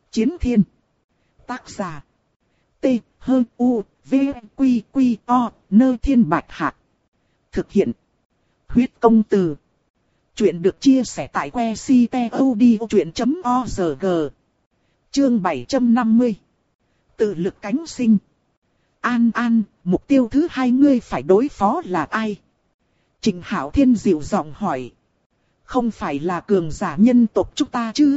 Chiến thiên. Tác giả. T-H-U-V-Q-Q-O, Thiên Bạch Hạc. Thực hiện. Huyết công từ. Chuyện được chia sẻ tại website.odchuyện.org. Chương 750. Tự lực cánh sinh. An, mục tiêu thứ hai ngươi phải đối phó là ai? Trịnh Hạo Thiên dịu giọng hỏi. Không phải là cường giả nhân tộc chúng ta chứ?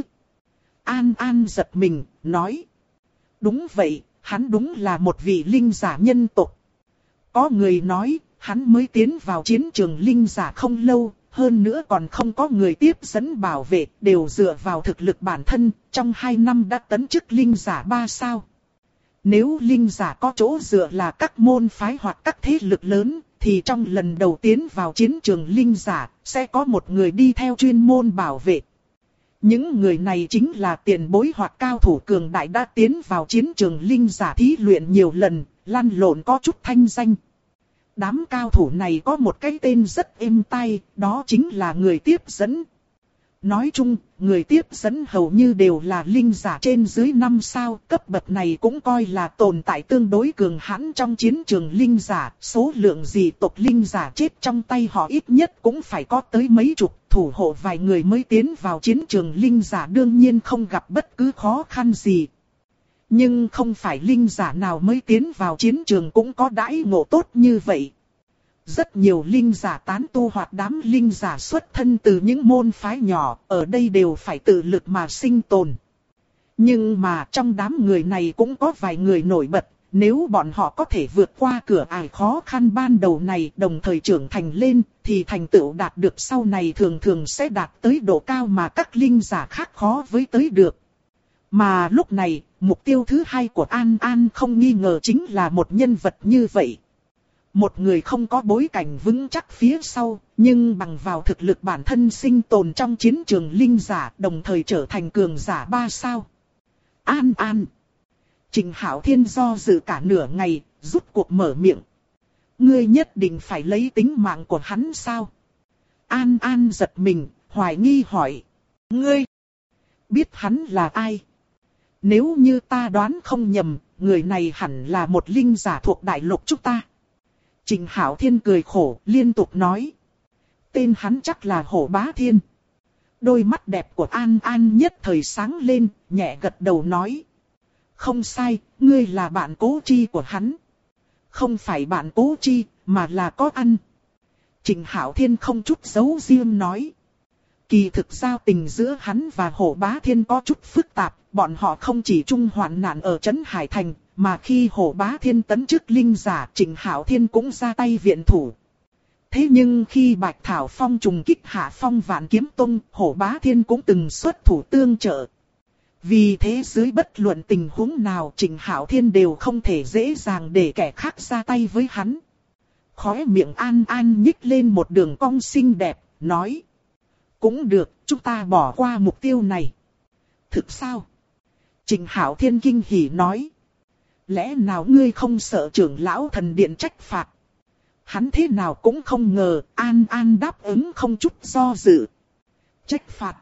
An giật mình, nói. Đúng vậy, hắn đúng là một vị linh giả nhân tộc. Có người nói, hắn mới tiến vào chiến trường linh giả không lâu, hơn nữa còn không có người tiếp dẫn bảo vệ, đều dựa vào thực lực bản thân, trong 2 năm đã tấn chức linh giả 3 sao. Nếu linh giả có chỗ dựa là các môn phái hoặc các thế lực lớn, thì trong lần đầu tiến vào chiến trường linh giả, sẽ có một người đi theo chuyên môn bảo vệ. Những người này chính là tiền bối hoặc cao thủ cường đại đã tiến vào chiến trường linh giả thí luyện nhiều lần, lăn lộn có chút thanh danh. Đám cao thủ này có một cái tên rất êm tai, đó chính là người tiếp dẫn. Nói chung, người tiếp dẫn hầu như đều là linh giả trên dưới 5 sao, cấp bậc này cũng coi là tồn tại tương đối cường hãn trong chiến trường linh giả. Số lượng dị tộc linh giả chết trong tay họ ít nhất cũng phải có tới mấy chục, thủ hộ vài người mới tiến vào chiến trường linh giả đương nhiên không gặp bất cứ khó khăn gì. Nhưng không phải linh giả nào mới tiến vào chiến trường cũng có đãi ngộ tốt như vậy. Rất nhiều linh giả tán tu hoặc đám linh giả xuất thân từ những môn phái nhỏ, ở đây đều phải tự lực mà sinh tồn. Nhưng mà trong đám người này cũng có vài người nổi bật, nếu bọn họ có thể vượt qua cửa ải khó khăn ban đầu này đồng thời trưởng thành lên, thì thành tựu đạt được sau này thường thường sẽ đạt tới độ cao mà các linh giả khác khó với tới được. Mà lúc này, mục tiêu thứ hai của An không nghi ngờ chính là một nhân vật như vậy. Một người không có bối cảnh vững chắc phía sau, nhưng bằng vào thực lực bản thân sinh tồn trong chiến trường linh giả, đồng thời trở thành cường giả 3 sao. An. Trịnh Hạo Thiên do dự cả nửa ngày, rút cuộc mở miệng. Ngươi nhất định phải lấy tính mạng của hắn sao? An giật mình, hoài nghi hỏi. Ngươi biết hắn là ai? Nếu như ta đoán không nhầm, người này hẳn là một linh giả thuộc đại lục chúng ta. Trịnh Hạo Thiên cười khổ, liên tục nói. Tên hắn chắc là Hổ Bá Thiên. Đôi mắt đẹp của An nhất thời sáng lên, nhẹ gật đầu nói. Không sai, ngươi là bạn cố chi của hắn. Không phải bạn cố chi, mà là có ăn. Trịnh Hạo Thiên không chút giấu riêng nói. Kỳ thực giao tình giữa hắn và Hổ Bá Thiên có chút phức tạp, bọn họ không chỉ chung hoạn nạn ở Trấn Hải Thành, mà khi Hổ Bá Thiên tấn chức linh giả, Trịnh Hạo Thiên cũng ra tay viện thủ. Thế nhưng khi Bạch Thảo Phong trùng kích Hạ Phong Vạn Kiếm Tông, Hổ Bá Thiên cũng từng xuất thủ tương trợ. Vì thế dưới bất luận tình huống nào, Trịnh Hạo Thiên đều không thể dễ dàng để kẻ khác ra tay với hắn. Khóe miệng An nhích lên một đường cong xinh đẹp, nói. Cũng được, chúng ta bỏ qua mục tiêu này. Thực sao? Trịnh Hạo Thiên kinh hỉ nói. Lẽ nào ngươi không sợ trưởng lão thần điện trách phạt? Hắn thế nào cũng không ngờ, An đáp ứng không chút do dự. Trách phạt?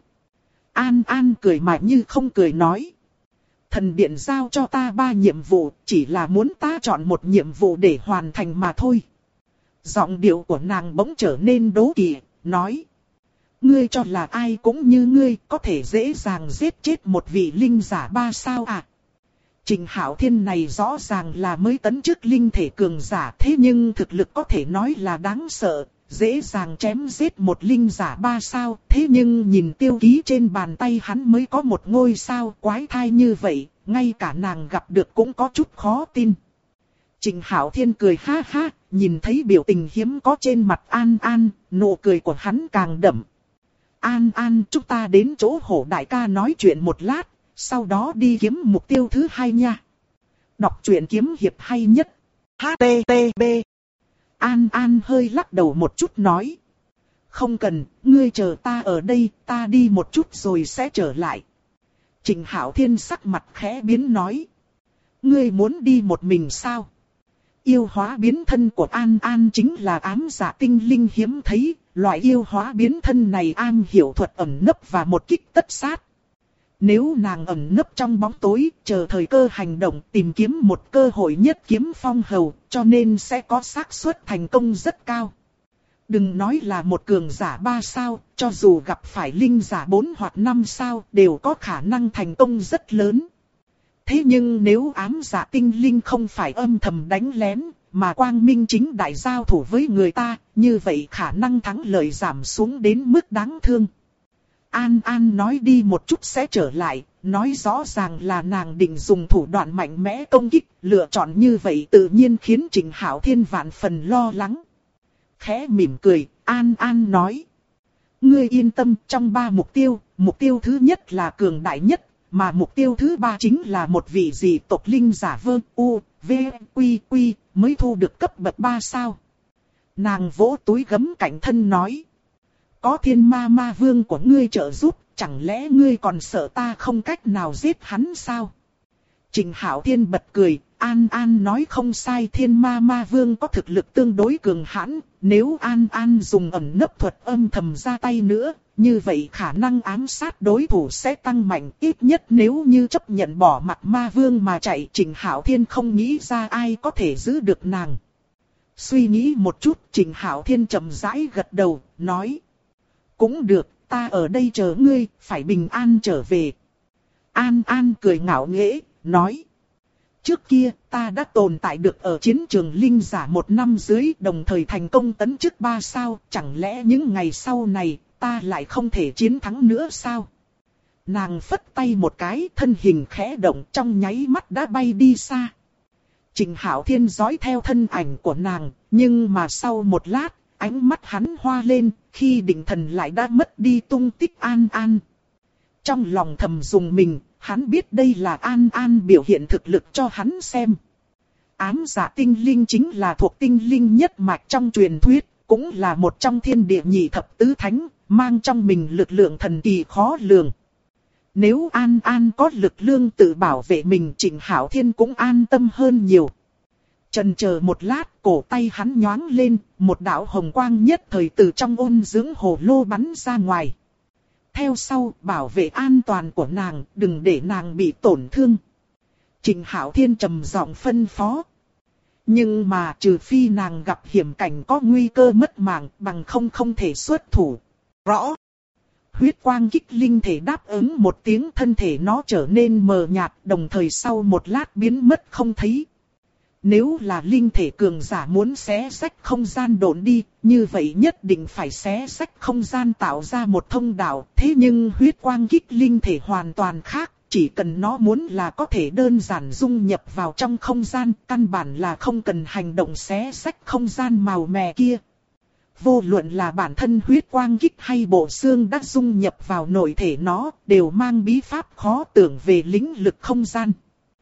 An cười mà như không cười nói. Thần điện giao cho ta 3 nhiệm vụ, chỉ là muốn ta chọn một nhiệm vụ để hoàn thành mà thôi. Giọng điệu của nàng bỗng trở nên đố kỵ, nói. Ngươi cho là ai cũng như ngươi, có thể dễ dàng giết chết một vị linh giả 3 sao à? Trịnh Hạo Thiên này rõ ràng là mới tấn chức linh thể cường giả, thế nhưng thực lực có thể nói là đáng sợ, dễ dàng chém giết một linh giả 3 sao, thế nhưng nhìn tiêu ký trên bàn tay hắn mới có một ngôi sao quái thai như vậy, ngay cả nàng gặp được cũng có chút khó tin. Trịnh Hạo Thiên cười ha ha, nhìn thấy biểu tình hiếm có trên mặt An, nụ cười của hắn càng đậm. An, chúng ta đến chỗ Hổ đại ca nói chuyện một lát, sau đó đi kiếm mục tiêu thứ hai nha. Đọc truyện kiếm hiệp hay nhất. HTTP. An hơi lắc đầu một chút nói. Không cần, ngươi chờ ta ở đây, ta đi một chút rồi sẽ trở lại. Trịnh Hạo Thiên sắc mặt khẽ biến nói. Ngươi muốn đi một mình sao? Yêu hóa biến thân của An chính là ám dạ tinh linh hiếm thấy, loại yêu hóa biến thân này am hiểu thuật ẩn nấp và một kích tất sát. Nếu nàng ẩn nấp trong bóng tối, chờ thời cơ hành động, tìm kiếm một cơ hội nhất kiếm phong hầu, cho nên sẽ có xác suất thành công rất cao. Đừng nói là một cường giả 3 sao, cho dù gặp phải linh giả 4 hoặc 5 sao, đều có khả năng thành công rất lớn. Thế nhưng nếu ám giả tinh linh không phải âm thầm đánh lén, mà quang minh chính đại giao thủ với người ta, như vậy khả năng thắng lợi giảm xuống đến mức đáng thương. An An nói đi một chút sẽ trở lại, nói rõ ràng là nàng định dùng thủ đoạn mạnh mẽ công kích, lựa chọn như vậy tự nhiên khiến Trình Hạo Thiên vạn phần lo lắng. Khẽ mỉm cười, An An nói. Ngươi yên tâm, trong 3 mục tiêu thứ nhất là cường đại nhất, mà mục tiêu thứ 3 chính là một vị dị tộc linh giả Vương U, V, Quy, Quy, mới thu được cấp bậc 3 sao. Nàng vỗ túi gấm cạnh thân nói. Có thiên ma ma vương của ngươi trợ giúp, chẳng lẽ ngươi còn sợ ta không cách nào giết hắn sao? Trình Hạo Thiên bật cười, An An nói không sai, thiên ma ma vương có thực lực tương đối cường hãn, nếu An An dùng ẩn nấp thuật âm thầm ra tay nữa, như vậy khả năng ám sát đối thủ sẽ tăng mạnh, ít nhất nếu như chấp nhận bỏ mặc ma vương mà chạy, Trình Hạo Thiên không nghĩ ra ai có thể giữ được nàng. Suy nghĩ một chút, Trình Hạo Thiên chậm rãi gật đầu, nói. Cũng được, ta ở đây chờ ngươi, phải bình an trở về. An An cười ngạo nghễ, nói. Trước kia, ta đã tồn tại được ở chiến trường linh giả 1 năm dưới, đồng thời thành công tấn chức 3 sao, chẳng lẽ những ngày sau này, ta lại không thể chiến thắng nữa sao? Nàng phất tay một cái, thân hình khẽ động, trong nháy mắt đã bay đi xa. Trình Hạo Thiên dõi theo thân ảnh của nàng, nhưng mà sau một lát, ánh mắt hắn hoa lên, khi định thần lại đã mất đi tung tích An An. Trong lòng thầm dùng mình, hắn biết đây là An An biểu hiện thực lực cho hắn xem. Ám giả tinh linh chính là thuộc tinh linh nhất mạch trong truyền thuyết, cũng là một trong thiên địa nhị thập tứ thánh, mang trong mình lực lượng thần kỳ khó lường. Nếu An An có lực lượng tự bảo vệ mình, Trình Hạo Thiên cũng an tâm hơn nhiều. Chần chờ một lát, cổ tay hắn nhoáng lên, một đạo hồng quang nhất thời từ trong ôn dưỡng hồ lô bắn ra ngoài. Theo sau, bảo vệ an toàn của nàng, đừng để nàng bị tổn thương. Trình Hạo Thiên trầm giọng phân phó. Nhưng mà trừ phi nàng gặp hiểm cảnh có nguy cơ mất mạng, bằng không thể xuất thủ. Rõ. Huyết quang kích linh thể đáp ứng một tiếng, thân thể nó trở nên mờ nhạt, đồng thời sau một lát biến mất không thấy. Nếu là linh thể cường giả muốn xé rách không gian độn đi, như vậy nhất định phải xé rách không gian tạo ra một thông đạo. Thế nhưng huyết quang kích linh thể hoàn toàn khác, chỉ cần nó muốn là có thể đơn giản dung nhập vào trong không gian, căn bản là không cần hành động xé rách không gian màu mè kia. Vô luận là bản thân huyết quang kích hay bộ xương đã dung nhập vào nội thể nó, đều mang bí pháp khó tưởng về lĩnh lực không gian.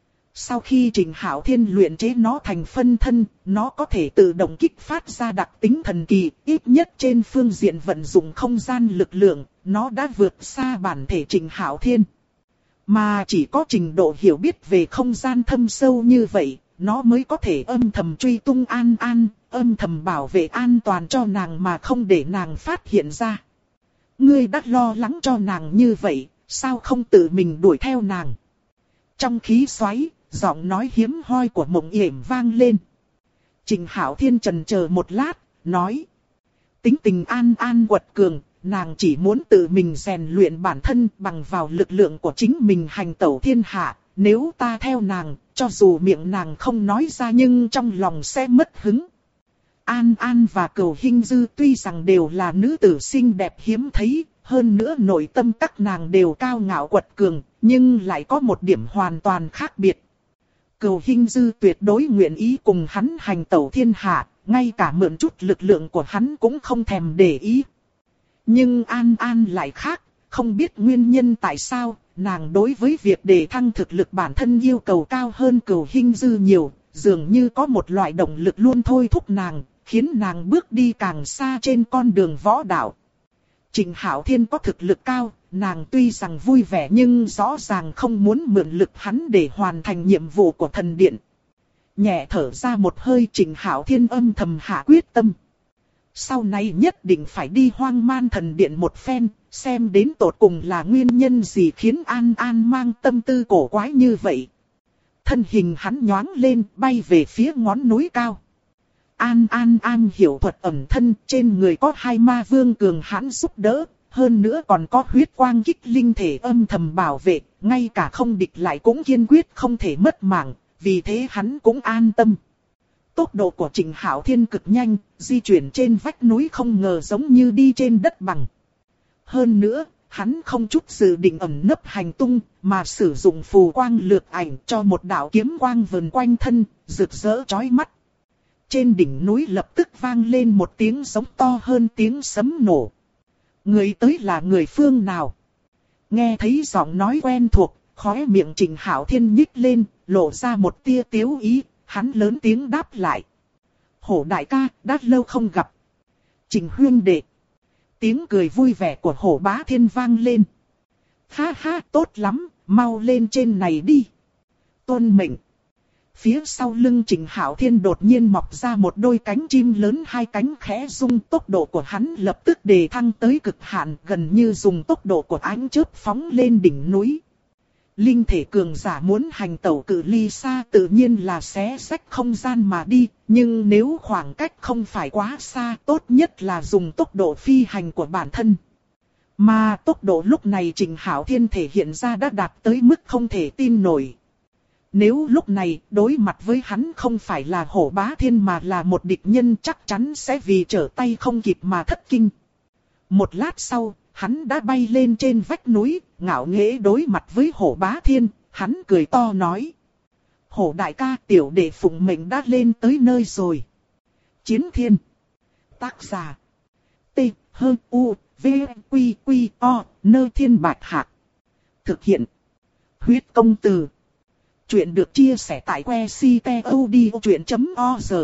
Sau khi Trình Hạo Thiên luyện chế nó thành phân thân, nó có thể tự động kích phát ra đặc tính thần kỳ, ít nhất trên phương diện vận dụng không gian lực lượng, nó đã vượt xa bản thể Trình Hạo Thiên. Mà chỉ có trình độ hiểu biết về không gian thâm sâu như vậy, nó mới có thể âm thầm truy tung An An, âm thầm bảo vệ an toàn cho nàng mà không để nàng phát hiện ra. Ngươi đã lo lắng cho nàng như vậy, sao không tự mình đuổi theo nàng? Trong khí xoáy, giọng nói hiếm hoi của Mộng Yểm vang lên. Trình Hạo Thiên chần chờ một lát, nói. Tính tình An An quật cường, nàng chỉ muốn tự mình rèn luyện bản thân bằng vào lực lượng của chính mình hành tẩu thiên hạ. Nếu ta theo nàng, cho dù miệng nàng không nói ra nhưng trong lòng sẽ mất hứng. An An và Cửu Hinh Dư tuy rằng đều là nữ tử xinh đẹp hiếm thấy, hơn nữa nội tâm các nàng đều cao ngạo quật cường, nhưng lại có một điểm hoàn toàn khác biệt. Cửu Hinh Dư tuyệt đối nguyện ý cùng hắn hành tẩu thiên hạ, ngay cả mượn chút lực lượng của hắn cũng không thèm để ý. Nhưng An An lại khác, không biết nguyên nhân tại sao, nàng đối với việc đề thăng thực lực bản thân yêu cầu cao hơn Cửu Hinh Dư nhiều, dường như có một loại động lực luôn thôi thúc nàng, khiến nàng bước đi càng xa trên con đường võ đạo. Trình Hạo Thiên có thực lực cao, nàng tuy rằng vui vẻ nhưng rõ ràng không muốn mượn lực hắn để hoàn thành nhiệm vụ của thần điện. Nhẹ thở ra một hơi, Trình Hạo Thiên âm thầm hạ quyết tâm. Sau này nhất định phải đi Hoang Man thần điện một phen, xem đến tột cùng là nguyên nhân gì khiến An An mang tâm tư cổ quái như vậy. Thân hình hắn nhoáng lên bay về phía ngọn núi cao. An An hiểu thuật ẩn thân, trên người có 2 ma vương cường hãn giúp đỡ, hơn nữa còn có huyết quang kích linh thể âm thầm bảo vệ, ngay cả không địch lại cũng kiên quyết không thể mất mạng, vì thế hắn cũng an tâm. Tốc độ của Trịnh Hạo Thiên cực nhanh, di chuyển trên vách núi không ngờ giống như đi trên đất bằng. Hơn nữa, hắn không chút dự định ẩn nấp hành tung, mà sử dụng phù quang lược ảnh cho một đạo kiếm quang vần quanh thân, rực rỡ chói mắt. Trên đỉnh núi lập tức vang lên một tiếng giống to hơn tiếng sấm nổ. Người tới là người phương nào? Nghe thấy giọng nói quen thuộc, khóe miệng Trịnh Hạo Thiên nhích lên, lộ ra một tia tiếu ý, hắn lớn tiếng đáp lại. Hổ đại ca, đã lâu không gặp. Trịnh huynh đệ. Tiếng cười vui vẻ của Hổ Bá Thiên vang lên. Ha ha, tốt lắm, mau lên trên này đi. Tuân mệnh. Phía sau lưng Trịnh Hạo Thiên đột nhiên mọc ra một đôi cánh chim lớn, 2 cánh khẽ rung, tốc độ của hắn lập tức đề thăng tới cực hạn, gần như dùng tốc độ của ánh chớp phóng lên đỉnh núi. Linh thể cường giả muốn hành tẩu cự ly xa tự nhiên là xé rách không gian mà đi, nhưng nếu khoảng cách không phải quá xa, tốt nhất là dùng tốc độ phi hành của bản thân. Mà tốc độ lúc này Trịnh Hạo Thiên thể hiện ra đã đạt tới mức không thể tin nổi. Nếu lúc này đối mặt với hắn không phải là Hổ Bá Thiên mà là một địch nhân, chắc chắn sẽ vì trở tay không kịp mà thất kinh. Một lát sau, hắn đã bay lên trên vách núi, ngạo nghễ đối mặt với Hổ Bá Thiên, hắn cười to nói. Hổ đại ca, tiểu đệ phụng mệnh đã lên tới nơi rồi. Chiến thiên. Tác giả. T, H, U, V, Quy, Quy, O, Nơ Thiên Bạch Hạc. Thực hiện. Huyết công từ. Chuyện được chia sẻ tại que ctod.org.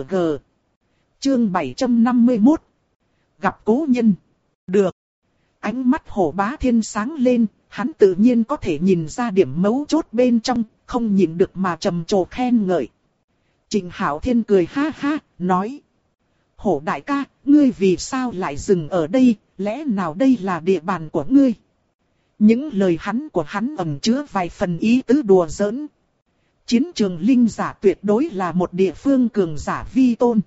Chương 751. Gặp cố nhân. Được. Ánh mắt Hổ Bá Thiên sáng lên, hắn tự nhiên có thể nhìn ra điểm mấu chốt bên trong, không nhìn được mà trầm trồ khen ngợi. Trịnh Hạo Thiên cười ha ha, nói. Hổ đại ca, ngươi vì sao lại dừng ở đây, lẽ nào đây là địa bàn của ngươi? Những lời của hắn ẩn chứa vài phần ý tứ đùa giỡn. Chiến trường linh giả tuyệt đối là một địa phương cường giả vi tôn.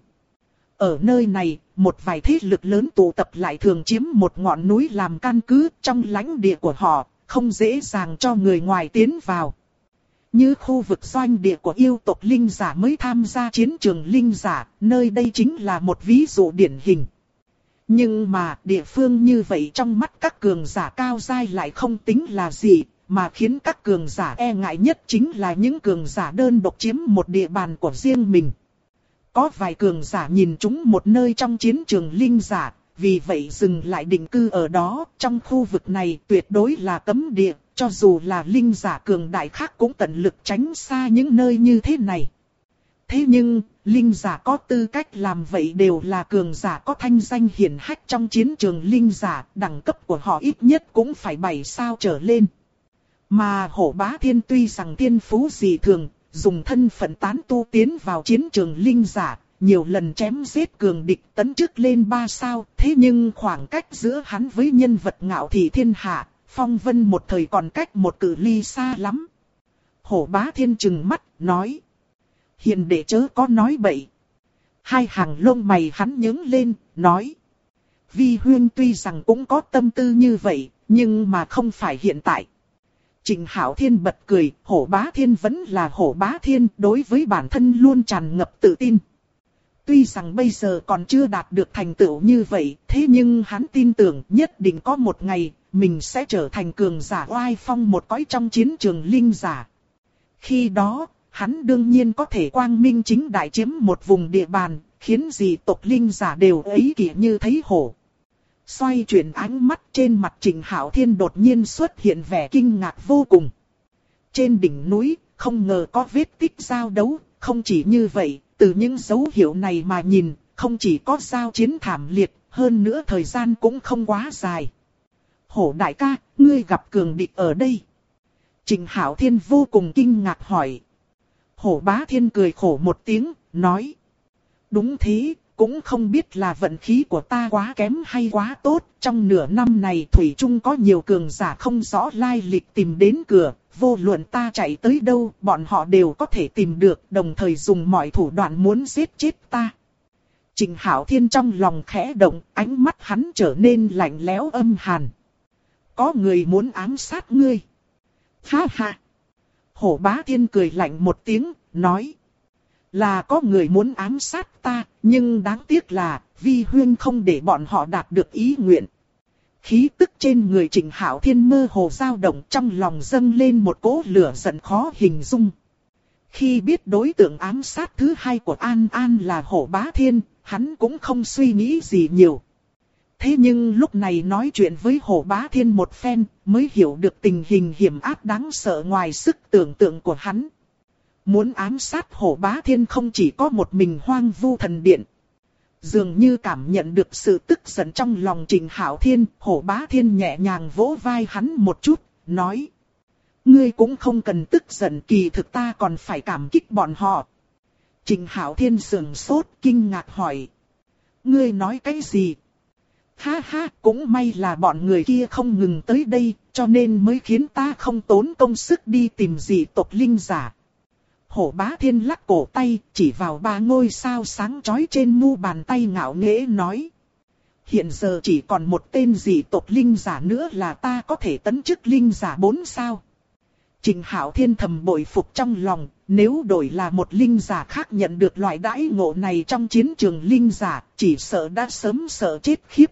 Ở nơi này, một vài thế lực lớn tụ tập lại thường chiếm một ngọn núi làm căn cứ, trong lãnh địa của họ, không dễ dàng cho người ngoài tiến vào. Như khu vực doanh địa của yêu tộc linh giả mới tham gia chiến trường linh giả, nơi đây chính là một ví dụ điển hình. Nhưng mà địa phương như vậy trong mắt các cường giả cao giai lại không tính là gì, mà khiến các cường giả e ngại nhất chính là những cường giả đơn độc chiếm một địa bàn của riêng mình. Có vài cường giả nhìn chúng một nơi trong chiến trường linh giả, vì vậy dừng lại định cư ở đó. Trong khu vực này tuyệt đối là cấm địa, cho dù là linh giả cường đại khác cũng tận lực tránh xa những nơi như thế này. Thế nhưng, linh giả có tư cách làm vậy đều là cường giả có thanh danh hiển hách trong chiến trường linh giả, đẳng cấp của họ ít nhất cũng phải 7 sao trở lên. Mà Hổ Bá Thiên tuy rằng thiên phú dị thường, dùng thân phận tán tu tiến vào chiến trường linh giả, nhiều lần chém giết cường địch tấn chức lên 3 sao, thế nhưng khoảng cách giữa hắn với nhân vật ngạo thị thiên hạ, phong vân một thời còn cách một cự ly xa lắm. Hổ Bá Thiên trừng mắt, nói. Hiền đệ chớ có nói bậy. 2 hàng lông mày hắn nhướng lên, nói. Vi huyên tuy rằng cũng có tâm tư như vậy, nhưng mà không phải hiện tại. Trịnh Hạo Thiên bật cười, Hổ Bá Thiên vẫn là Hổ Bá Thiên, đối với bản thân luôn tràn ngập tự tin. Tuy rằng bây giờ còn chưa đạt được thành tựu như vậy, thế nhưng hắn tin tưởng nhất định có một ngày, mình sẽ trở thành cường giả oai phong một cõi trong chiến trường linh giả. Khi đó, hắn đương nhiên có thể quang minh chính đại chiếm một vùng địa bàn, khiến dị tộc linh giả đều ấy kỷ như thấy hổ. Xoay chuyển ánh mắt, trên mặt Trịnh Hạo Thiên đột nhiên xuất hiện vẻ kinh ngạc vô cùng. Trên đỉnh núi, không ngờ có vết tích giao đấu, không chỉ như vậy, từ những dấu hiệu này mà nhìn, không chỉ có giao chiến thảm liệt, hơn nữa thời gian cũng không quá dài. Hổ đại ca, ngươi gặp cường địch ở đây. Trịnh Hạo Thiên vô cùng kinh ngạc hỏi. Hổ Bá Thiên cười khổ một tiếng, nói. Đúng thế, cũng không biết là vận khí của ta quá kém hay quá tốt. Trong nửa năm này Thủy Chung có nhiều cường giả không rõ lai lịch tìm đến cửa. Vô luận ta chạy tới đâu, bọn họ đều có thể tìm được, đồng thời dùng mọi thủ đoạn muốn giết chết ta. Trịnh Hạo Thiên trong lòng khẽ động, ánh mắt hắn trở nên lạnh lẽo âm hàn. Có người muốn ám sát ngươi. Ha ha. Hổ Bá Thiên cười lạnh một tiếng, nói. Là có người muốn ám sát ta, nhưng đáng tiếc là, Vi Huyên không để bọn họ đạt được ý nguyện. Khí tức trên người Trịnh Hạo Thiên mơ hồ dao động, trong lòng dâng lên một cỗ lửa giận khó hình dung. Khi biết đối tượng ám sát thứ hai của An An là Hổ Bá Thiên, hắn cũng không suy nghĩ gì nhiều. Thế nhưng lúc này nói chuyện với Hổ Bá Thiên một phen, mới hiểu được tình hình hiểm ác đáng sợ ngoài sức tưởng tượng của hắn. Muốn ám sát Hổ Bá Thiên không chỉ có một mình Hoang Vu Thần Điện. Dường như cảm nhận được sự tức giận trong lòng Trịnh Hạo Thiên, Hổ Bá Thiên nhẹ nhàng vỗ vai hắn một chút, nói. Ngươi cũng không cần tức giận, kỳ thực ta còn phải cảm kích bọn họ. Trịnh Hạo Thiên sườn sốt, kinh ngạc hỏi. Ngươi nói cái gì? Ha ha, cũng may là bọn người kia không ngừng tới đây, cho nên mới khiến ta không tốn công sức đi tìm dị tộc linh giả. Hổ Bá Thiên lắc cổ tay, chỉ vào 3 ngôi sao sáng chói trên mu bàn tay ngạo nghễ nói. Hiện giờ chỉ còn một tên dị tộc linh giả nữa là ta có thể tấn chức linh giả 4 sao. Trịnh Hạo Thiên thầm bội phục trong lòng, nếu đổi là một linh giả khác nhận được loại đãi ngộ này trong chiến trường linh giả, chỉ sợ đã sớm sợ chết khiếp.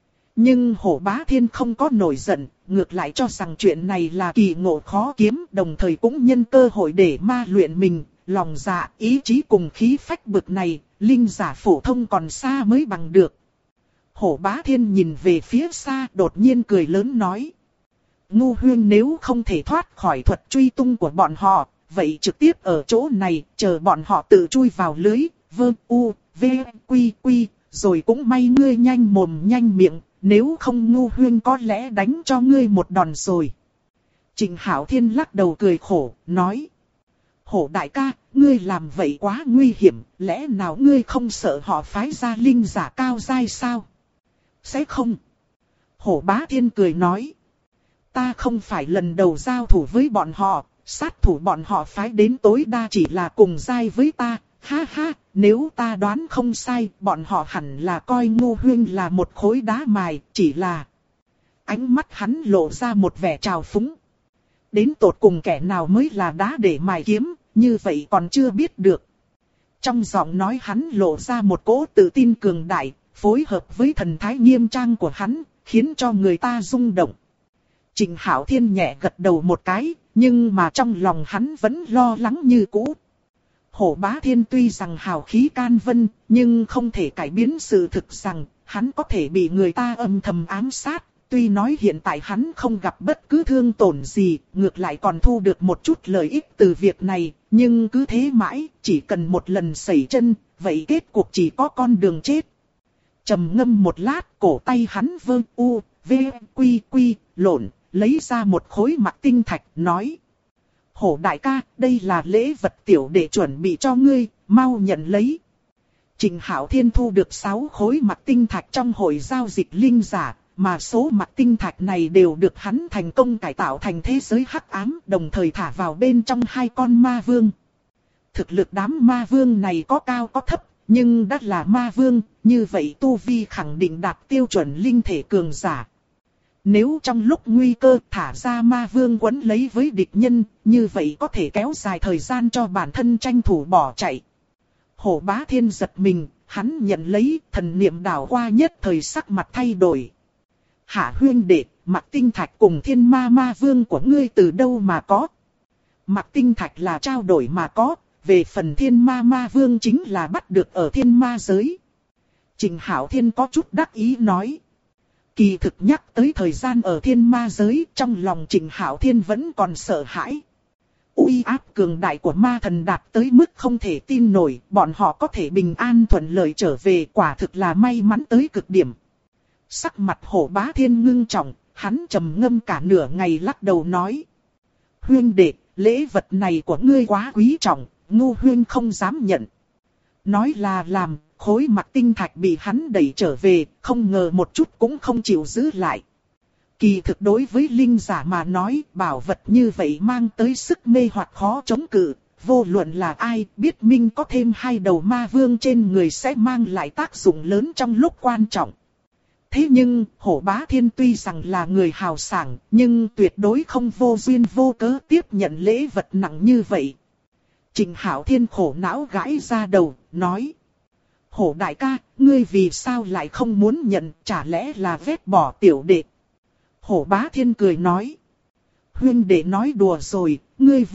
Nhưng Hổ Bá Thiên không có nổi giận, ngược lại cho rằng chuyện này là kỳ ngộ khó kiếm, đồng thời cũng nhân cơ hội để ma luyện mình, lòng dạ, ý chí cùng khí phách bực này, linh giả phổ thông còn xa mới bằng được. Hổ Bá Thiên nhìn về phía xa, đột nhiên cười lớn nói. Ngu Huyên nếu không thể thoát khỏi thuật truy tung của bọn họ, vậy trực tiếp ở chỗ này, chờ bọn họ tự chui vào lưới, quy, rồi cũng may ngươi nhanh mồm nhanh miệng. Nếu không Ngu Huyên có lẽ đánh cho ngươi một đòn rồi. Trịnh Hạo Thiên lắc đầu cười khổ, nói. Hổ đại ca, ngươi làm vậy quá nguy hiểm, lẽ nào ngươi không sợ họ phái ra linh giả cao giai sao? Sẽ không. Hổ Bá Thiên cười nói. Ta không phải lần đầu giao thủ với bọn họ, sát thủ bọn họ phái đến tối đa chỉ là cùng giai với ta. Ha ha, nếu ta đoán không sai, bọn họ hẳn là coi Ngu Huyên là một khối đá mài, chỉ là... Ánh mắt hắn lộ ra một vẻ trào phúng. Đến tột cùng kẻ nào mới là đá để mài kiếm, như vậy còn chưa biết được. Trong giọng nói hắn lộ ra một cỗ tự tin cường đại, phối hợp với thần thái nghiêm trang của hắn, khiến cho người ta rung động. Trịnh Hạo Thiên nhẹ gật đầu một cái, nhưng mà trong lòng hắn vẫn lo lắng như cũ. Hổ Bá Thiên tuy rằng hào khí can vân, nhưng không thể cải biến sự thực rằng, hắn có thể bị người ta âm thầm ám sát. Tuy nói hiện tại hắn không gặp bất cứ thương tổn gì, ngược lại còn thu được một chút lợi ích từ việc này, nhưng cứ thế mãi, chỉ cần một lần sẩy chân, vậy kết cuộc chỉ có con đường chết. Trầm ngâm một lát, cổ tay hắn quy, lộn, lấy ra một khối mặc tinh thạch, nói. Hổ đại ca, đây là lễ vật tiểu để chuẩn bị cho ngươi, mau nhận lấy. Trịnh Hạo Thiên thu được 6 khối mặc tinh thạch trong hội giao dịch linh giả, mà số mặc tinh thạch này đều được hắn thành công cải tạo thành thế giới hắc ám, đồng thời thả vào bên trong 2 con ma vương. Thực lực đám ma vương này có cao có thấp, nhưng đã là ma vương, như vậy tu vi khẳng định đạt tiêu chuẩn linh thể cường giả. Nếu trong lúc nguy cơ thả ra ma vương quấn lấy với địch nhân, như vậy có thể kéo dài thời gian cho bản thân tranh thủ bỏ chạy. Hổ Bá Thiên giật mình, hắn nhận lấy, thần niệm đảo qua nhất thời sắc mặt thay đổi. Hạ huyên đệ, mặc tinh thạch cùng thiên ma vương của ngươi từ đâu mà có? Mặc tinh thạch là trao đổi mà có, về phần thiên ma vương chính là bắt được ở thiên ma giới. Trịnh Hạo Thiên có chút đắc ý nói. Kỳ thực nhắc tới thời gian ở thiên ma giới, trong lòng Trịnh Hạo Thiên vẫn còn sợ hãi. Uy áp cường đại của ma thần đạt tới mức không thể tin nổi, bọn họ có thể bình an thuận lợi trở về, quả thực là may mắn tới cực điểm. Sắc mặt Hổ Bá Thiên ngưng trọng, hắn trầm ngâm cả nửa ngày lắc đầu nói. Huyên đệ, lễ vật này của ngươi quá quý trọng, Ngu Huyên không dám nhận. Nói là làm, khối mặt tinh thạch bị hắn đẩy trở về, không ngờ một chút cũng không chịu giữ lại. Kỳ thực đối với linh giả mà nói, bảo vật như vậy mang tới sức mê hoặc khó chống cự. Vô luận là ai biết minh có thêm 2 đầu ma vương trên người sẽ mang lại tác dụng lớn trong lúc quan trọng. Thế nhưng, Hổ Bá Thiên tuy rằng là người hào sảng, nhưng tuyệt đối không vô duyên vô cớ tiếp nhận lễ vật nặng như vậy. Trịnh Hạo Thiên khổ não gãi ra đầu, nói. Hổ đại ca, ngươi vì sao lại không muốn nhận, chả lẽ là vét bỏ tiểu đệ? Hổ Bá Thiên cười nói. Huynh đệ nói đùa rồi, ngươi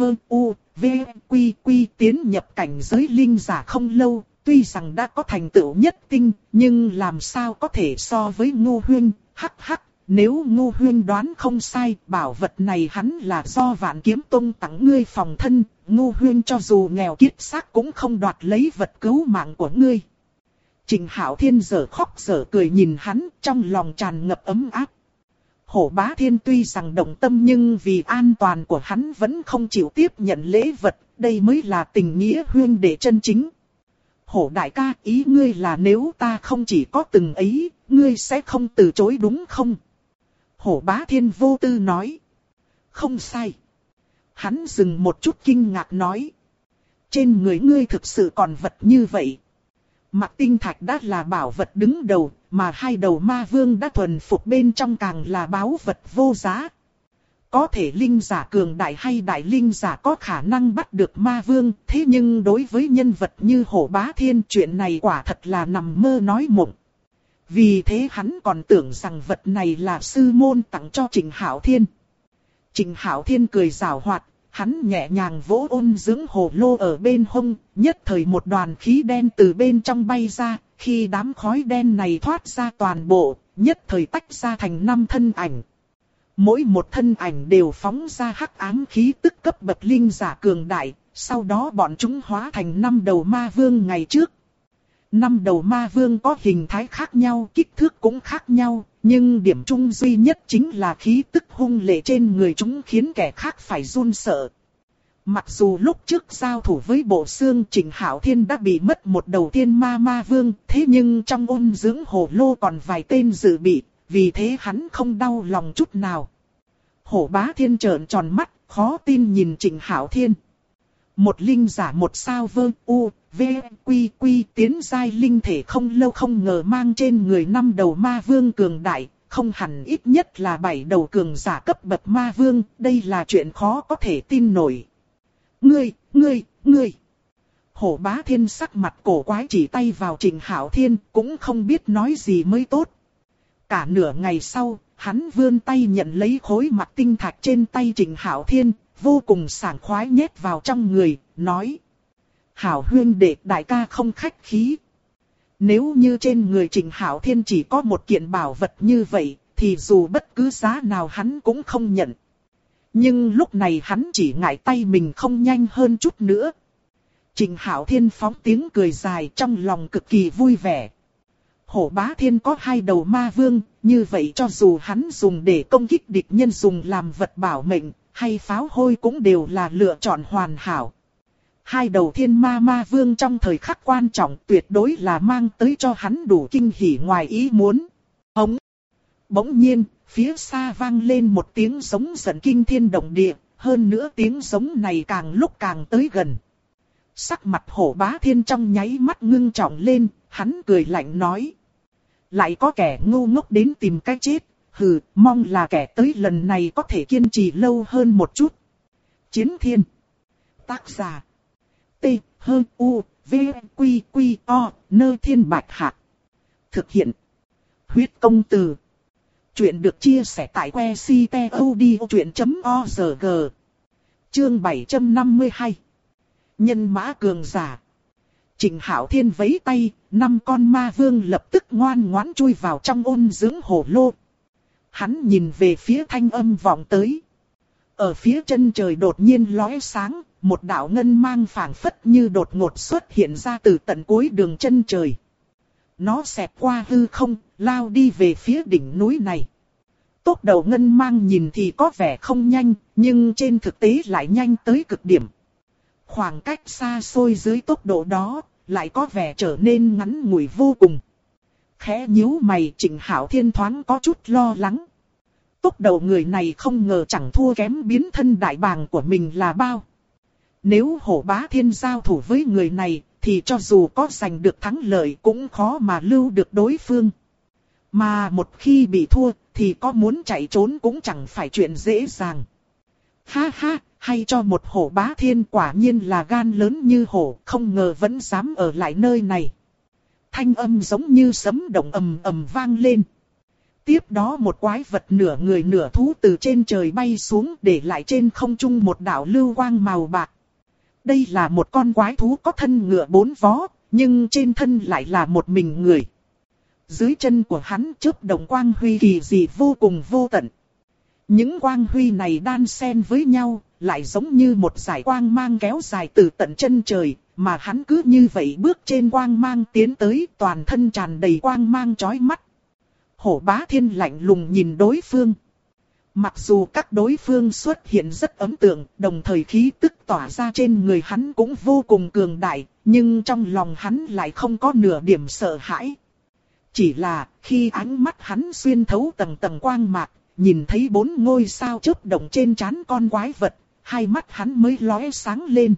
quy tiến nhập cảnh giới linh giả không lâu, tuy rằng đã có thành tựu nhất tinh, nhưng làm sao có thể so với Ngô Huynh, hắc hắc. Nếu Ngô Huynh đoán không sai, bảo vật này hắn là do Vạn Kiếm Tông tặng ngươi phòng thân, Ngô Huynh cho dù nghèo kiết xác cũng không đoạt lấy vật cứu mạng của ngươi. Trịnh Hạo Thiên dở khóc dở cười nhìn hắn, trong lòng tràn ngập ấm áp. Hổ Bá Thiên tuy rằng động tâm nhưng vì an toàn của hắn vẫn không chịu tiếp nhận lễ vật, đây mới là tình nghĩa huynh đệ chân chính. Hổ đại ca, ý ngươi là nếu ta không chỉ có từng ấy, ngươi sẽ không từ chối đúng không? Hổ Bá Thiên vô tư nói. Không sai. Hắn dừng một chút kinh ngạc nói. Trên người ngươi thực sự còn vật như vậy. Mặc tinh thạch đã là bảo vật đứng đầu, mà 2 đầu ma vương đã thuần phục bên trong càng là báu vật vô giá. Có thể linh giả cường đại hay đại linh giả có khả năng bắt được ma vương, thế nhưng đối với nhân vật như Hổ Bá Thiên chuyện này quả thật là nằm mơ nói mộng. Vì thế hắn còn tưởng rằng vật này là sư môn tặng cho Trịnh Hạo Thiên. Trịnh Hạo Thiên cười giảo hoạt, hắn nhẹ nhàng vỗ ôn dưỡng hồ lô ở bên hông, nhất thời một đoàn khí đen từ bên trong bay ra, khi đám khói đen này thoát ra toàn bộ, nhất thời tách ra thành 5 thân ảnh. Mỗi một thân ảnh đều phóng ra hắc ám khí tức cấp bậc linh giả cường đại, sau đó bọn chúng hóa thành 5 đầu ma vương ngày trước. 5 đầu ma vương có hình thái khác nhau, kích thước cũng khác nhau, nhưng điểm chung duy nhất chính là khí tức hung lệ trên người chúng khiến kẻ khác phải run sợ. Mặc dù lúc trước giao thủ với Bộ Xương Trịnh Hạo Thiên đã bị mất một đầu thiên ma vương, thế nhưng trong ôn dưỡng hồ lô còn vài tên dự bị, vì thế hắn không đau lòng chút nào. Hổ Bá Thiên trợn tròn mắt, khó tin nhìn Trịnh Hạo Thiên. Một linh giả một sao quy tiến giai linh thể không lâu không ngờ mang trên người 5 đầu ma vương cường đại, không hẳn ít nhất là 7 đầu cường giả cấp bậc ma vương, đây là chuyện khó có thể tin nổi. Ngươi! Hổ Bá Thiên sắc mặt cổ quái chỉ tay vào Trịnh Hạo Thiên, cũng không biết nói gì mới tốt. Cả nửa ngày sau, hắn vươn tay nhận lấy khối mặt tinh thạch trên tay Trịnh Hạo Thiên, vô cùng sảng khoái nhét vào trong người, nói. Hảo huynh đệ đại ca không khách khí. Nếu như trên người Trịnh Hạo Thiên chỉ có một kiện bảo vật như vậy, thì dù bất cứ giá nào hắn cũng không nhận. Nhưng lúc này hắn chỉ ngại tay mình không nhanh hơn chút nữa. Trịnh Hạo Thiên phóng tiếng cười dài trong lòng cực kỳ vui vẻ. Hổ Bá Thiên có 2 đầu ma vương, như vậy cho dù hắn dùng để công kích địch nhân dùng làm vật bảo mệnh, hay pháo hôi cũng đều là lựa chọn hoàn hảo. 2 đầu thiên ma vương trong thời khắc quan trọng tuyệt đối là mang tới cho hắn đủ kinh hỉ ngoài ý muốn. Hống! Bỗng nhiên, phía xa vang lên một tiếng giống giận kinh thiên động địa, hơn nữa tiếng giống này càng lúc càng tới gần. Sắc mặt Hổ Bá Thiên trong nháy mắt ngưng trọng lên, hắn cười lạnh nói. Lại có kẻ ngu ngốc đến tìm cái chết, hừ, mong là kẻ tới lần này có thể kiên trì lâu hơn một chút. Chiến Thiên. Tác giả. T-H-U-V-Q-Q-O, Nơ Thiên Bạch Hạc. Thực hiện. Huyết Công Từ. Chuyện được chia sẻ tại que ctod.org. Chương 752. Nhân mã cường giả. Trịnh Hạo Thiên vẫy tay, 5 con ma vương lập tức ngoan ngoãn chui vào trong ôn dưỡng hồ lô. Hắn nhìn về phía thanh âm vọng tới. Ở phía chân trời đột nhiên lóe sáng, một đạo ngân mang phảng phất như đột ngột xuất hiện ra từ tận cuối đường chân trời. Nó xẹt qua hư không, lao đi về phía đỉnh núi này. Tốc độ ngân mang nhìn thì có vẻ không nhanh, nhưng trên thực tế lại nhanh tới cực điểm. Khoảng cách xa xôi dưới tốc độ đó, lại có vẻ trở nên ngắn ngủi vô cùng. Khẽ nhíu mày, Trịnh Hạo Thiên thoáng có chút lo lắng. Tốc độ người này không ngờ chẳng thua kém biến thân đại bàng của mình là bao. Nếu Hổ Bá Thiên giao thủ với người này, thì cho dù có giành được thắng lợi cũng khó mà lưu được đối phương. Mà một khi bị thua, thì có muốn chạy trốn cũng chẳng phải chuyện dễ dàng. Ha ha, hay cho một Hổ Bá Thiên, quả nhiên là gan lớn như hổ, không ngờ vẫn dám ở lại nơi này. Thanh âm giống như sấm động ầm ầm vang lên. Tiếp đó một quái vật nửa người nửa thú từ trên trời bay xuống, để lại trên không trung một đạo lưu quang màu bạc. Đây là một con quái thú có thân ngựa 4 vó, nhưng trên thân lại là một mình người. Dưới chân của hắn chớp động quang huy kỳ dị vô cùng vô tận. Những quang huy này đan xen với nhau, lại giống như một dải quang mang kéo dài từ tận chân trời, mà hắn cứ như vậy bước trên quang mang tiến tới, toàn thân tràn đầy quang mang chói mắt. Hổ Bá Thiên lạnh lùng nhìn đối phương. Mặc dù các đối phương xuất hiện rất ấn tượng, đồng thời khí tức tỏa ra trên người hắn cũng vô cùng cường đại, nhưng trong lòng hắn lại không có nửa điểm sợ hãi. Chỉ là khi ánh mắt hắn xuyên thấu tầng tầng quang mạc, nhìn thấy 4 ngôi sao chớp động trên trán con quái vật, hai mắt hắn mới lóe sáng lên.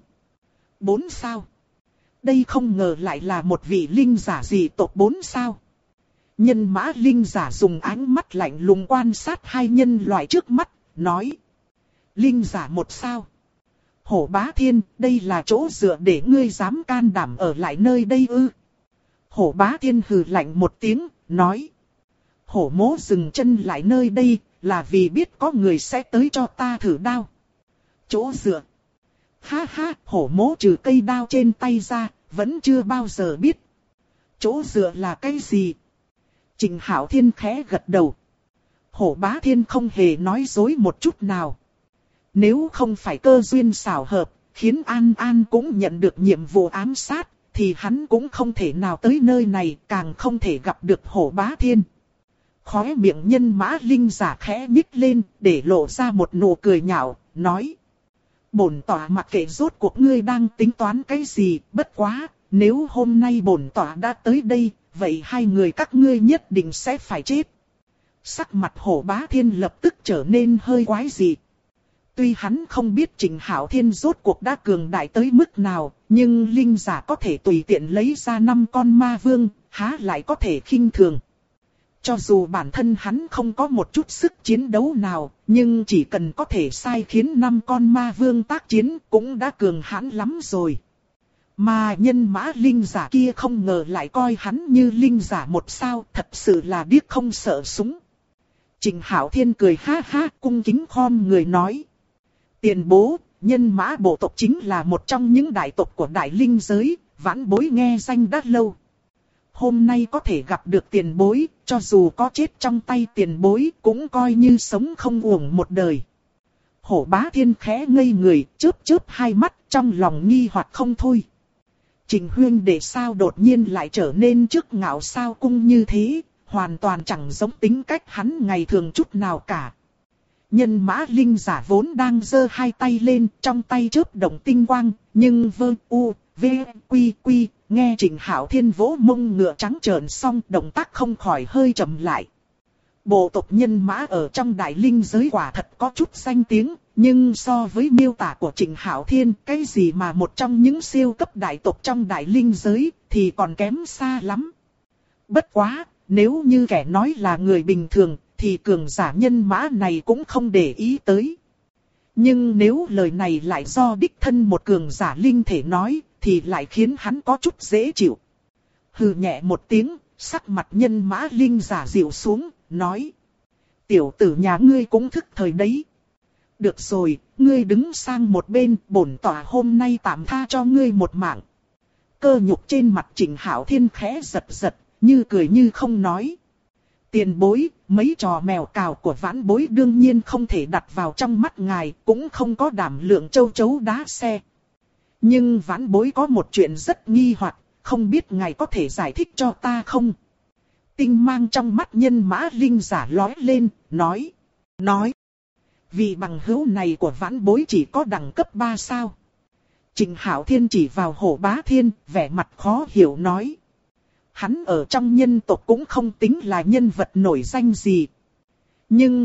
4 sao? Đây không ngờ lại là một vị linh giả dị tộc 4 sao. Nhân mã linh giả dùng ánh mắt lạnh lùng quan sát hai nhân loại trước mắt, nói. Linh giả 1 sao? Hổ Bá Thiên, đây là chỗ dựa để ngươi dám can đảm ở lại nơi đây ư? Hổ Bá Thiên hừ lạnh một tiếng, nói. Hổ mỗ dừng chân lại nơi đây, là vì biết có người sẽ tới cho ta thử đao. Chỗ dựa. Ha ha, hổ mỗ trừ cây đao trên tay ra, vẫn chưa bao giờ biết. Chỗ dựa là cái gì? Trịnh Hạo Thiên khẽ gật đầu. Hổ Bá Thiên không hề nói dối một chút nào. Nếu không phải cơ duyên xảo hợp, khiến An An cũng nhận được nhiệm vụ ám sát, thì hắn cũng không thể nào tới nơi này, càng không thể gặp được Hổ Bá Thiên. Khóe miệng nhân mã linh giả khẽ nhích lên, để lộ ra một nụ cười nhạo, nói. Bổn tọa mặc kệ rốt cuộc ngươi đang tính toán cái gì, bất quá, nếu hôm nay bổn tọa đã tới đây, vậy hai người các ngươi nhất định sẽ phải chết. Sắc mặt Hổ Bá Thiên lập tức trở nên hơi quái dị. Tuy hắn không biết Trịnh Hạo Thiên rốt cuộc đã cường đại tới mức nào, nhưng linh giả có thể tùy tiện lấy ra 5 con ma vương, há lại có thể khinh thường. Cho dù bản thân hắn không có một chút sức chiến đấu nào, nhưng chỉ cần có thể sai khiến 5 con ma vương tác chiến cũng đã cường hãn lắm rồi. Mà nhân mã linh giả kia không ngờ lại coi hắn như linh giả 1 sao, thật sự là điếc không sợ súng. Trịnh Hạo Thiên cười ha ha, cung kính khom người nói. Tiền bố, nhân mã bộ tộc chính là một trong những đại tộc của đại linh giới, vãn bối nghe danh đã lâu. Hôm nay có thể gặp được tiền bối, cho dù có chết trong tay tiền bối cũng coi như sống không uổng một đời. Hổ Bá Thiên khẽ ngây người, chớp chớp hai mắt, trong lòng nghi hoặc không thôi. Trình huyên để sao đột nhiên lại trở nên trước ngạo sao cung như thế, hoàn toàn chẳng giống tính cách hắn ngày thường chút nào cả. Nhân mã linh giả vốn đang giơ hai tay lên, trong tay chớp động tinh quang, nhưng vơ u, v, quy quy, nghe Trịnh Hạo Thiên vỗ mông ngựa trắng trợn xong, động tác không khỏi hơi chậm lại. Bộ tộc nhân mã ở trong đại linh giới quả thật có chút danh tiếng, nhưng so với miêu tả của Trịnh Hạo Thiên, cái gì mà một trong những siêu cấp đại tộc trong đại linh giới, thì còn kém xa lắm. Bất quá, nếu như kẻ nói là người bình thường, thì cường giả nhân mã này cũng không để ý tới. Nhưng nếu lời này lại do đích thân một cường giả linh thể nói, thì lại khiến hắn có chút dễ chịu. Hừ nhẹ một tiếng, sắc mặt nhân mã linh giả dịu xuống, nói. Tiểu tử nhà ngươi cũng thức thời đấy. Được rồi, ngươi đứng sang một bên, bổn tọa hôm nay tạm tha cho ngươi một mạng. Cơ nhục trên mặt Trịnh Hạo Thiên khẽ giật giật, như cười như không nói. Tiền bối, mấy trò mèo cào của vãn bối đương nhiên không thể đặt vào trong mắt ngài, cũng không có đảm lượng châu chấu đá xe. Nhưng vãn bối có một chuyện rất nghi hoặc, không biết ngài có thể giải thích cho ta không? Tinh mang trong mắt nhân mã linh giả lóe lên, nói. Vị bằng hữu này của vãn bối chỉ có đẳng cấp 3 sao. Trịnh Hạo Thiên chỉ vào Hổ Bá Thiên, vẻ mặt khó hiểu nói. Hắn ở trong nhân tộc cũng không tính là nhân vật nổi danh gì. Nhưng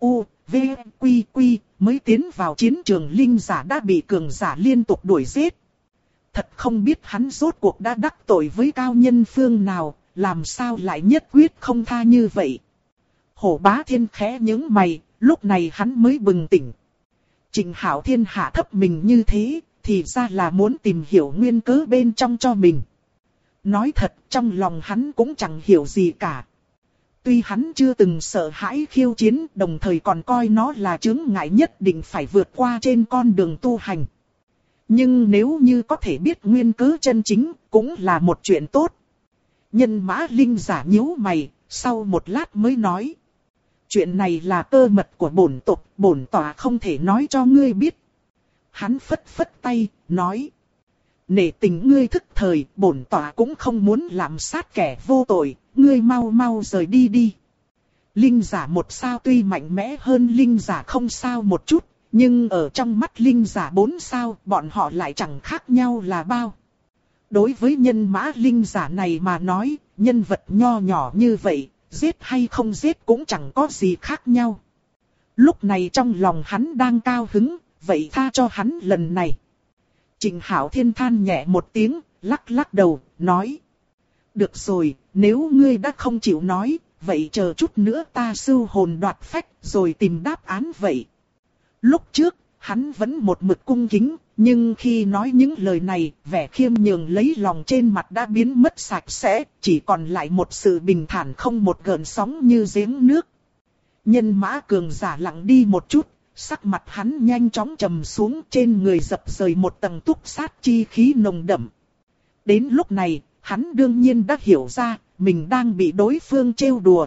Quy mới tiến vào chiến trường linh giả đã bị cường giả liên tục đuổi giết. Thật không biết hắn rốt cuộc đã đắc tội với cao nhân phương nào, làm sao lại nhất quyết không tha như vậy. Hổ Bá Thiên khẽ nhướng mày, lúc này hắn mới bừng tỉnh. Trịnh Hạo Thiên hạ thấp mình như thế, thì ra là muốn tìm hiểu nguyên cớ bên trong cho mình. Nói thật, trong lòng hắn cũng chẳng hiểu gì cả. Tuy hắn chưa từng sợ hãi khiêu chiến, đồng thời còn coi nó là chướng ngại nhất định phải vượt qua trên con đường tu hành. Nhưng nếu như có thể biết nguyên cớ chân chính, cũng là một chuyện tốt. Nhân Mã Linh giả nhíu mày, sau một lát mới nói. Chuyện này là cơ mật của bổn tộc, bổn tọa không thể nói cho ngươi biết. Hắn phất phất tay, nói. Nể tình ngươi thức thời, bổn tọa cũng không muốn làm sát kẻ vô tội, ngươi mau mau rời đi đi. Linh giả 1 sao tuy mạnh mẽ hơn linh giả 0 sao một chút, nhưng ở trong mắt linh giả 4 sao, bọn họ lại chẳng khác nhau là bao. Đối với nhân mã linh giả này mà nói, nhân vật nho nhỏ như vậy, giết hay không giết cũng chẳng có gì khác nhau. Lúc này trong lòng hắn đang cao hứng, vậy tha cho hắn lần này. Trịnh Hạo Thiên than nhẹ một tiếng, lắc lắc đầu, nói. Được rồi, nếu ngươi đã không chịu nói, vậy chờ chút nữa ta sưu hồn đoạt phách rồi tìm đáp án vậy. Lúc trước, hắn vẫn một mực cung kính, nhưng khi nói những lời này, vẻ khiêm nhường lấy lòng trên mặt đã biến mất sạch sẽ, chỉ còn lại một sự bình thản không một gợn sóng như giếng nước. Nhân Mã cường giả lặng đi một chút, sắc mặt hắn nhanh chóng trầm xuống, trên người dập dời một tầng túc sát chi khí nồng đậm. Đến lúc này, hắn đương nhiên đã hiểu ra, mình đang bị đối phương trêu đùa.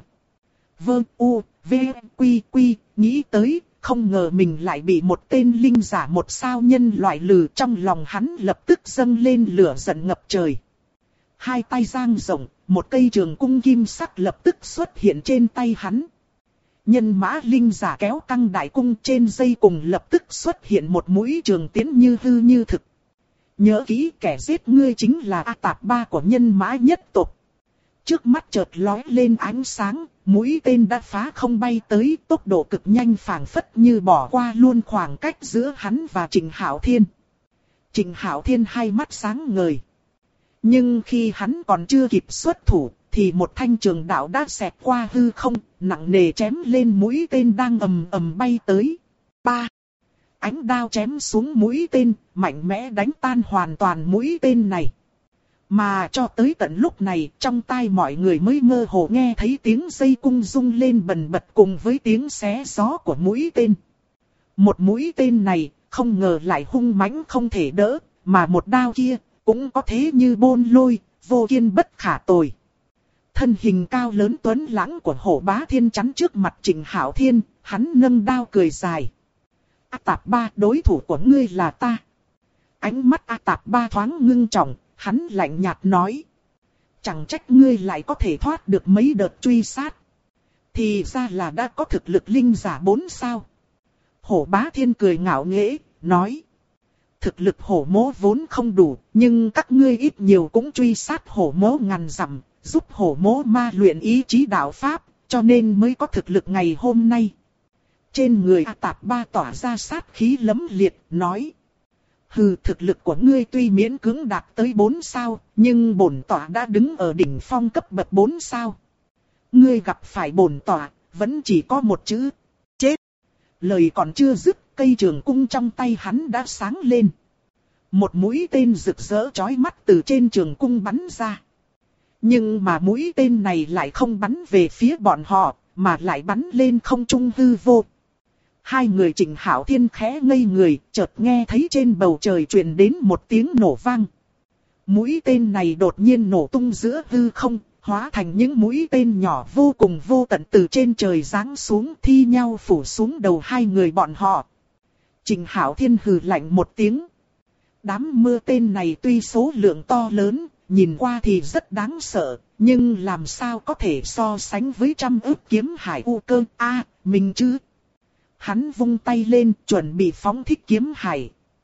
Quy, nghĩ tới, không ngờ mình lại bị một tên linh giả 1 sao nhân loại lừa, trong lòng hắn lập tức dâng lên lửa giận ngập trời. Hai tay dang rộng, một cây trường cung kim sắc lập tức xuất hiện trên tay hắn. Nhân Mã linh giả kéo căng đại cung, trên dây cùng lập tức xuất hiện một mũi trường tiến như hư như thực. Nhớ kỹ, kẻ giết ngươi chính là A Tạp Ba của nhân Mã nhất tộc. Trước mắt chợt lóe lên ánh sáng, mũi tên đã phá không bay tới, tốc độ cực nhanh phảng phất như bỏ qua luôn khoảng cách giữa hắn và Trịnh Hạo Thiên. Trịnh Hạo Thiên hai mắt sáng ngời. Nhưng khi hắn còn chưa kịp xuất thủ, thì một thanh trường đạo đã xẹt qua hư không, nặng nề chém lên mũi tên đang ầm ầm bay tới. Ánh đao chém xuống mũi tên, mạnh mẽ đánh tan hoàn toàn mũi tên này. Mà cho tới tận lúc này, trong tai mọi người mới mơ hồ nghe thấy tiếng dây cung rung lên bần bật cùng với tiếng xé gió của mũi tên. Một mũi tên này, không ngờ lại hung mãnh không thể đỡ, mà một đao kia, cũng có thế như bôn lôi, vô kiên bất khả tồi. Thân hình cao lớn tuấn lãng của Hổ Bá Thiên chắn trước mặt Trịnh Hạo Thiên, hắn nâng đao cười dài. A Tạp Ba, đối thủ của ngươi là ta. Ánh mắt A Tạp Ba thoáng ngưng trọng, hắn lạnh nhạt nói. Chẳng trách ngươi lại có thể thoát được mấy đợt truy sát. Thì ra là đã có thực lực linh giả 4 sao. Hổ Bá Thiên cười ngạo nghễ, nói. Thực lực hổ mỗ vốn không đủ, nhưng các ngươi ít nhiều cũng truy sát hổ mỗ ngàn dặm, giúp hổ mỗ ma luyện ý chí đạo pháp, cho nên mới có thực lực ngày hôm nay. Trên người A Tạp Ba tỏa ra sát khí lấm liệt, nói. Hừ, thực lực của ngươi tuy miễn cưỡng đạt tới 4 sao, nhưng bổn tọa đã đứng ở đỉnh phong cấp bậc 4 sao. Ngươi gặp phải bổn tọa, vẫn chỉ có một chữ, chết. Lời còn chưa dứt, cây trường cung trong tay hắn đã sáng lên. Một mũi tên rực rỡ chói mắt từ trên trường cung bắn ra. Nhưng mà mũi tên này lại không bắn về phía bọn họ, mà lại bắn lên không trung hư vô. Hai người Trịnh Hạo Thiên khẽ ngây người, chợt nghe thấy trên bầu trời truyền đến một tiếng nổ vang. Mũi tên này đột nhiên nổ tung giữa hư không, hóa thành những mũi tên nhỏ vô cùng vô tận từ trên trời giáng xuống thi nhau phủ xuống đầu hai người bọn họ. Trịnh Hạo Thiên hừ lạnh một tiếng. Đám mưa tên này tuy số lượng to lớn, nhìn qua thì rất đáng sợ, nhưng làm sao có thể so sánh với trăm ức kiếm hải u cơ a mình chứ. Hắn vung tay lên chuẩn bị phóng thích kiếm hải.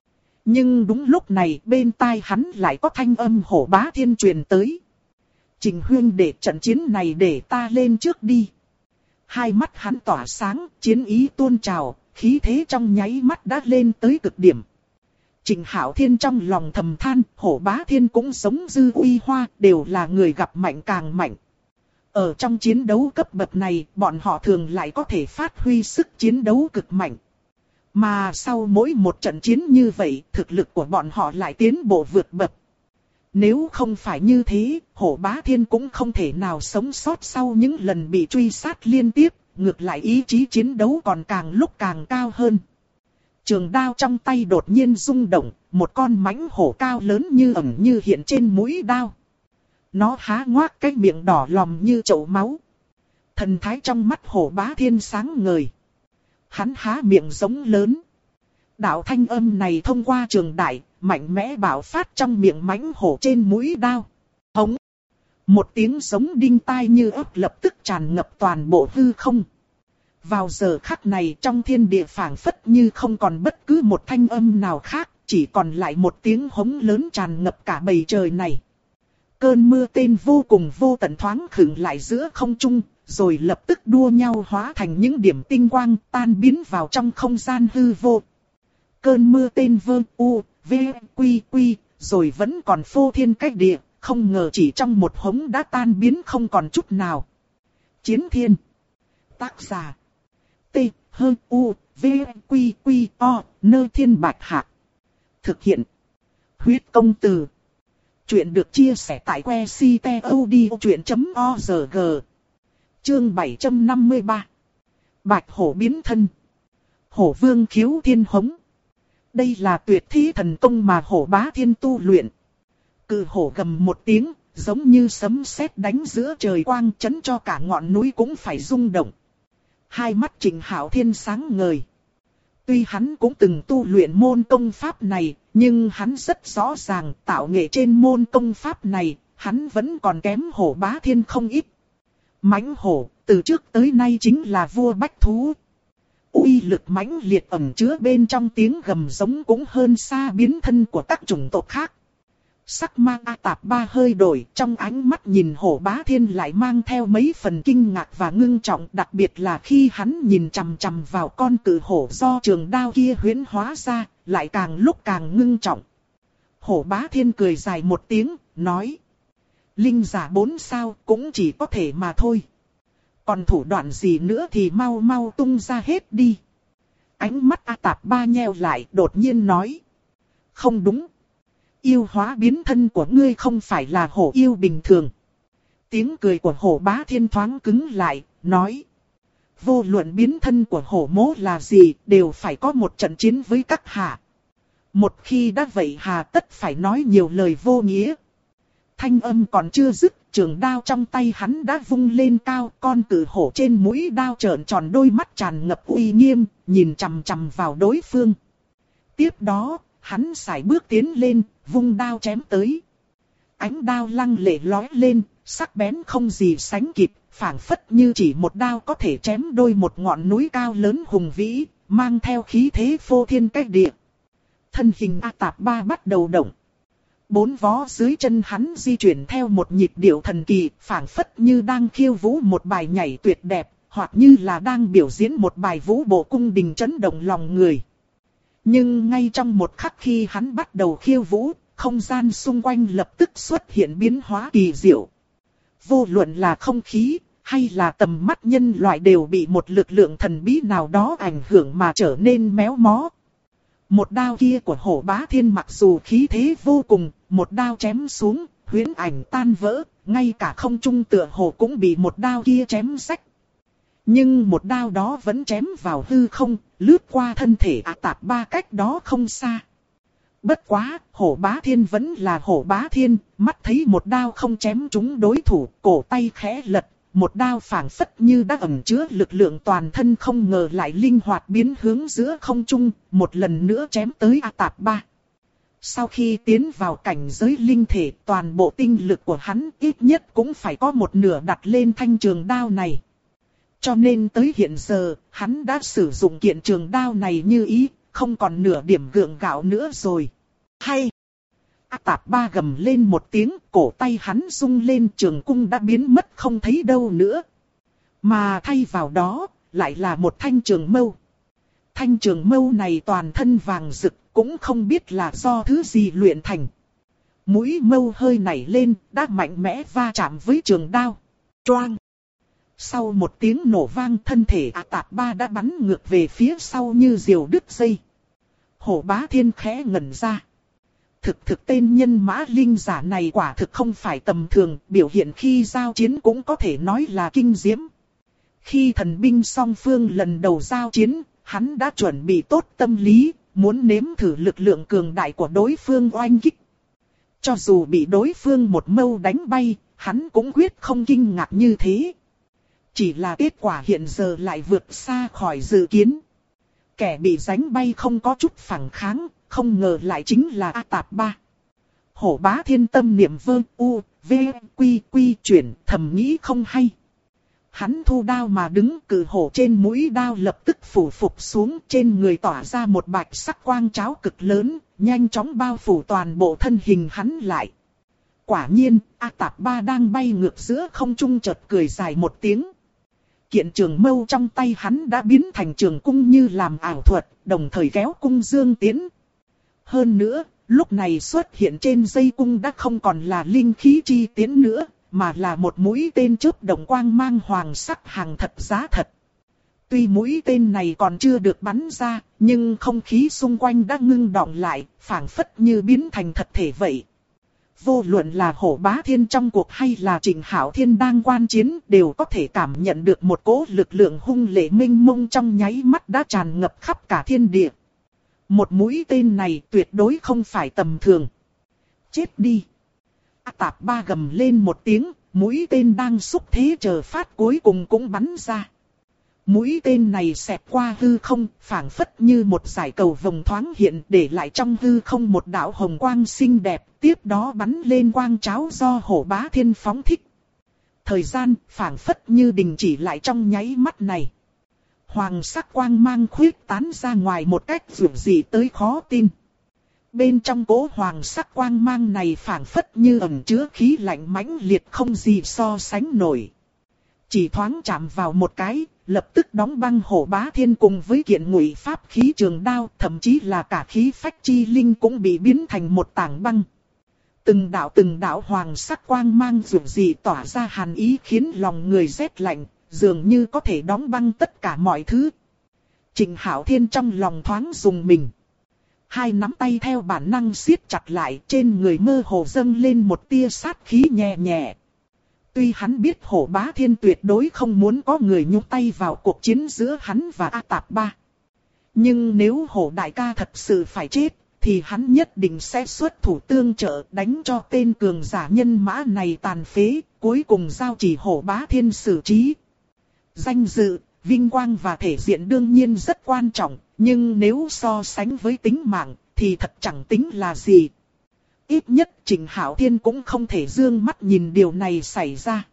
Nhưng đúng lúc này bên tai hắn lại có thanh âm Hổ Bá Thiên truyền tới. Trình huynh để trận chiến này để ta lên trước đi. Hai mắt hắn tỏa sáng, chiến ý tuôn trào, khí thế trong nháy mắt đã lên tới cực điểm. Trình Hạo Thiên trong lòng thầm than, Hổ Bá Thiên cũng giống Dư Uy Hoa, đều là người gặp mạnh càng mạnh. Ở trong chiến đấu cấp bậc này, bọn họ thường lại có thể phát huy sức chiến đấu cực mạnh. Mà sau mỗi một trận chiến như vậy, thực lực của bọn họ lại tiến bộ vượt bậc. Nếu không phải như thế, Hổ Bá Thiên cũng không thể nào sống sót sau những lần bị truy sát liên tiếp, ngược lại ý chí chiến đấu còn càng lúc càng cao hơn. Trường đao trong tay đột nhiên rung động, một con mãnh hổ cao lớn như ẩn như hiện trên mũi đao. Nó há ngoác cái miệng đỏ lòm như chậu máu. Thần thái trong mắt Hổ Bá Thiên sáng ngời. Hắn há miệng giống lớn. Đạo thanh âm này thông qua trường đại, mạnh mẽ bạo phát trong miệng mãnh hổ trên mũi đao. Hống! Một tiếng giống đinh tai như ớt lập tức tràn ngập toàn bộ hư không. Vào giờ khắc này trong thiên địa phảng phất như không còn bất cứ một thanh âm nào khác, chỉ còn lại một tiếng hống lớn tràn ngập cả bầu trời này. Cơn mưa tên vô cùng vô tận thoáng khựng lại giữa không trung, rồi lập tức đua nhau hóa thành những điểm tinh quang tan biến vào trong không gian hư vô. Cơn mưa tên vơ u, v, quy quy, rồi vẫn còn phô thiên cách địa, không ngờ chỉ trong một hống đã tan biến không còn chút nào. Chiến Thiên. Tác giả. T, H, U, V, Quy, Quy, O, Nơ Thiên Bạch Hạc. Thực hiện. Huyết Công Từ. Chuyện được chia sẻ tại que ctod.org. Chương 753. Bạch hổ biến thân. Hổ vương khiếu thiên hống. Đây là tuyệt thi thần công mà Hổ Bá Thiên tu luyện. Cự hổ gầm một tiếng, giống như sấm sét đánh giữa trời quang, chấn cho cả ngọn núi cũng phải rung động. Hai mắt Trình Hạo Thiên sáng ngời. Tuy hắn cũng từng tu luyện môn công pháp này, nhưng hắn rất rõ ràng tạo nghệ trên môn công pháp này, hắn vẫn còn kém Hổ Bá Thiên không ít. Mãnh hổ, từ trước tới nay chính là vua bách thú. Uy lực mãnh liệt ẩn chứa bên trong tiếng gầm giống cũng hơn xa biến thân của các chủng tộc khác. Sắc ma A Tạp Ba hơi đổi, trong ánh mắt nhìn Hổ Bá Thiên lại mang theo mấy phần kinh ngạc và ngưng trọng, đặc biệt là khi hắn nhìn chằm chằm vào con cự hổ do trường đao kia huyễn hóa ra, lại càng lúc càng ngưng trọng. Hổ Bá Thiên cười dài một tiếng, nói: Linh giả 4 sao cũng chỉ có thể mà thôi. Còn thủ đoạn gì nữa thì mau mau tung ra hết đi. Ánh mắt A Tạp Ba nheo lại, đột nhiên nói: Không đúng. Yêu hóa biến thân của ngươi không phải là hổ yêu bình thường. Tiếng cười của Hổ Bá Thiên thoáng cứng lại, nói: Vô luận biến thân của hổ mố là gì, đều phải có một trận chiến với các hạ. Một khi đã vậy hà tất phải nói nhiều lời vô nghĩa. Thanh âm còn chưa dứt, trường đao trong tay hắn đã vung lên cao, con cự hổ trên mũi đao trợn tròn đôi mắt tràn ngập uy nghiêm, nhìn chằm chằm vào đối phương. Tiếp đó, hắn sải bước tiến lên, vung đao chém tới. Ánh đao lăng lệ lóe lên, sắc bén không gì sánh kịp, phảng phất như chỉ một đao có thể chém đôi một ngọn núi cao lớn hùng vĩ, mang theo khí thế phô thiên cách địa. Thân hình A Tạp Ba bắt đầu động. 4 vó dưới chân hắn di chuyển theo một nhịp điệu thần kỳ, phảng phất như đang khiêu vũ một bài nhảy tuyệt đẹp, hoặc như là đang biểu diễn một bài vũ bộ cung đình chấn động lòng người. Nhưng ngay trong một khắc khi hắn bắt đầu khiêu vũ, không gian xung quanh lập tức xuất hiện biến hóa kỳ diệu. Vô luận là không khí, hay là tầm mắt nhân loại đều bị một lực lượng thần bí nào đó ảnh hưởng mà trở nên méo mó. Một đao kia của Hổ Bá Thiên mặc dù khí thế vô cùng, một đao chém xuống, huyễn ảnh tan vỡ, ngay cả không trung tựa hồ cũng bị một đao kia chém rách. Nhưng một đao đó vẫn chém vào hư không, lướt qua thân thể A Tạp Ba cách đó không xa. Bất quá, Hổ Bá Thiên vẫn là Hổ Bá Thiên, mắt thấy một đao không chém trúng đối thủ, cổ tay khẽ lật, một đao phảng phất như đã ẩn chứa lực lượng toàn thân không ngờ lại linh hoạt biến hướng giữa không trung, một lần nữa chém tới A Tạp Ba. Sau khi tiến vào cảnh giới linh thể, toàn bộ tinh lực của hắn ít nhất cũng phải có một nửa đặt lên thanh trường đao này. Cho nên tới hiện giờ, hắn đã sử dụng kiện trường đao này như ý, không còn nửa điểm gượng gạo nữa rồi. Hay! A Tạp Ba gầm lên một tiếng, cổ tay hắn rung lên, trường cung đã biến mất không thấy đâu nữa. Mà thay vào đó, lại là một thanh trường mâu. Thanh trường mâu này toàn thân vàng rực, cũng không biết là do thứ gì luyện thành. Mũi mâu hơi nảy lên, đã mạnh mẽ va chạm với trường đao. Choang! Sau một tiếng nổ vang, thân thể A Tạp Ba đã bắn ngược về phía sau như diều đứt dây. Hổ Bá Thiên khẽ ngẩn ra. Thực tên nhân mã linh giả này quả thực không phải tầm thường, biểu hiện khi giao chiến cũng có thể nói là kinh diễm. Khi thần binh song phương lần đầu giao chiến, hắn đã chuẩn bị tốt tâm lý, muốn nếm thử lực lượng cường đại của đối phương oanh kích. Cho dù bị đối phương một mâu đánh bay, hắn cũng quyết không kinh ngạc như thế. Chỉ là kết quả hiện giờ lại vượt xa khỏi dự kiến. Kẻ bị đánh bay không có chút phản kháng, không ngờ lại chính là A Tạp Ba. Hổ Bá Thiên tâm niệm vơ u, v, quy chuyển, thầm nghĩ không hay. Hắn thu đao mà đứng, cự hổ trên mũi đao lập tức phủ phục xuống, trên người tỏa ra một bạch sắc quang cháo cực lớn, nhanh chóng bao phủ toàn bộ thân hình hắn lại. Quả nhiên, A Tạp Ba đang bay ngược giữa không trung chợt cười dài một tiếng. Kiện trường mâu trong tay hắn đã biến thành trường cung như làm ảo thuật, đồng thời kéo cung dương tiến. Hơn nữa, lúc này xuất hiện trên dây cung đã không còn là linh khí chi tiến nữa, mà là một mũi tên chớp đồng quang mang hoàng sắc hàng thật giá thật. Tuy mũi tên này còn chưa được bắn ra, nhưng không khí xung quanh đã ngưng đọng lại, phảng phất như biến thành thật thể vậy. Vô luận là Hổ Bá Thiên trong cuộc hay là Trịnh Hạo Thiên đang quan chiến đều có thể cảm nhận được một cỗ lực lượng hung lệ mênh mông trong nháy mắt đã tràn ngập khắp cả thiên địa. Một mũi tên này tuyệt đối không phải tầm thường. Chết đi! A Tạp Ba gầm lên một tiếng, mũi tên đang xúc thế chờ phát cuối cùng cũng bắn ra. Mũi tên này xẹt qua hư không, phảng phất như một dải cầu vồng thoáng hiện, để lại trong hư không một đạo hồng quang xinh đẹp, tiếp đó bắn lên quang cháo do Hổ Bá Thiên phóng thích. Thời gian phảng phất như đình chỉ lại trong nháy mắt này. Hoàng sắc quang mang khuyết tán ra ngoài một cách dữ dị tới khó tin. Bên trong cỗ hoàng sắc quang mang này phảng phất như ẩn chứa khí lạnh mãnh liệt không gì so sánh nổi. Chỉ thoáng chạm vào một cái, lập tức đóng băng Hổ Bá Thiên cùng với kiện ngụy pháp khí trường đao, thậm chí là cả khí phách chi linh cũng bị biến thành một tảng băng. Từng đạo hoàng sắc quang mang dữ dị tỏa ra hàn ý khiến lòng người rét lạnh, dường như có thể đóng băng tất cả mọi thứ. Trịnh Hạo Thiên trong lòng thoáng rùng mình. Hai nắm tay theo bản năng siết chặt lại, trên người mơ hồ dâng lên một tia sát khí nhẹ nhẹ. Tuy hắn biết Hổ Bá Thiên tuyệt đối không muốn có người nhúng tay vào cuộc chiến giữa hắn và A Tạp Ba. Nhưng nếu Hổ Đại ca thật sự phải chết, thì hắn nhất định sẽ xuất thủ tương trợ, đánh cho tên cường giả nhân mã này tàn phế, cuối cùng giao chỉ Hổ Bá Thiên xử trí. Danh dự, vinh quang và thể diện đương nhiên rất quan trọng, nhưng nếu so sánh với tính mạng, thì thật chẳng tính là gì. Ít nhất Trịnh Hạo Thiên cũng không thể dương mắt nhìn điều này xảy ra.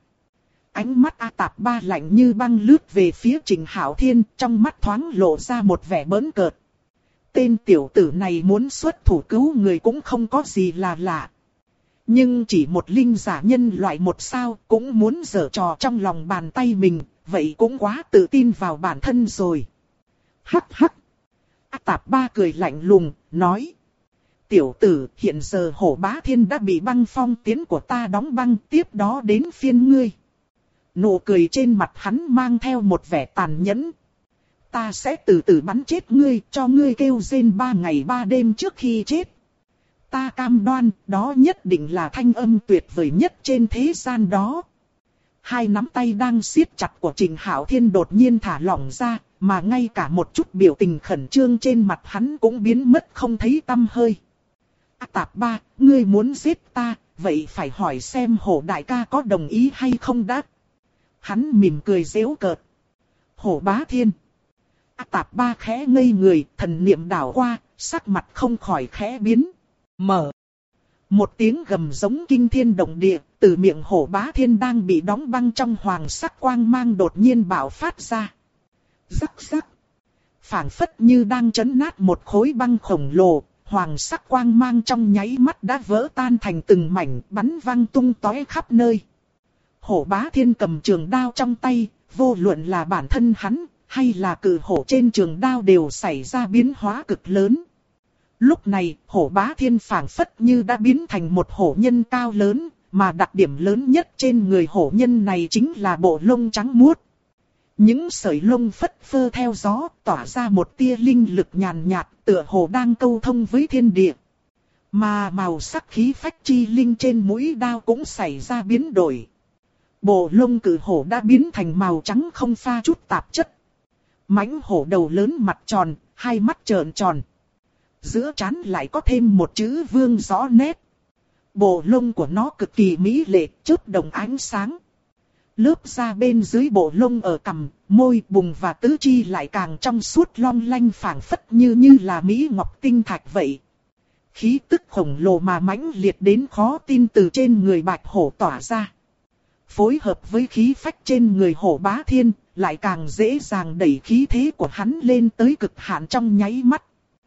Ánh mắt A Tạp Ba lạnh như băng lướt về phía Trịnh Hạo Thiên, trong mắt thoáng lộ ra một vẻ bỡn cợt. Tên tiểu tử này muốn xuất thủ cứu người cũng không có gì là lạ. Nhưng chỉ một linh giả nhân loại một sao cũng muốn giở trò trong lòng bàn tay mình, vậy cũng quá tự tin vào bản thân rồi. Hắc hắc. A Tạp Ba cười lạnh lùng, nói. Tiểu tử, hiện giờ Hổ Bá Thiên đã bị băng phong tiến của ta đóng băng, tiếp đó đến phiên ngươi. Nụ cười trên mặt hắn mang theo một vẻ tàn nhẫn. Ta sẽ từ từ bắn chết ngươi, cho ngươi kêu rên 3 ngày 3 đêm trước khi chết. Ta cam đoan, đó nhất định là thanh âm tuyệt vời nhất trên thế gian đó. Hai nắm tay đang siết chặt của Trịnh Hạo Thiên đột nhiên thả lỏng ra, mà ngay cả một chút biểu tình khẩn trương trên mặt hắn cũng biến mất không thấy tăm hơi. A Tạp Ba, ngươi muốn giết ta, vậy phải hỏi xem Hổ Đại ca có đồng ý hay không đã. Hắn mỉm cười giễu cợt. Hổ Bá Thiên. A Tạp Ba khẽ ngây người, thần niệm đảo qua, sắc mặt không khỏi khẽ biến. Mở. Một tiếng gầm giống kinh thiên động địa, từ miệng Hổ Bá Thiên đang bị đóng băng trong hoàng sắc quang mang đột nhiên bạo phát ra. Rắc rắc. phảng phất như đang trấn nát một khối băng khổng lồ, hoàng sắc quang mang trong nháy mắt đã vỡ tan thành từng mảnh, bắn văng tung tóe khắp nơi. Hổ Bá Thiên cầm trường đao trong tay, vô luận là bản thân hắn, hay là cự hổ trên trường đao đều xảy ra biến hóa cực lớn. Lúc này, Hổ Bá Thiên phảng phất như đã biến thành một hổ nhân cao lớn, mà đặc điểm lớn nhất trên người hổ nhân này chính là bộ lông trắng muốt. Những sợi lông phất phơ theo gió, tỏa ra một tia linh lực nhàn nhạt, tựa hồ đang câu thông với thiên địa. Mà màu sắc khí phách chi linh trên mũi đao cũng xảy ra biến đổi. Bộ lông cự hổ đã biến thành màu trắng không pha chút tạp chất. Mãnh hổ đầu lớn mặt tròn, hai mắt trợn tròn. Giữa trán lại có thêm một chữ vương rõ nét. Bộ lông của nó cực kỳ mỹ lệ, chớp đồng ánh sáng. Lớp da bên dưới bộ lông ở cằm, môi, bùng và tứ chi lại càng trong suốt long lanh phảng phất như là mỹ ngọc tinh thạch vậy. Khí tức khổng lồ mà mãnh liệt đến khó tin từ trên người bạch hổ tỏa ra. Phối hợp với khí phách trên người Hổ Bá Thiên, lại càng dễ dàng đẩy khí thế của hắn lên tới cực hạn trong nháy mắt.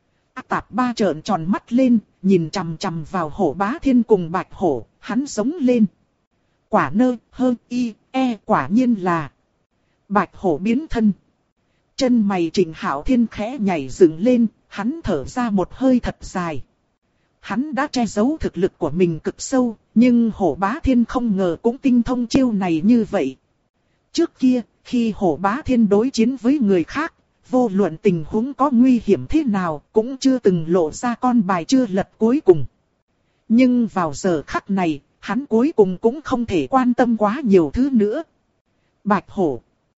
A Tạp Ba trợn tròn mắt lên, nhìn chằm chằm vào Hổ Bá Thiên cùng bạch hổ, hắn giống lên. Quả nơ, hơn y, e quả nhiên là bạch hổ biến thân. Chân mày Trịnh Hạo Thiên khẽ nhảy dựng lên, hắn thở ra một hơi thật dài. Hắn đã che giấu thực lực của mình cực sâu, nhưng Hổ Bá Thiên không ngờ cũng tinh thông chiêu này như vậy. Trước kia, khi Hổ Bá Thiên đối chiến với người khác, vô luận tình huống có nguy hiểm thế nào, cũng chưa từng lộ ra con bài chưa lật cuối cùng. Nhưng vào giờ khắc này, hắn cuối cùng cũng không thể quan tâm quá nhiều thứ nữa. Bạch hổ.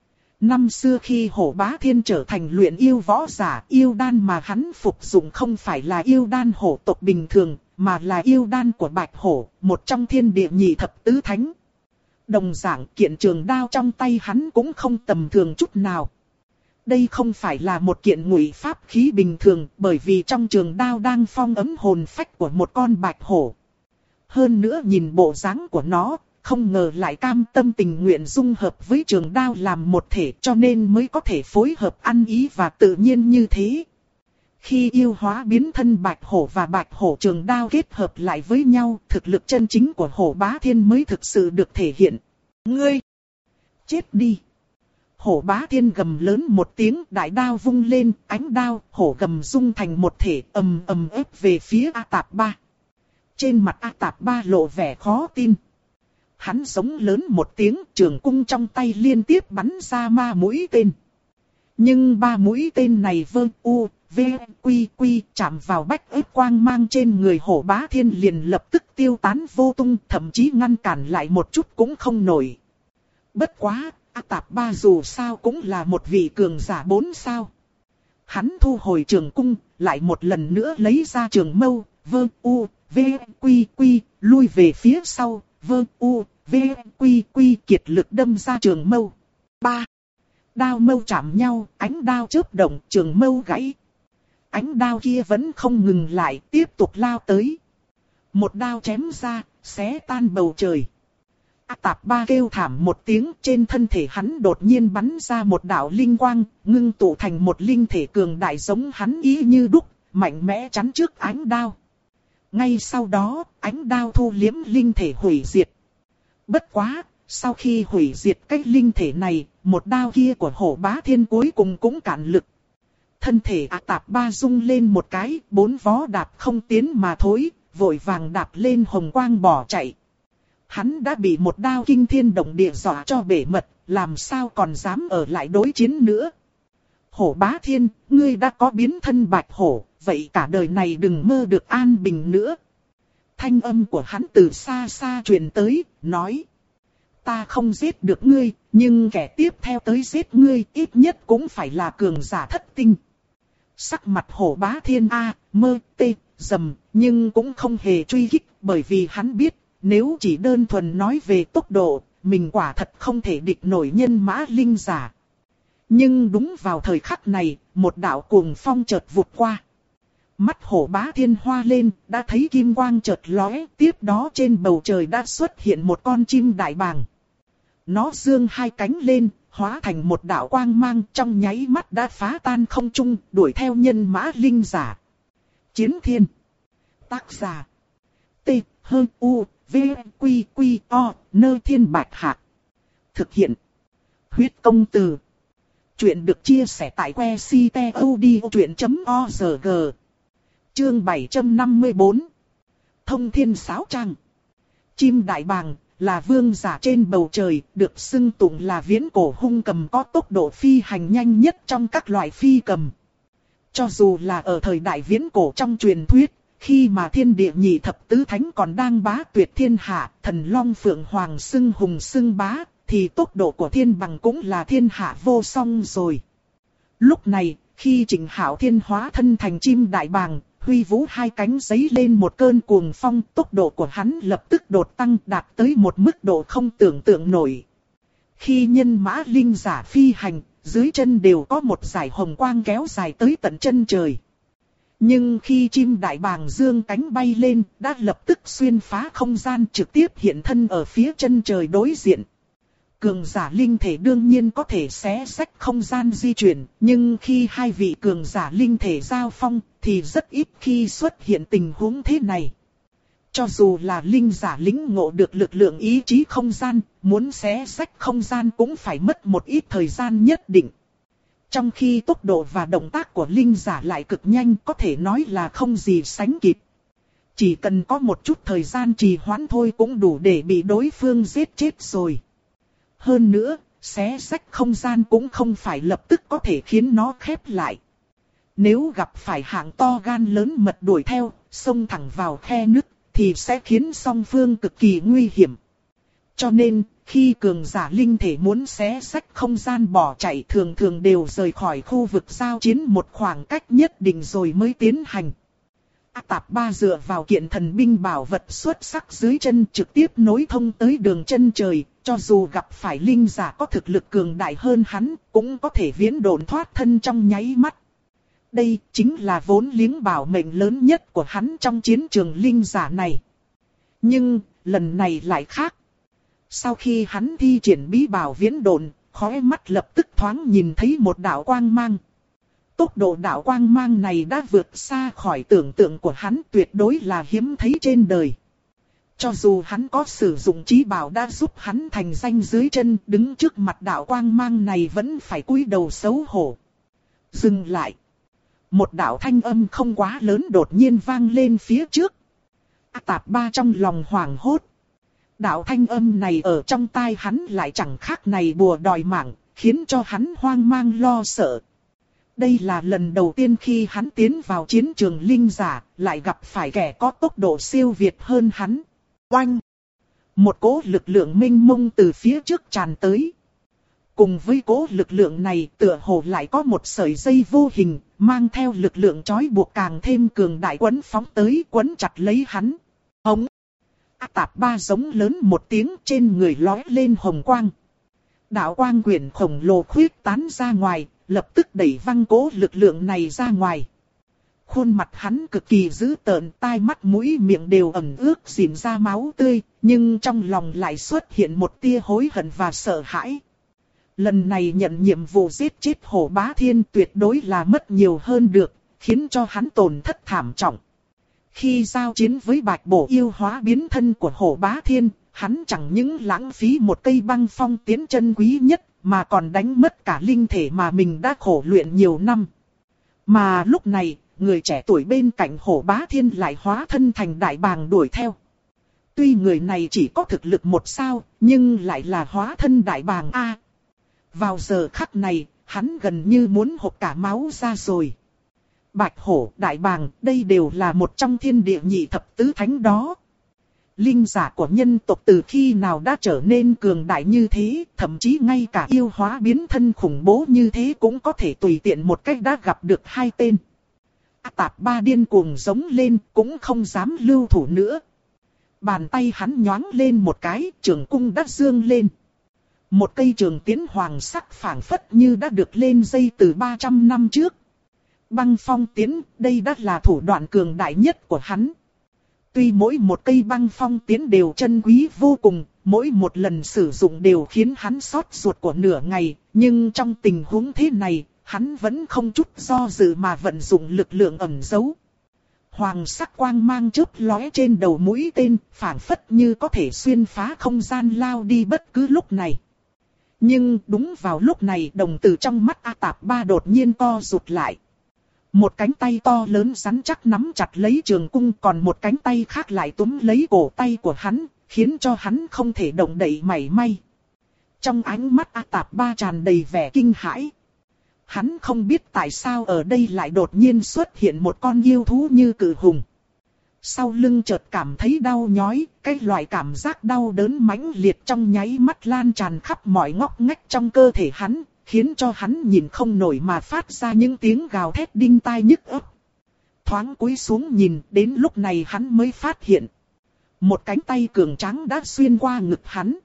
Năm xưa khi Hổ Bá Thiên trở thành luyện yêu võ giả, yêu đan mà hắn phục dụng không phải là yêu đan hổ tộc bình thường, mà là yêu đan của bạch hổ, một trong thiên địa nhị thập tứ thánh. Đồng dạng kiện trường đao trong tay hắn cũng không tầm thường chút nào. Đây không phải là một kiện ngụy pháp khí bình thường, bởi vì trong trường đao đang phong ấn hồn phách của một con bạch hổ. Hơn nữa nhìn bộ dáng của nó, không ngờ lại cam tâm tình nguyện dung hợp với trường đao làm một thể, cho nên mới có thể phối hợp ăn ý và tự nhiên như thế. Khi yêu hóa biến thân bạch hổ và bạch hổ trường đao kết hợp lại với nhau, thực lực chân chính của Hổ Bá Thiên mới thực sự được thể hiện. Ngươi! Chết đi! Hổ Bá Thiên gầm lớn một tiếng, đại đao vung lên, ánh đao, hổ gầm dung thành một thể, ầm ầm ép về phía A Tạp Ba. Trên mặt A Tạp Ba lộ vẻ khó tin. Hắn giống lớn một tiếng, trường cung trong tay liên tiếp bắn ra 3 mũi tên. Nhưng 3 mũi tên này vơ u, v, quy quy chạm vào bách ức quang mang trên người Hổ Bá Thiên liền lập tức tiêu tán vô tung, thậm chí ngăn cản lại một chút cũng không nổi. Bất quá, A Tạp Ba dù sao cũng là một vị cường giả 4 sao. Hắn thu hồi trường cung, lại một lần nữa lấy ra trường mâu, vơ u, v, quy quy, lui về phía sau, vơ u, v, quy quy kiệt lực đâm ra trường mâu. 3. Đao mâu chạm nhau, ánh đao chớp động, trường mâu gãy. Ánh đao kia vẫn không ngừng lại, tiếp tục lao tới. Một đao chém ra, xé tan bầu trời. A Tạp Ba kêu thảm một tiếng, trên thân thể hắn đột nhiên bắn ra một đạo linh quang, ngưng tụ thành một linh thể cường đại giống hắn ý như đúc, mạnh mẽ chắn trước ánh đao. Ngay sau đó, ánh đao thu liếm linh thể hủy diệt. Bất quá, sau khi hủy diệt cái linh thể này, một đao kia của Hổ Bá Thiên cuối cùng cũng cạn lực. Thân thể A Tạp Ba rung lên một cái, 4 vó đạp không tiến mà thối, vội vàng đạp lên hồng quang bỏ chạy. Hắn đã bị một đao kinh thiên động địa dọa cho bể mật, làm sao còn dám ở lại đối chiến nữa. Hổ Bá Thiên, ngươi đã có biến thân bạch hổ, vậy cả đời này đừng mơ được an bình nữa. Thanh âm của hắn từ xa xa truyền tới, nói. Ta không giết được ngươi, nhưng kẻ tiếp theo tới giết ngươi ít nhất cũng phải là cường giả thất tinh. Sắc mặt Hổ Bá Thiên mơ, tê, dầm, nhưng cũng không hề truy kích, bởi vì hắn biết, nếu chỉ đơn thuần nói về tốc độ, mình quả thật không thể địch nổi nhân mã linh giả. Nhưng đúng vào thời khắc này, một đạo cuồng phong chợt vụt qua. Mắt Hổ Bá Thiên hoa lên, đã thấy kim quang chợt lóe, tiếp đó trên bầu trời đã xuất hiện một con chim đại bàng. Nó giương hai cánh lên, hóa thành một đạo quang mang trong nháy mắt đã phá tan không trung, đuổi theo nhân mã linh giả. Chiến thiên. Tác giả. T, H, U, V, Quy, Quy, O, Nơ Thiên Bạch Hạc. Thực hiện. Huyết công từ. Chuyện được chia sẻ tại que ctod.org. Chương 754. Thông thiên sáo trang. Chim đại bàng là vương giả trên bầu trời, được xưng tụng là viễn cổ hung cầm có tốc độ phi hành nhanh nhất trong các loại phi cầm. Cho dù là ở thời đại viễn cổ trong truyền thuyết, khi mà thiên địa nhị thập tứ thánh còn đang bá tuyệt thiên hạ, thần long phượng hoàng xưng hùng xưng bá, thì tốc độ của thiên bằng cũng là thiên hạ vô song rồi. Lúc này, khi Trịnh Hạo Thiên hóa thân thành chim đại bàng, huy vũ hai cánh giấy lên một cơn cuồng phong, tốc độ của hắn lập tức đột tăng đạt tới một mức độ không tưởng tượng nổi. Khi nhân mã linh giả phi hành, dưới chân đều có một dải hồng quang kéo dài tới tận chân trời. Nhưng khi chim đại bàng dương cánh bay lên, đã lập tức xuyên phá không gian trực tiếp hiện thân ở phía chân trời đối diện. Cường giả linh thể đương nhiên có thể xé xách không gian di chuyển, nhưng khi hai vị cường giả linh thể giao phong, thì rất ít khi xuất hiện tình huống thế này. Cho dù là linh giả lĩnh ngộ được lực lượng ý chí không gian, muốn xé xách không gian cũng phải mất một ít thời gian nhất định. Trong khi tốc độ và động tác của linh giả lại cực nhanh, có thể nói là không gì sánh kịp. Chỉ cần có một chút thời gian trì hoãn thôi cũng đủ để bị đối phương giết chết rồi. Hơn nữa, xé xách không gian cũng không phải lập tức có thể khiến nó khép lại. Nếu gặp phải hạng to gan lớn mật đuổi theo, xông thẳng vào khe nứt, thì sẽ khiến song phương cực kỳ nguy hiểm. Cho nên, khi cường giả linh thể muốn xé xách không gian bỏ chạy thường thường đều rời khỏi khu vực giao chiến một khoảng cách nhất định rồi mới tiến hành. Tạp Ba dựa vào kiện thần binh bảo vật xuất sắc dưới chân trực tiếp nối thông tới đường chân trời, cho dù gặp phải linh giả có thực lực cường đại hơn hắn, cũng có thể viễn độn thoát thân trong nháy mắt. Đây chính là vốn liếng bảo mệnh lớn nhất của hắn trong chiến trường linh giả này. Nhưng, lần này lại khác. Sau khi hắn thi triển bí bảo viễn độn, khóe mắt lập tức thoáng nhìn thấy một đạo quang mang. Tốc độ đạo quang mang này đã vượt xa khỏi tưởng tượng của hắn, tuyệt đối là hiếm thấy trên đời. Cho dù hắn có sử dụng trí bảo đã giúp hắn thành danh dưới chân, đứng trước mặt đạo quang mang này vẫn phải cúi đầu xấu hổ. Dừng lại. Một đạo thanh âm không quá lớn đột nhiên vang lên phía trước. Tạp Ba trong lòng hoảng hốt. Đạo thanh âm này ở trong tai hắn lại chẳng khác này bùa đòi mạng, khiến cho hắn hoang mang lo sợ. Đây là lần đầu tiên khi hắn tiến vào chiến trường linh giả, lại gặp phải kẻ có tốc độ siêu việt hơn hắn. Oanh! Một cỗ lực lượng mênh mông từ phía trước tràn tới. Cùng với cỗ lực lượng này tựa hồ lại có một sợi dây vô hình, mang theo lực lượng trói buộc càng thêm cường đại quấn phóng tới quấn chặt lấy hắn. Hống! Tạp Ba giống lớn một tiếng trên người lóe lên hồng quang. Đạo quang quyển khổng lồ khuyết tán ra ngoài, lập tức đẩy văng cỗ lực lượng này ra ngoài. Khuôn mặt hắn cực kỳ dữ tợn, tai mắt mũi miệng đều ẩm ướt rỉn ra máu tươi, nhưng trong lòng lại xuất hiện một tia hối hận và sợ hãi. Lần này nhận nhiệm vụ giết chết Hổ Bá Thiên tuyệt đối là mất nhiều hơn được, khiến cho hắn tổn thất thảm trọng. Khi giao chiến với Bạch Bổ yêu hóa biến thân của Hổ Bá Thiên, hắn chẳng những lãng phí một cây băng phong tiến chân quý nhất, mà còn đánh mất cả linh thể mà mình đã khổ luyện nhiều năm. Mà lúc này, người trẻ tuổi bên cạnh Hổ Bá Thiên lại hóa thân thành đại bàng đuổi theo. Tuy người này chỉ có thực lực một sao, nhưng lại là hóa thân đại bàng A. Vào giờ khắc này, hắn gần như muốn hộc cả máu ra rồi. Bạch Hổ, đại bàng, đây đều là một trong thiên địa nhị thập tứ thánh đó. Linh giả của nhân tộc từ khi nào đã trở nên cường đại như thế, thậm chí ngay cả yêu hóa biến thân khủng bố như thế cũng có thể tùy tiện một cách đã gặp được hai tên. Tạp Ba điên cuồng giống lên, cũng không dám lưu thủ nữa. Bàn tay hắn nhoáng lên một cái, trường cung đã dương lên. Một cây trường tiến hoàng sắc phảng phất như đã được lên dây từ 300 năm trước. Băng phong tiến, đây đã là thủ đoạn cường đại nhất của hắn. Tuy mỗi một cây băng phong tiến đều chân quý vô cùng, mỗi một lần sử dụng đều khiến hắn xót ruột của nửa ngày, nhưng trong tình huống thế này, hắn vẫn không chút do dự mà vận dụng lực lượng ẩn giấu. Hoàng sắc quang mang chớp lóe trên đầu mũi tên, phảng phất như có thể xuyên phá không gian lao đi bất cứ lúc này. Nhưng đúng vào lúc này đồng tử trong mắt A Tạp Ba đột nhiên co rụt lại. Một cánh tay to lớn rắn chắc nắm chặt lấy trường cung, còn một cánh tay khác lại túm lấy cổ tay của hắn, khiến cho hắn không thể động đậy mảy may. Trong ánh mắt A Tạp Ba tràn đầy vẻ kinh hãi. Hắn không biết tại sao ở đây lại đột nhiên xuất hiện một con yêu thú như cự hùng. Sau lưng chợt cảm thấy đau nhói, cái loại cảm giác đau đớn mãnh liệt trong nháy mắt lan tràn khắp mọi ngóc ngách trong cơ thể hắn, khiến cho hắn nhìn không nổi mà phát ra những tiếng gào thét đinh tai nhức óc. Thoáng cúi xuống nhìn, đến lúc này hắn mới phát hiện. Một cánh tay cường tráng đã xuyên qua ngực hắn.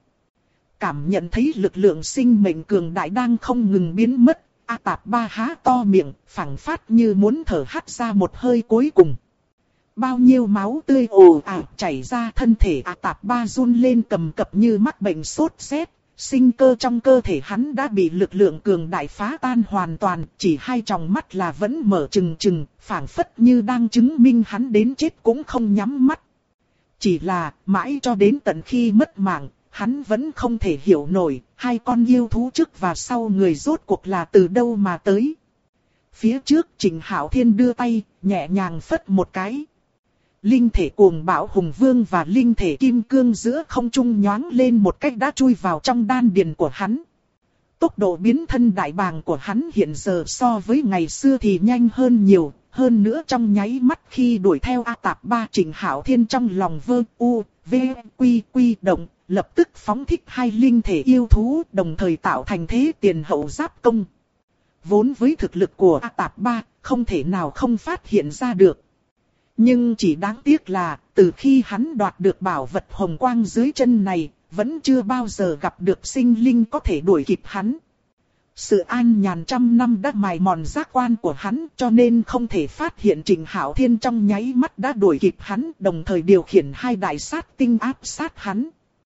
Cảm nhận thấy lực lượng sinh mệnh cường đại đang không ngừng biến mất, A Tạp Ba há to miệng, phảng phất như muốn thở hắt ra một hơi cuối cùng. Bao nhiêu máu tươi ồ ạt chảy ra, thân thể A Tạp Ba run lên cầm cập như mắc bệnh sốt rét. Sinh cơ trong cơ thể hắn đã bị lực lượng cường đại phá tan hoàn toàn, chỉ hai tròng mắt là vẫn mở trừng trừng, phảng phất như đang chứng minh hắn đến chết cũng không nhắm mắt. Chỉ là, mãi cho đến tận khi mất mạng, hắn vẫn không thể hiểu nổi, hai con yêu thú trước và sau người rốt cuộc là từ đâu mà tới. Phía trước Trình Hạo Thiên đưa tay, nhẹ nhàng phất một cái. Linh thể cuồng bạo hùng vương và linh thể kim cương giữa không trung nhoáng lên một cách đã chui vào trong đan điền của hắn. Tốc độ biến thân đại bàng của hắn hiện giờ so với ngày xưa thì nhanh hơn nhiều, hơn nữa trong nháy mắt khi đuổi theo A Tạp Ba, Trình Hạo Thiên trong lòng vơ u, v, quy quy động, lập tức phóng thích hai linh thể yêu thú, đồng thời tạo thành thế tiền hậu giáp công. Vốn với thực lực của A Tạp Ba, không thể nào không phát hiện ra được. Nhưng chỉ đáng tiếc là, từ khi hắn đoạt được bảo vật hồng quang dưới chân này, vẫn chưa bao giờ gặp được sinh linh có thể đuổi kịp hắn. Sự an nhàn trăm năm đã mài mòn giác quan của hắn, cho nên không thể phát hiện Trình Hạo Thiên trong nháy mắt đã đuổi kịp hắn, đồng thời điều khiển hai đại sát tinh áp sát hắn.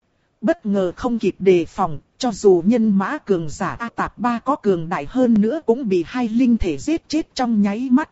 Bất ngờ không kịp đề phòng, cho dù nhân mã cường giả A Tạp Ba có cường đại hơn nữa cũng bị hai linh thể giết chết trong nháy mắt.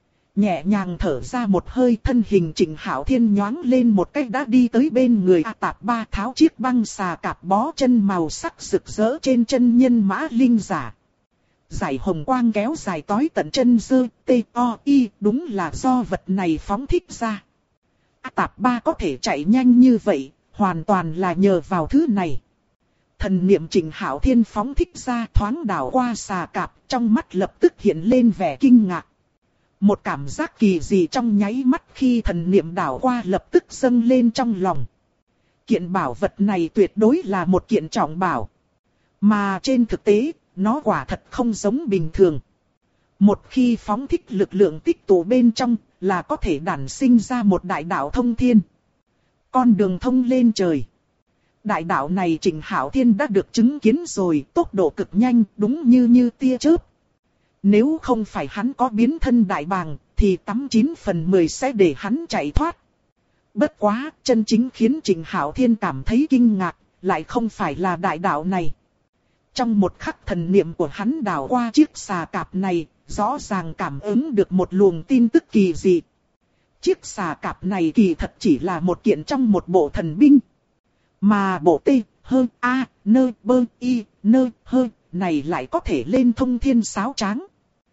Nhẹ nhàng thở ra một hơi, thân hình Trình Hạo Thiên nhoáng lên một cách đã đi tới bên người A Tạp Ba, tháo chiếc băng xà cạp bó chân màu sắc rực rỡ trên chân nhân mã linh giả. Dải hồng quang kéo dài tối tận chân giơ, T-O-I, đúng là do vật này phóng thích ra. A Tạp Ba có thể chạy nhanh như vậy, hoàn toàn là nhờ vào thứ này. Thần niệm Trình Hạo Thiên phóng thích ra, thoáng đảo qua xà cạp, trong mắt lập tức hiện lên vẻ kinh ngạc. Một cảm giác kỳ dị trong nháy mắt khi thần niệm đảo qua lập tức dâng lên trong lòng. Kiện bảo vật này tuyệt đối là một kiện trọng bảo. Mà trên thực tế, nó quả thật không giống bình thường. Một khi phóng thích lực lượng tích tụ bên trong, là có thể đản sinh ra một đại đạo thông thiên. Con đường thông lên trời. Đại đạo này Trình Hạo Thiên đã được chứng kiến rồi, tốc độ cực nhanh, đúng như tia chớp. Nếu không phải hắn có biến thân đại bàng, thì 89/10 sẽ để hắn chạy thoát. Bất quá, chân chính khiến Trình Hạo Thiên cảm thấy kinh ngạc, lại không phải là đại đạo này. Trong một khắc thần niệm của hắn đảo qua chiếc xà cạp này, rõ ràng cảm ứng được một luồng tin tức kỳ dị. Chiếc xà cạp này kỳ thật chỉ là một kiện trong một bộ thần binh. Mà bộ T, H, A, N, B, I, N, H này lại có thể lên thông thiên sáo tráng.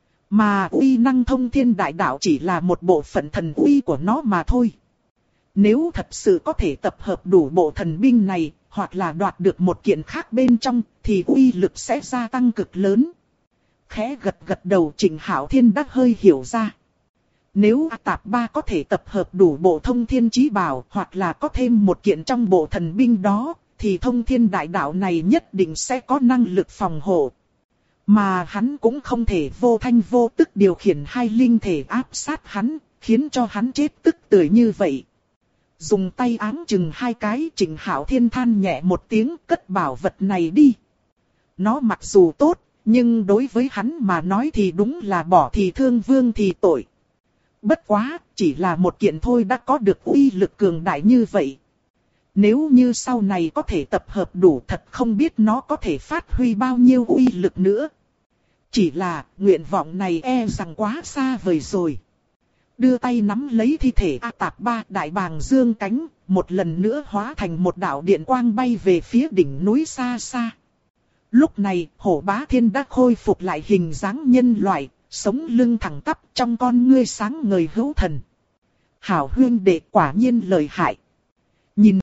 Mà uy năng thông thiên đại đạo chỉ là một bộ phận thần uy của nó mà thôi. Nếu thật sự có thể tập hợp đủ bộ thần binh này, hoặc là đoạt được một kiện khác bên trong, thì uy lực sẽ gia tăng cực lớn. Khẽ gật đầu, Trình Hạo Thiên đã hơi hiểu ra. Nếu A Tạp Ba có thể tập hợp đủ bộ thông thiên chí bảo, hoặc là có thêm một kiện trong bộ thần binh đó, thì thông thiên đại đạo này nhất định sẽ có năng lực phòng hộ. Mà hắn cũng không thể vô thanh vô tức điều khiển hai linh thể áp sát hắn, khiến cho hắn chết tức tưởi như vậy. Dùng tay áng chừng hai cái, Trình Hạo Thiên than nhẹ một tiếng, cất bảo vật này đi. Nó mặc dù tốt, nhưng đối với hắn mà nói thì đúng là bỏ thì thương vương thì tội. Bất quá, chỉ là một kiện thôi đã có được uy lực cường đại như vậy. Nếu như sau này có thể tập hợp đủ, thật không biết nó có thể phát huy bao nhiêu uy lực nữa. Chỉ là, nguyện vọng này e rằng quá xa vời rồi. Đưa tay nắm lấy thi thể A Tạp Ba, đại bàng dương cánh, một lần nữa hóa thành một đạo điện quang bay về phía đỉnh núi xa xa. Lúc này, Hổ Bá Thiên đã khôi phục lại hình dáng nhân loại, sống lưng thẳng tắp, trong con ngươi sáng ngời hữu thần. Hảo huynh đệ quả nhiên lợi hại. Nhìn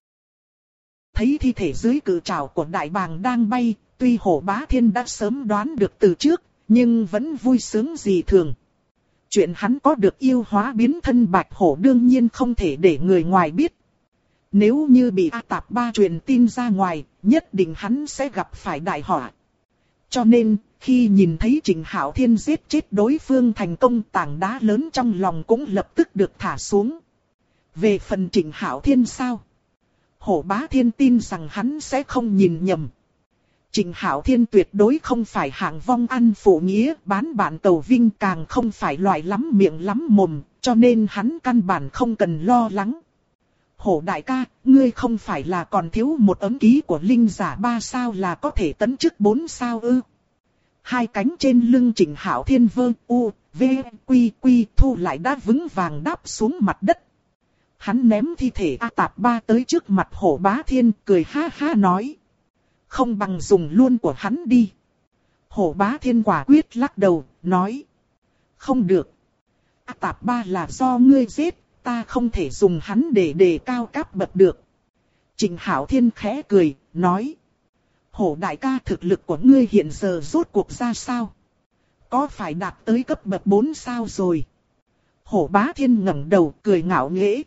thấy thi thể dưới cự trảo của đại bàng đang bay, tuy Hổ Bá Thiên đã sớm đoán được từ trước, nhưng vẫn vui sướng dị thường. Chuyện hắn có được yêu hóa biến thân bạch hổ đương nhiên không thể để người ngoài biết. Nếu như bị A Tạp Ba truyền tin ra ngoài, nhất định hắn sẽ gặp phải đại họa. Cho nên, khi nhìn thấy Trịnh Hạo Thiên giết chết đối phương thành công, tảng đá lớn trong lòng cũng lập tức được thả xuống. Về phần Trịnh Hạo Thiên sao? Hổ Bá Thiên tin rằng hắn sẽ không nhìn nhầm. Trịnh Hạo Thiên tuyệt đối không phải hạng vong ăn phụ nghĩa, bán bạn cầu vinh, càng không phải loại lắm miệng lắm mồm, cho nên hắn căn bản không cần lo lắng. Hổ đại ca, ngươi không phải là còn thiếu một ấm ký của linh giả 3 sao là có thể tấn chức 4 sao ư? Hai cánh trên lưng Trịnh Hạo Thiên vơ u, v, quy quy thu lại đã vững vàng đáp xuống mặt đất. Hắn ném thi thể A Tạp Ba tới trước mặt Hổ Bá Thiên, cười ha ha nói. Không bằng dùng luôn của hắn đi. Hổ Bá Thiên quả quyết lắc đầu, nói. Không được. A Tạp Ba là do ngươi giết, ta không thể dùng hắn để đề cao cấp bậc được. Trịnh Hạo Thiên khẽ cười, nói. Hổ đại ca, thực lực của ngươi hiện giờ rốt cuộc ra sao? Có phải đạt tới cấp bậc 4 sao rồi? Hổ Bá Thiên ngẩng đầu cười ngạo nghễ.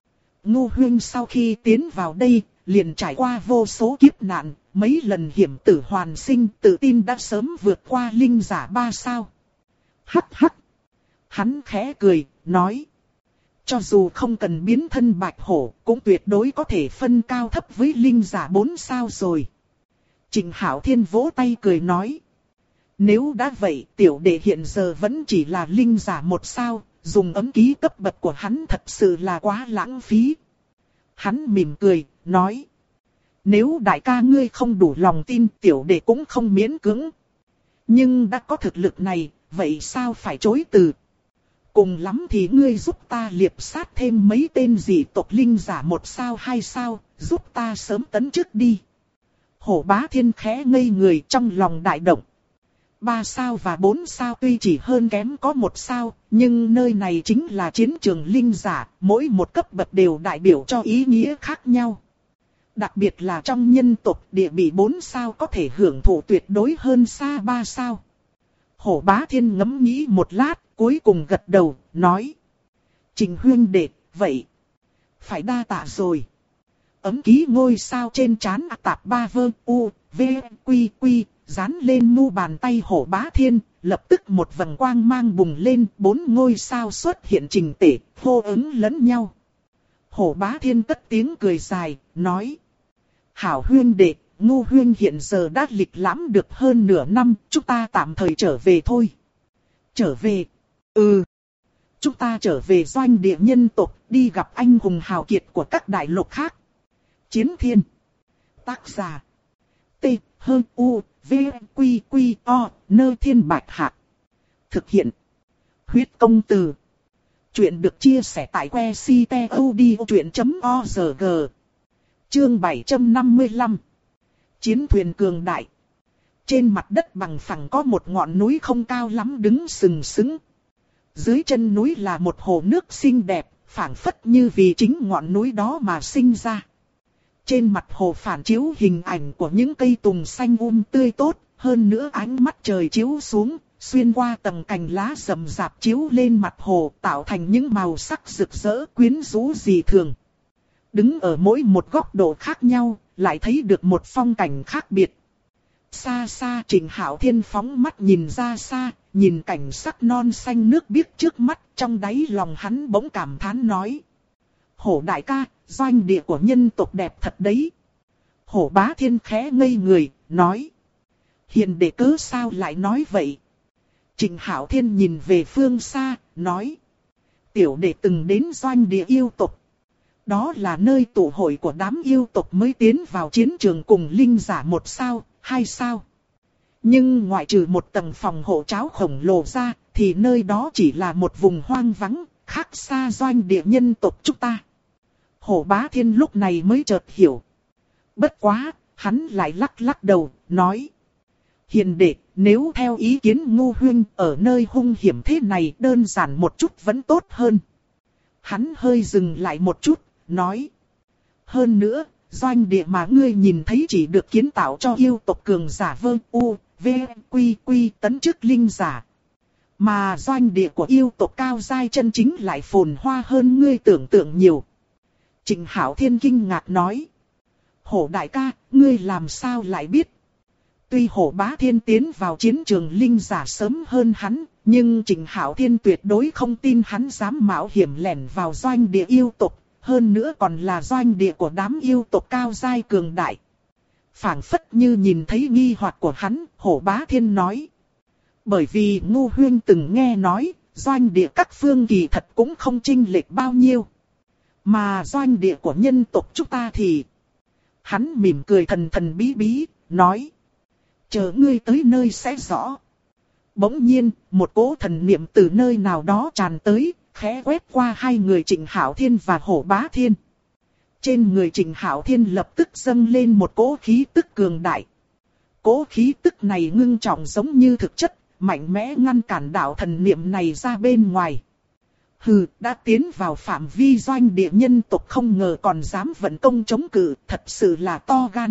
Ngô huynh sau khi tiến vào đây, liền trải qua vô số kiếp nạn, mấy lần hiểm tử hoàn sinh, tự tin đã sớm vượt qua linh giả 3 sao. Hắc hắc. Hắn khẽ cười, nói. Cho dù không cần biến thân bạch hổ, cũng tuyệt đối có thể phân cao thấp với linh giả 4 sao rồi. Trịnh Hạo Thiên vỗ tay cười nói. Nếu đã vậy, tiểu đệ hiện giờ vẫn chỉ là linh giả 1 sao, dùng ấm ký cấp bậc của hắn thật sự là quá lãng phí. Hắn mỉm cười, nói. Nếu đại ca ngươi không đủ lòng tin, tiểu đệ cũng không miễn cưỡng. Nhưng đã có thực lực này, vậy sao phải chối từ? Cùng lắm thì ngươi giúp ta liệp sát thêm mấy tên dị tộc linh giả 1 sao 2 sao, giúp ta sớm tấn chức đi. Hổ Bá Thiên khẽ ngây người, trong lòng đại động. 3 sao và 4 sao tuy chỉ hơn kém có 1 sao, nhưng nơi này chính là chiến trường linh giả, mỗi một cấp bậc đều đại biểu cho ý nghĩa khác nhau. Đặc biệt là trong nhân tộc, địa vị 4 sao có thể hưởng thụ tuyệt đối hơn xa 3 sao. Hổ Bá Thiên ngẫm nghĩ một lát, cuối cùng gật đầu, nói. Trình huynh đệ, vậy phải đa tạ rồi. Ấm ký ngôi sao trên trán A Tạp Ba vơ u, v, quy quy, dán lên mu bàn tay Hổ Bá Thiên, lập tức một vầng quang mang bùng lên, 4 ngôi sao xuất hiện chỉnh tề, hô ứng lẫn nhau. Hổ Bá Thiên cất tiếng cười dài, nói. Hảo huynh đệ, Ngô huynh hiện giờ đã lịch lãm được hơn nửa năm, chúng ta tạm thời trở về thôi. Trở về? Ừ. Chúng ta trở về doanh địa nhân tộc, đi gặp anh hùng hào kiệt của các đại lục khác. Chiến Thiên. Tác giả. T, H, U, V, Quy, Quy, O, Nơ Thiên Bạch Hạc. Thực hiện. Huyết công từ. Chuyện được chia sẻ tại que ctod.org. Chương 755. Chiến thuyền cường đại. Trên mặt đất bằng phẳng có một ngọn núi không cao lắm đứng sừng sững. Dưới chân núi là một hồ nước xinh đẹp, phảng phất như vì chính ngọn núi đó mà sinh ra. Trên mặt hồ phản chiếu hình ảnh của những cây tùng xanh tươi tốt, hơn nữa ánh mắt trời chiếu xuống, xuyên qua tầng cành lá rậm rạp chiếu lên mặt hồ, tạo thành những màu sắc rực rỡ quyến rũ dị thường. Đứng ở mỗi một góc độ khác nhau, lại thấy được một phong cảnh khác biệt. Xa xa Trịnh Hạo Thiên phóng mắt nhìn ra xa, nhìn cảnh sắc non xanh nước biếc trước mắt, trong đáy lòng hắn bỗng cảm thán nói. Hổ đại ca, doanh địa của nhân tộc đẹp thật đấy. Hổ Bá Thiên khẽ ngây người, nói. Hiền đệ cớ sao lại nói vậy? Trịnh Hạo Thiên nhìn về phương xa, nói. Tiểu đệ từng đến doanh địa yêu tộc. Đó là nơi tụ hội của đám yêu tộc mới tiến vào chiến trường cùng linh giả 1 sao, 2 sao. Nhưng ngoại trừ một tầng phòng hộ cháo khổng lồ ra, thì nơi đó chỉ là một vùng hoang vắng, khác xa doanh địa nhân tộc chúng ta. Hổ Bá Thiên lúc này mới chợt hiểu. Bất quá, hắn lại lắc lắc đầu, nói. Hiền đệ, nếu theo ý kiến Ngô huynh ở nơi hung hiểm thế này đơn giản một chút vẫn tốt hơn. Hắn hơi dừng lại một chút, nói. Hơn nữa, doanh địa mà ngươi nhìn thấy chỉ được kiến tạo cho yêu tộc cường giả Vương U, V, Quy, Quy tấn chức linh giả. Mà doanh địa của yêu tộc cao giai chân chính lại phồn hoa hơn ngươi tưởng tượng nhiều. Trịnh Hạo Thiên kinh ngạc nói. Hổ đại ca, ngươi làm sao lại biết? Tuy Hổ Bá Thiên tiến vào chiến trường linh giả sớm hơn hắn, nhưng Trịnh Hạo Thiên tuyệt đối không tin hắn dám mạo hiểm lẻn vào doanh địa yêu tộc, hơn nữa còn là doanh địa của đám yêu tộc cao giai cường đại. Phảng phất như nhìn thấy nghi hoặc của hắn, Hổ Bá Thiên nói. Bởi vì Ngô huynh từng nghe nói, doanh địa các phương kỳ thật cũng không chênh lệch bao nhiêu. Mà doanh địa của nhân tộc chúng ta thì... Hắn mỉm cười thần thần bí bí, nói. Chờ ngươi tới nơi sẽ rõ. Bỗng nhiên, một cỗ thần niệm từ nơi nào đó tràn tới, khẽ quét qua hai người Trịnh Hạo Thiên và Hổ Bá Thiên. Trên người Trịnh Hạo Thiên lập tức dâng lên một cỗ khí tức cường đại. Cỗ khí tức này ngưng trọng giống như thực chất, mạnh mẽ ngăn cản đạo thần niệm này ra bên ngoài. Hừ, đã tiến vào phạm vi doanh địa nhân tộc không ngờ còn dám vận công chống cự, thật sự là to gan.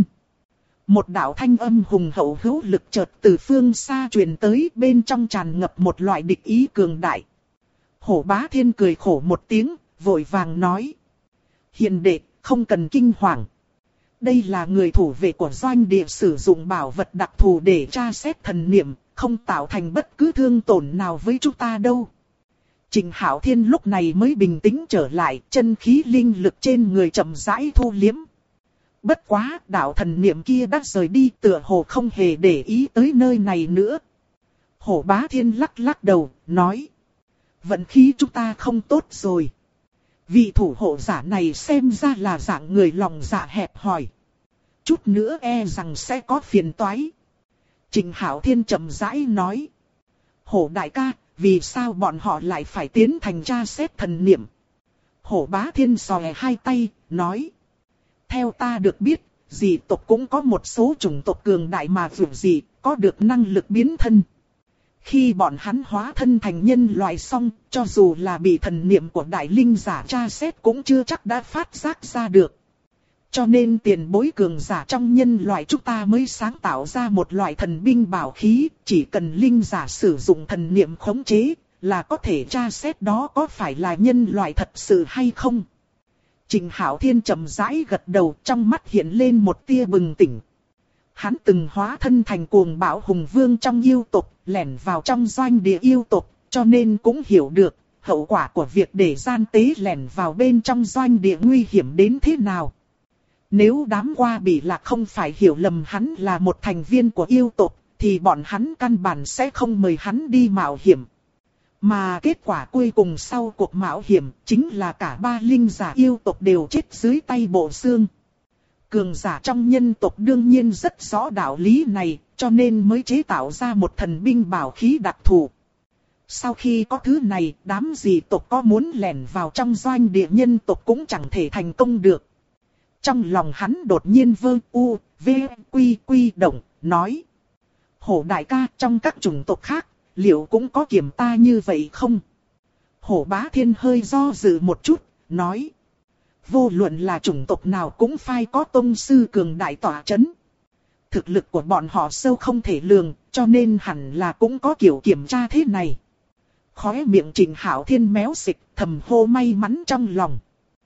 Một đạo thanh âm hùng hậu hữu lực chợt từ phương xa truyền tới, bên trong tràn ngập một loại địch ý cường đại. Hổ Bá Thiên cười khổ một tiếng, vội vàng nói. Hiền đệ, không cần kinh hoàng. Đây là người thủ vệ của doanh địa sử dụng bảo vật đặc thù để tra xét thần niệm, không tạo thành bất cứ thương tổn nào với chúng ta đâu. Trịnh Hạo Thiên lúc này mới bình tĩnh trở lại, chân khí linh lực trên người chậm rãi thu liếm. Bất quá, đạo thần niệm kia đã rời đi, tựa hồ không hề để ý tới nơi này nữa. Hổ Bá Thiên lắc lắc đầu, nói. Vận khí chúng ta không tốt rồi. Vị thủ hộ giả này xem ra là dạng người lòng dạ hẹp hòi. Chút nữa e rằng sẽ có phiền toái. Trịnh Hạo Thiên chậm rãi nói. Hổ đại ca, vì sao bọn họ lại phải tiến thành tra xét thần niệm? Hổ Bá Thiên xòe hai tay, nói. Theo ta được biết, dị tộc cũng có một số chủng tộc cường đại mà vượt dị, có được năng lực biến thân. Khi bọn hắn hóa thân thành nhân loại xong, cho dù là bị thần niệm của đại linh giả tra xét cũng chưa chắc đã phát giác ra được. Cho nên tiền bối cường giả trong nhân loại chúng ta mới sáng tạo ra một loại thần binh bảo khí, chỉ cần linh giả sử dụng thần niệm khống chế, là có thể tra xét đó có phải là nhân loại thật sự hay không. Trịnh Hạo Thiên chậm rãi gật đầu, trong mắt hiện lên một tia bừng tỉnh. Hắn từng hóa thân thành cuồng bạo hùng vương trong yêu tộc, lẻn vào trong doanh địa yêu tộc, cho nên cũng hiểu được hậu quả của việc để gian tế lẻn vào bên trong doanh địa nguy hiểm đến thế nào. Nếu đám qua bị lạc không phải hiểu lầm hắn là một thành viên của yêu tộc, thì bọn hắn căn bản sẽ không mời hắn đi mạo hiểm. Mà kết quả cuối cùng sau cuộc mạo hiểm chính là cả ba linh giả yêu tộc đều chết dưới tay Bộ Xương. Cường giả trong nhân tộc đương nhiên rất rõ đạo lý này, cho nên mới chế tạo ra một thần binh bảo khí đặc thù. Sau khi có thứ này, đám dị tộc có muốn lẻn vào trong doanh địa nhân tộc cũng chẳng thể thành công được. Trong lòng hắn đột nhiên vơ u, v, quy quy động, nói. Hổ đại ca, trong các chủng tộc khác, liệu cũng có kiểm ta như vậy không? Hổ Bá Thiên hơi do dự một chút, nói. Vô luận là chủng tộc nào cũng phải có tông sư cường đại tỏa chấn. Thực lực của bọn họ sâu không thể lường, cho nên hẳn là cũng có kiểu kiểm tra thế này. Khóe miệng Trịnh Hạo Thiên méo xịch, thầm hô may mắn trong lòng.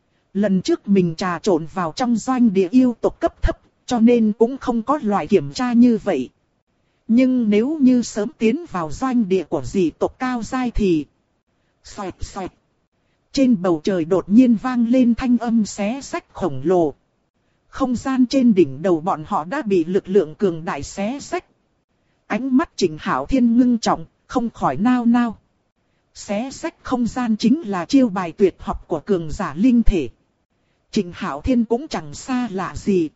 Lần trước mình trà trộn vào trong doanh địa yêu tộc cấp thấp, cho nên cũng không có loại kiểm tra như vậy. Nhưng nếu như sớm tiến vào doanh địa của dị tộc cao giai thì... Xoẹt xoẹt. Trên bầu trời đột nhiên vang lên thanh âm xé xách khổng lồ. Không gian trên đỉnh đầu bọn họ đã bị lực lượng cường đại xé xách. Ánh mắt Trịnh Hạo Thiên ngưng trọng, không khỏi nao nao. Xé xách không gian chính là chiêu bài tuyệt học của cường giả linh thể. Trịnh Hạo Thiên cũng chẳng xa lạ gì.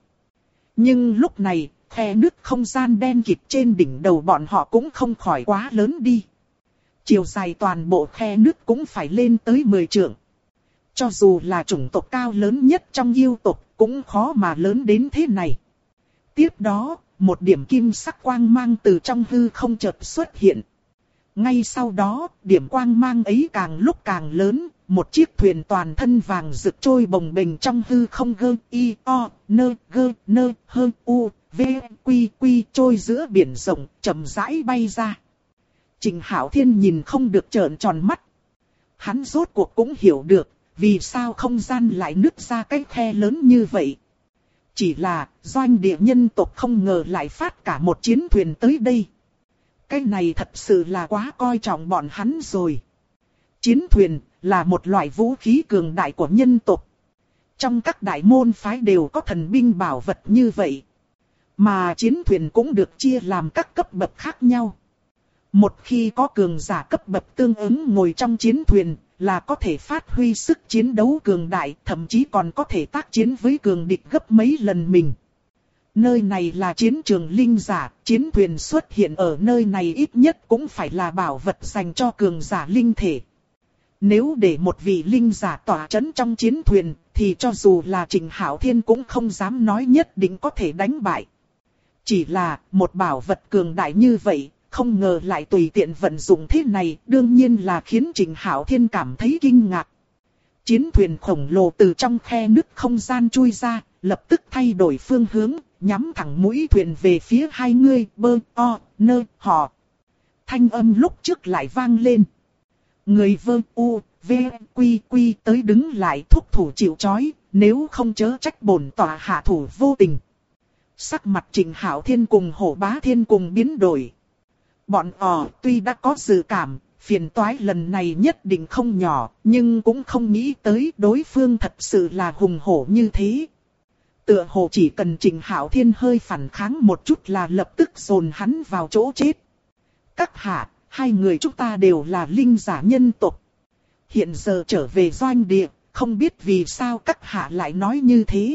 Nhưng lúc này, khe nứt không gian đen kịt trên đỉnh đầu bọn họ cũng không khỏi quá lớn đi. Chiều dài toàn bộ khe nứt cũng phải lên tới 10 trượng. Cho dù là chủng tộc cao lớn nhất trong yêu tộc, cũng khó mà lớn đến thế này. Tiếp đó, một điểm kim sắc quang mang từ trong hư không chợt xuất hiện. Ngay sau đó, điểm quang mang ấy càng lúc càng lớn, một chiếc thuyền toàn thân vàng rực trôi bồng bềnh trong hư không gơ y o nơ gơ nơ hơ u v quy quy trôi giữa biển rộng, chậm rãi bay ra. Trịnh Hạo Thiên nhìn không được trợn tròn mắt. Hắn rốt cuộc cũng hiểu được, vì sao không gian lại nứt ra cái khe lớn như vậy. Chỉ là, doanh địa nhân tộc không ngờ lại phát cả một chiến thuyền tới đây. Cái này thật sự là quá coi trọng bọn hắn rồi. Chiến thuyền là một loại vũ khí cường đại của nhân tộc. Trong các đại môn phái đều có thần binh bảo vật như vậy. Mà chiến thuyền cũng được chia làm các cấp bậc khác nhau. Một khi có cường giả cấp bậc tương ứng ngồi trong chiến thuyền, là có thể phát huy sức chiến đấu cường đại, thậm chí còn có thể tác chiến với cường địch gấp mấy lần mình. Nơi này là chiến trường linh giả, chiến thuyền xuất hiện ở nơi này ít nhất cũng phải là bảo vật dành cho cường giả linh thể. Nếu để một vị linh giả tỏa chấn trong chiến thuyền, thì cho dù là Trịnh Hạo Thiên cũng không dám nói nhất định có thể đánh bại. Chỉ là một bảo vật cường đại như vậy, không ngờ lại tùy tiện vận dụng thế này, đương nhiên là khiến Trịnh Hạo Thiên cảm thấy kinh ngạc. Chiến thuyền khổng lồ từ trong khe nứt không gian chui ra, lập tức thay đổi phương hướng, nhắm thẳng mũi thuyền về phía hai người bơ o nơ họ. Thanh âm lúc trước lại vang lên. Người vơ u v quy quy tới đứng lại thúc thủ chịu trói, nếu không chớ trách bổn tọa hạ thủ vô tình. Sắc mặt Trịnh Hạo Thiên cùng Hổ Bá Thiên cùng biến đổi. Bọn họ tuy đã có dự cảm, phiền toái lần này nhất định không nhỏ, nhưng cũng không nghĩ tới đối phương thật sự là hùng hổ như thế. Tựa hồ chỉ cần Trịnh Hạo Thiên hơi phản kháng một chút là lập tức dồn hắn vào chỗ chết. Các hạ, hai người chúng ta đều là linh giả nhân tộc. Hiện giờ trở về doanh địa, không biết vì sao các hạ lại nói như thế.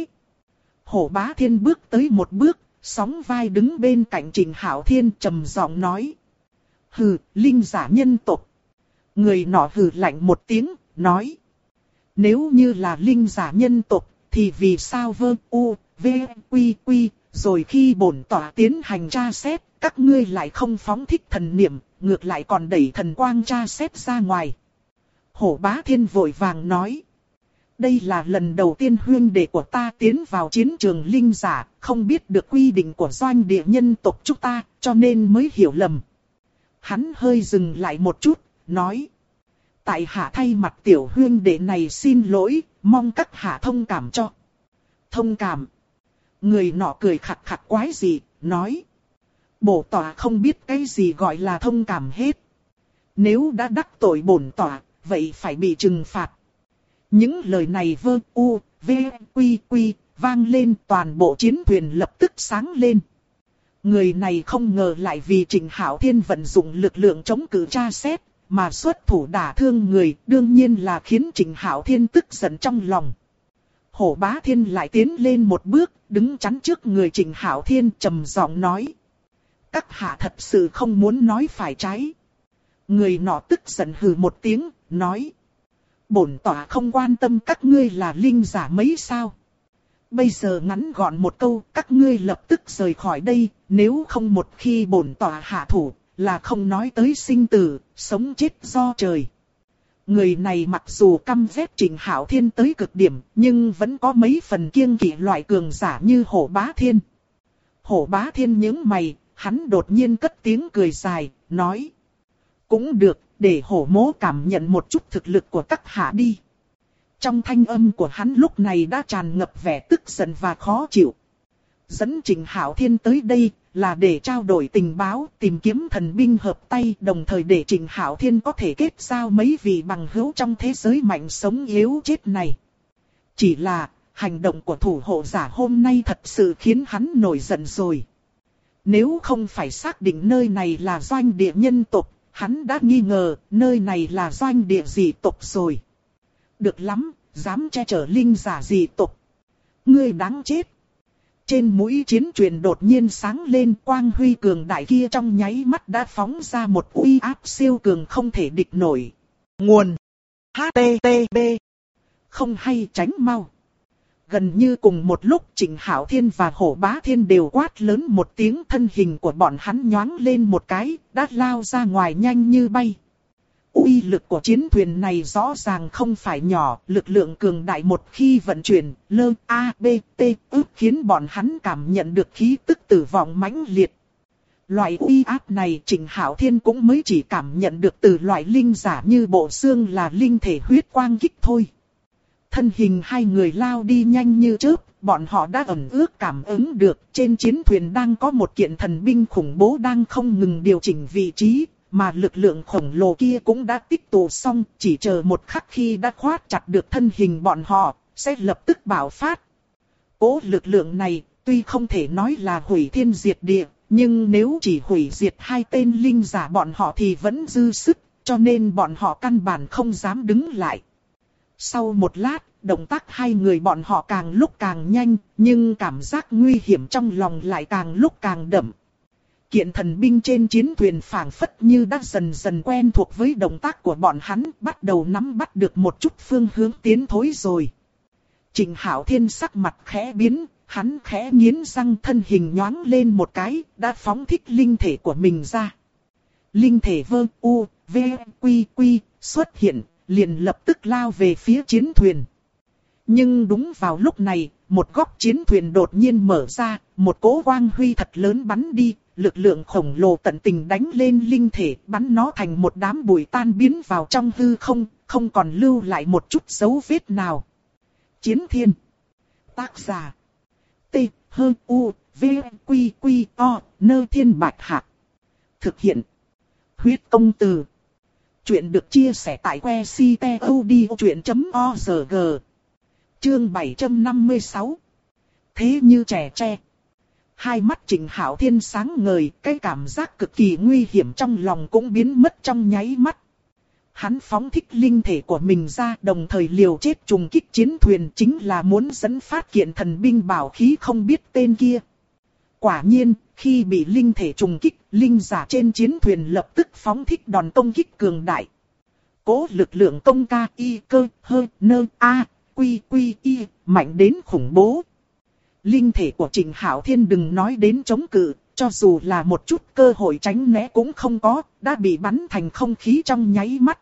Hổ Bá Thiên bước tới một bước, sóng vai đứng bên cạnh Trịnh Hạo Thiên trầm giọng nói. Hừ, linh giả nhân tộc. Người nọ hừ lạnh một tiếng, nói. Nếu như là linh giả nhân tộc, thì vì sao vơ u, v, quy quy, rồi khi bổn tọa tiến hành tra xét, các ngươi lại không phóng thích thần niệm, ngược lại còn đẩy thần quang tra xét ra ngoài. Hổ Bá Thiên vội vàng nói. Đây là lần đầu tiên huynh đệ của ta tiến vào chiến trường linh giả, không biết được quy định của doanh địa nhân tộc chúng ta, cho nên mới hiểu lầm. Hắn hơi dừng lại một chút, nói. Tại hạ thay mặt tiểu huynh đệ này xin lỗi, mong các hạ thông cảm cho. Thông cảm. Người nọ cười khặt khặt quái gì, nói. Bổ tọa không biết cái gì gọi là thông cảm hết. Nếu đã đắc tội bổn tọa, vậy phải bị trừng phạt. Những lời này vơ u, v, quy quy, vang lên, toàn bộ chiến thuyền lập tức sáng lên. Người này không ngờ lại vì Trịnh Hạo Thiên vận dụng lực lượng chống cự tra xét, mà xuất thủ đả thương người, đương nhiên là khiến Trịnh Hạo Thiên tức giận trong lòng. Hổ Bá Thiên lại tiến lên một bước, đứng chắn trước người Trịnh Hạo Thiên trầm giọng nói. Các hạ thật sự không muốn nói phải trái. Người nọ tức giận hừ một tiếng, nói. Bổn tọa không quan tâm các ngươi là linh giả mấy sao. Bây giờ ngắn gọn một câu, các ngươi lập tức rời khỏi đây, nếu không một khi bổn tọa hạ thủ, là không nói tới sinh tử, sống chết do trời. Người này mặc dù căm ghét Trịnh Hạo Thiên tới cực điểm, nhưng vẫn có mấy phần kiêng kỵ loại cường giả như Hổ Bá Thiên. Hổ Bá Thiên nhướng mày, hắn đột nhiên cất tiếng cười dài, nói. Cũng được, để Hổ Mỗ cảm nhận một chút thực lực của các hạ đi. Trong thanh âm của hắn lúc này đã tràn ngập vẻ tức giận và khó chịu. Dẫn Trịnh Hạo Thiên tới đây là để trao đổi tình báo, tìm kiếm thần binh hợp tay, đồng thời để Trịnh Hạo Thiên có thể kết giao mấy vị bằng hữu trong thế giới mạnh sống yếu chết này. Chỉ là, hành động của thủ hộ giả hôm nay thật sự khiến hắn nổi giận rồi. Nếu không phải xác định nơi này là doanh địa nhân tộc, hắn đã nghi ngờ nơi này là doanh địa dị tộc rồi. Được lắm, dám che chở linh giả dị tộc. Ngươi đáng chết. Trên mũi chiến truyền đột nhiên sáng lên, quang huy cường đại kia trong nháy mắt đã phóng ra một uy áp siêu cường không thể địch nổi. Nguồn HTTP. Không hay, tránh mau. Gần như cùng một lúc Trịnh Hạo Thiên và Hổ Bá Thiên đều quát lớn một tiếng, thân hình của bọn hắn nhoáng lên một cái, đã lao ra ngoài nhanh như bay. Uy lực của chiến thuyền này rõ ràng không phải nhỏ, lực lượng cường đại một khi vận chuyển, ức khiến bọn hắn cảm nhận được khí tức tử vong mãnh liệt. Loại uy áp này Trịnh Hạo Thiên cũng mới chỉ cảm nhận được từ loại linh giả như Bộ Xương là linh thể huyết quang kích thôi. Thân hình hai người lao đi nhanh như chớp, bọn họ đã ẩn ước cảm ứng được trên chiến thuyền đang có một kiện thần binh khủng bố đang không ngừng điều chỉnh vị trí, mà lực lượng khổng lồ kia cũng đã tích tụ xong, chỉ chờ một khắc khi đã khoát chặt được thân hình bọn họ, sẽ lập tức bạo phát. Cố lực lượng này, tuy không thể nói là hủy thiên diệt địa, nhưng nếu chỉ hủy diệt hai tên linh giả bọn họ thì vẫn dư sức, cho nên bọn họ căn bản không dám đứng lại. Sau một lát, động tác hai người bọn họ càng lúc càng nhanh, nhưng cảm giác nguy hiểm trong lòng lại càng lúc càng đậm. Kiện thần binh trên chiến thuyền phảng phất như đã dần dần quen thuộc với động tác của bọn hắn, bắt đầu nắm bắt được một chút phương hướng tiến thối rồi. Trịnh Hạo Thiên sắc mặt khẽ biến, hắn khẽ nghiến răng, thân hình nhoáng lên một cái, đã phóng thích linh thể của mình ra. Linh thể VU-V-Quy xuất hiện, liền lập tức lao về phía chiến thuyền. Nhưng đúng vào lúc này, một góc chiến thuyền đột nhiên mở ra, một cỗ quang huy thật lớn bắn đi, lực lượng khổng lồ tận tình đánh lên linh thể, bắn nó thành một đám bụi tan biến vào trong hư không, không còn lưu lại một chút dấu vết nào. Chiến Thiên. Tác giả. T-H-U-V-Q-Q-O, Nơ Thiên Bạch Hạc. Thực hiện. Huyết Công Từ. Chuyện được chia sẻ tại que ctod.org. Chương 756. Thế như trẻ tre. Hai mắt Trịnh Hạo Thiên sáng ngời, cái cảm giác cực kỳ nguy hiểm trong lòng cũng biến mất trong nháy mắt. Hắn phóng thích linh thể của mình ra, đồng thời liều chết trùng kích chiến thuyền, chính là muốn dẫn phát kiện thần binh bảo khí không biết tên kia. Quả nhiên, khi bị linh thể trùng kích, linh giả trên chiến thuyền lập tức phóng thích đòn công kích cường đại. Cố lực lượng công ca y cơ hơ nơ a quy quy y mạnh đến khủng bố. Linh thể của Trịnh Hạo Thiên đừng nói đến chống cự, cho dù là một chút cơ hội tránh né cũng không có, đã bị bắn thành không khí trong nháy mắt.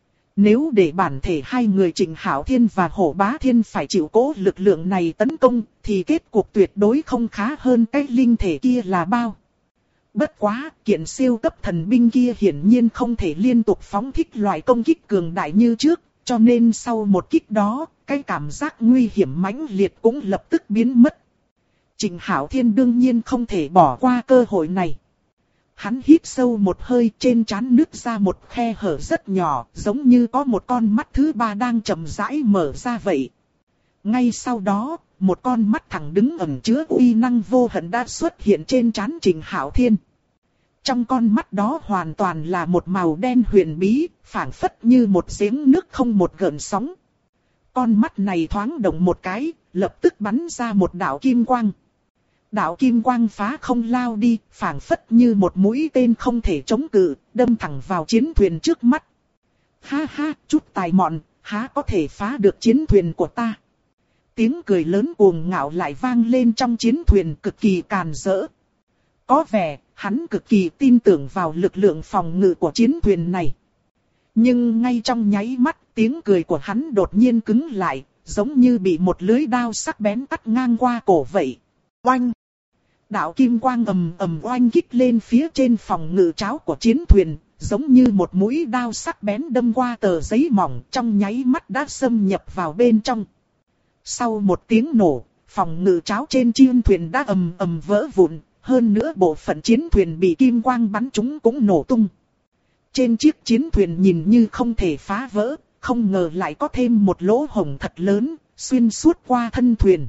Nếu để bản thể hai người Trịnh Hạo Thiên và Hổ Bá Thiên phải chịu cố lực lượng này tấn công, thì kết cục tuyệt đối không khá hơn cái linh thể kia là bao. Bất quá, kiện siêu cấp thần binh kia hiển nhiên không thể liên tục phóng thích loại công kích cường đại như trước, cho nên sau một kích đó, cái cảm giác nguy hiểm mãnh liệt cũng lập tức biến mất. Trịnh Hạo Thiên đương nhiên không thể bỏ qua cơ hội này. Hắn hít sâu một hơi, trên trán nứt ra một khe hở rất nhỏ, giống như có một con mắt thứ ba đang chậm rãi mở ra vậy. Ngay sau đó, một con mắt thẳng đứng ẩn chứa uy năng vô hận đã xuất hiện trên trán Trịnh Hạo Thiên. Trong con mắt đó hoàn toàn là một màu đen huyền bí, phảng phất như một giếng nước không một gợn sóng. Con mắt này thoáng động một cái, lập tức bắn ra một đạo kim quang. Đạo kim quang phá không lao đi, phảng phất như một mũi tên không thể chống cự, đâm thẳng vào chiến thuyền trước mắt. Ha ha, chút tài mọn, há có thể phá được chiến thuyền của ta. Tiếng cười lớn cuồng ngạo lại vang lên trong chiến thuyền, cực kỳ càn rỡ. Có vẻ, hắn cực kỳ tin tưởng vào lực lượng phòng ngự của chiến thuyền này. Nhưng ngay trong nháy mắt, tiếng cười của hắn đột nhiên cứng lại, giống như bị một lưỡi đao sắc bén cắt ngang qua cổ vậy. Oanh! Đạo kim quang ầm ầm oanh kích lên phía trên phòng ngự tráo của chiến thuyền, giống như một mũi đao sắc bén đâm qua tờ giấy mỏng, trong nháy mắt đã xâm nhập vào bên trong. Sau một tiếng nổ, phòng ngự tráo trên chiến thuyền đã ầm ầm vỡ vụn, hơn nữa bộ phận chiến thuyền bị kim quang bắn trúng cũng nổ tung. Trên chiếc chiến thuyền nhìn như không thể phá vỡ, không ngờ lại có thêm một lỗ hổng thật lớn, xuyên suốt qua thân thuyền.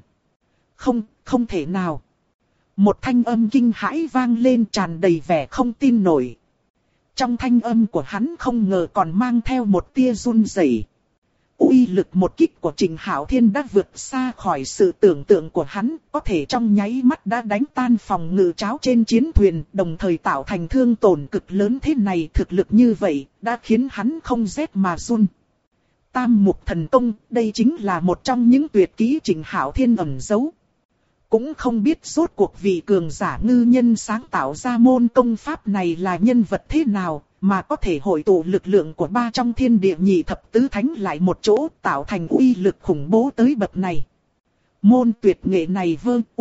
Không thể nào. Một thanh âm kinh hãi vang lên, tràn đầy vẻ không tin nổi. Trong thanh âm của hắn không ngờ còn mang theo một tia run rẩy. uy lực một kích của Trịnh Hạo Thiên đã vượt xa khỏi sự tưởng tượng của hắn, có thể trong nháy mắt đã đánh tan phòng ngự tráo trên chiến thuyền, đồng thời tạo thành thương tổn cực lớn thế này. Thực lực như vậy, đã khiến hắn không rét mà run. Tam mục thần công, đây chính là một trong những tuyệt kỹ Trịnh Hạo Thiên ẩn giấu. Cũng không biết rốt cuộc vị cường giả ngư nhân sáng tạo ra môn công pháp này là nhân vật thế nào, mà có thể hội tụ lực lượng của ba trong thiên địa nhị thập tứ thánh lại một chỗ, tạo thành uy lực khủng bố tới bậc này. Môn tuyệt nghệ này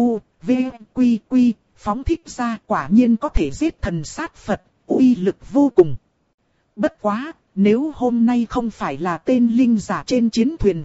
quy phóng thích ra quả nhiên có thể giết thần sát Phật, uy lực vô cùng. Bất quá, nếu hôm nay không phải là tên linh giả trên chiến thuyền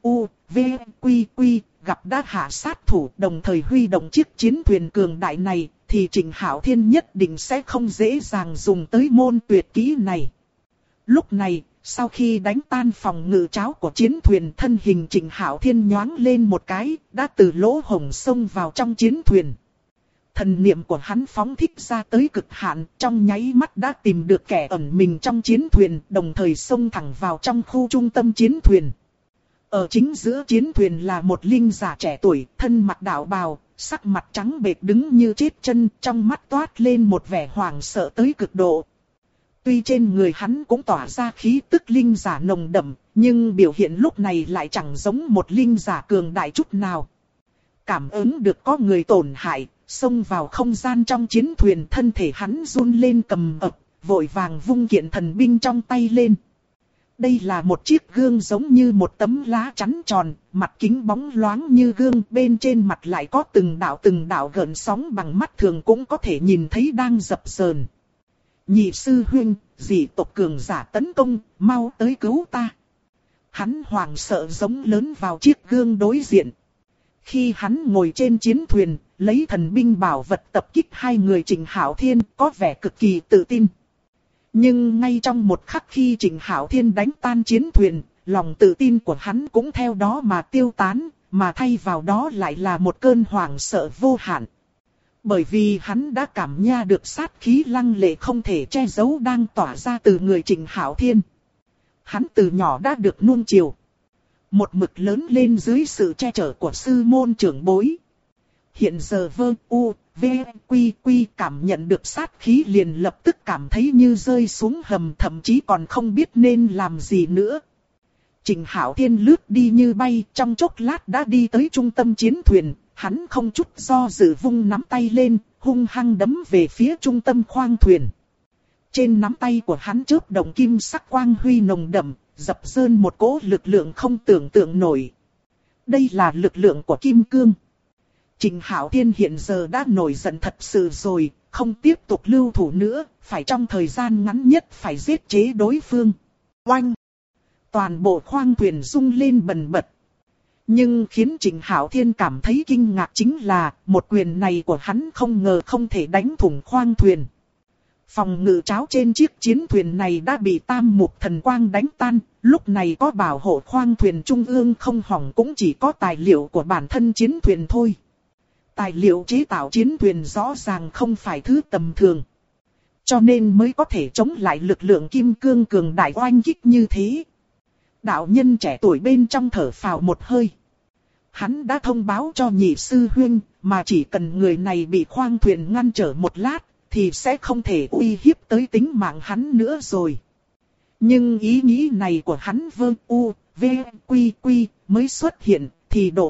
quy gặp đã hạ sát thủ, đồng thời huy động chiếc chiến thuyền cường đại này, thì Trịnh Hạo Thiên nhất định sẽ không dễ dàng dùng tới môn tuyệt kỹ này. Lúc này, sau khi đánh tan phòng ngự tráo của chiến thuyền, thân hình Trịnh Hạo Thiên nhoáng lên một cái, đã từ lỗ hổng xông vào trong chiến thuyền. Thần niệm của hắn phóng thích ra tới cực hạn, trong nháy mắt đã tìm được kẻ ẩn mình trong chiến thuyền, đồng thời xông thẳng vào trong khu trung tâm chiến thuyền. Ở chính giữa chiến thuyền là một linh giả trẻ tuổi, thân mặc đạo bào, sắc mặt trắng bệch đứng như chết chân, trong mắt toát lên một vẻ hoảng sợ tới cực độ. Tuy trên người hắn cũng tỏa ra khí tức linh giả nồng đậm, nhưng biểu hiện lúc này lại chẳng giống một linh giả cường đại chút nào. Cảm ứng được có người tổn hại, xông vào không gian trong chiến thuyền, thân thể hắn run lên cầm ập, vội vàng vung kiện thần binh trong tay lên. Đây là một chiếc gương giống như một tấm lá chắn tròn, mặt kính bóng loáng như gương, bên trên mặt lại có từng đạo gợn sóng bằng mắt thường cũng có thể nhìn thấy đang dập dờn. Nhị sư huynh, dị tộc cường giả tấn công, mau tới cứu ta. Hắn hoảng sợ giống lớn vào chiếc gương đối diện. Khi hắn ngồi trên chiến thuyền, lấy thần binh bảo vật tập kích hai người Trịnh Hạo Thiên, có vẻ cực kỳ tự tin. Nhưng ngay trong một khắc khi Trịnh Hạo Thiên đánh tan chiến thuyền, lòng tự tin của hắn cũng theo đó mà tiêu tán, mà thay vào đó lại là một cơn hoảng sợ vô hạn. Bởi vì hắn đã cảm nha được sát khí lăng lệ không thể che giấu đang tỏa ra từ người Trịnh Hạo Thiên. Hắn từ nhỏ đã được nuông chiều, một mực lớn lên dưới sự che chở của sư môn trưởng bối. Hiện giờ quy cảm nhận được sát khí liền lập tức cảm thấy như rơi xuống hầm, thậm chí còn không biết nên làm gì nữa. Trịnh Hạo Thiên lướt đi như bay, trong chốc lát đã đi tới trung tâm chiến thuyền, hắn không chút do dự vung nắm tay lên, hung hăng đấm về phía trung tâm khoang thuyền. Trên nắm tay của hắn chớp động kim sắc quang huy nồng đậm, dập dờn một cỗ lực lượng không tưởng tượng nổi. Đây là lực lượng của kim cương. Trịnh Hạo Thiên hiện giờ đã nổi giận thật sự rồi, không tiếp tục lưu thủ nữa, phải trong thời gian ngắn nhất phải giết chế đối phương. Oanh! Toàn bộ khoang thuyền rung lên bần bật. Nhưng khiến Trịnh Hạo Thiên cảm thấy kinh ngạc chính là, một quyền này của hắn không ngờ không thể đánh thủng khoang thuyền. Phòng ngự tráo trên chiếc chiến thuyền này đã bị tam mục thần quang đánh tan, lúc này có bảo hộ khoang thuyền trung ương không hỏng cũng chỉ có tài liệu của bản thân chiến thuyền thôi. Tài liệu chế tạo chiến thuyền rõ ràng không phải thứ tầm thường, cho nên mới có thể chống lại lực lượng kim cương cường đại oanh kích như thế. Đạo nhân trẻ tuổi bên trong thở phào một hơi. Hắn đã thông báo cho nhị sư huynh, mà chỉ cần người này bị khoang thuyền ngăn trở một lát, thì sẽ không thể uy hiếp tới tính mạng hắn nữa rồi. Nhưng ý nghĩ này của hắn quy mới xuất hiện, thì độ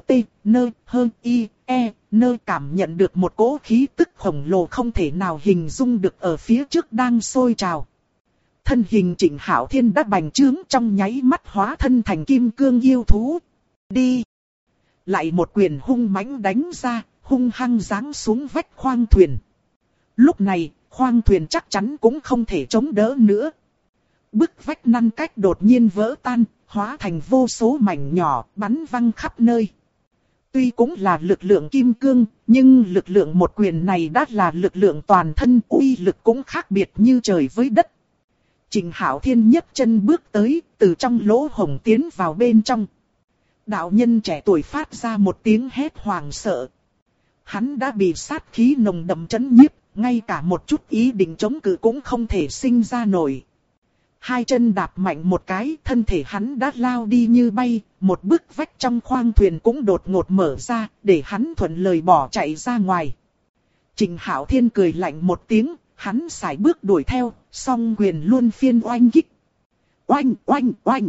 nơi cảm nhận được một cỗ khí tức khổng lồ không thể nào hình dung được ở phía trước đang sôi trào. Thân hình Trịnh Hạo Thiên đã bành trướng trong nháy mắt hóa thân thành kim cương yêu thú. Đi! Lại một quyền hung mãnh đánh ra, hung hăng giáng xuống vách khoang thuyền. Lúc này, khoang thuyền chắc chắn cũng không thể chống đỡ nữa. Bức vách ngăn cách đột nhiên vỡ tan, hóa thành vô số mảnh nhỏ, bắn văng khắp nơi. Tuy cũng là lực lượng kim cương, nhưng lực lượng một quyền này đã là lực lượng toàn thân, uy lực cũng khác biệt như trời với đất. Trịnh Hạo Thiên nhấc chân bước tới, từ trong lỗ hổng tiến vào bên trong. Đạo nhân trẻ tuổi phát ra một tiếng hét hoảng sợ. Hắn đã bị sát khí nồng đậm chấn nhiếp, ngay cả một chút ý định chống cự cũng không thể sinh ra nổi. Hai chân đạp mạnh một cái, thân thể hắn đã lao đi như bay, một bức vách trong khoang thuyền cũng đột ngột mở ra, để hắn thuận lời bỏ chạy ra ngoài. Trịnh Hạo Thiên cười lạnh một tiếng, hắn sải bước đuổi theo, song quyền luôn phiên oanh kích. Oanh, oanh, oanh.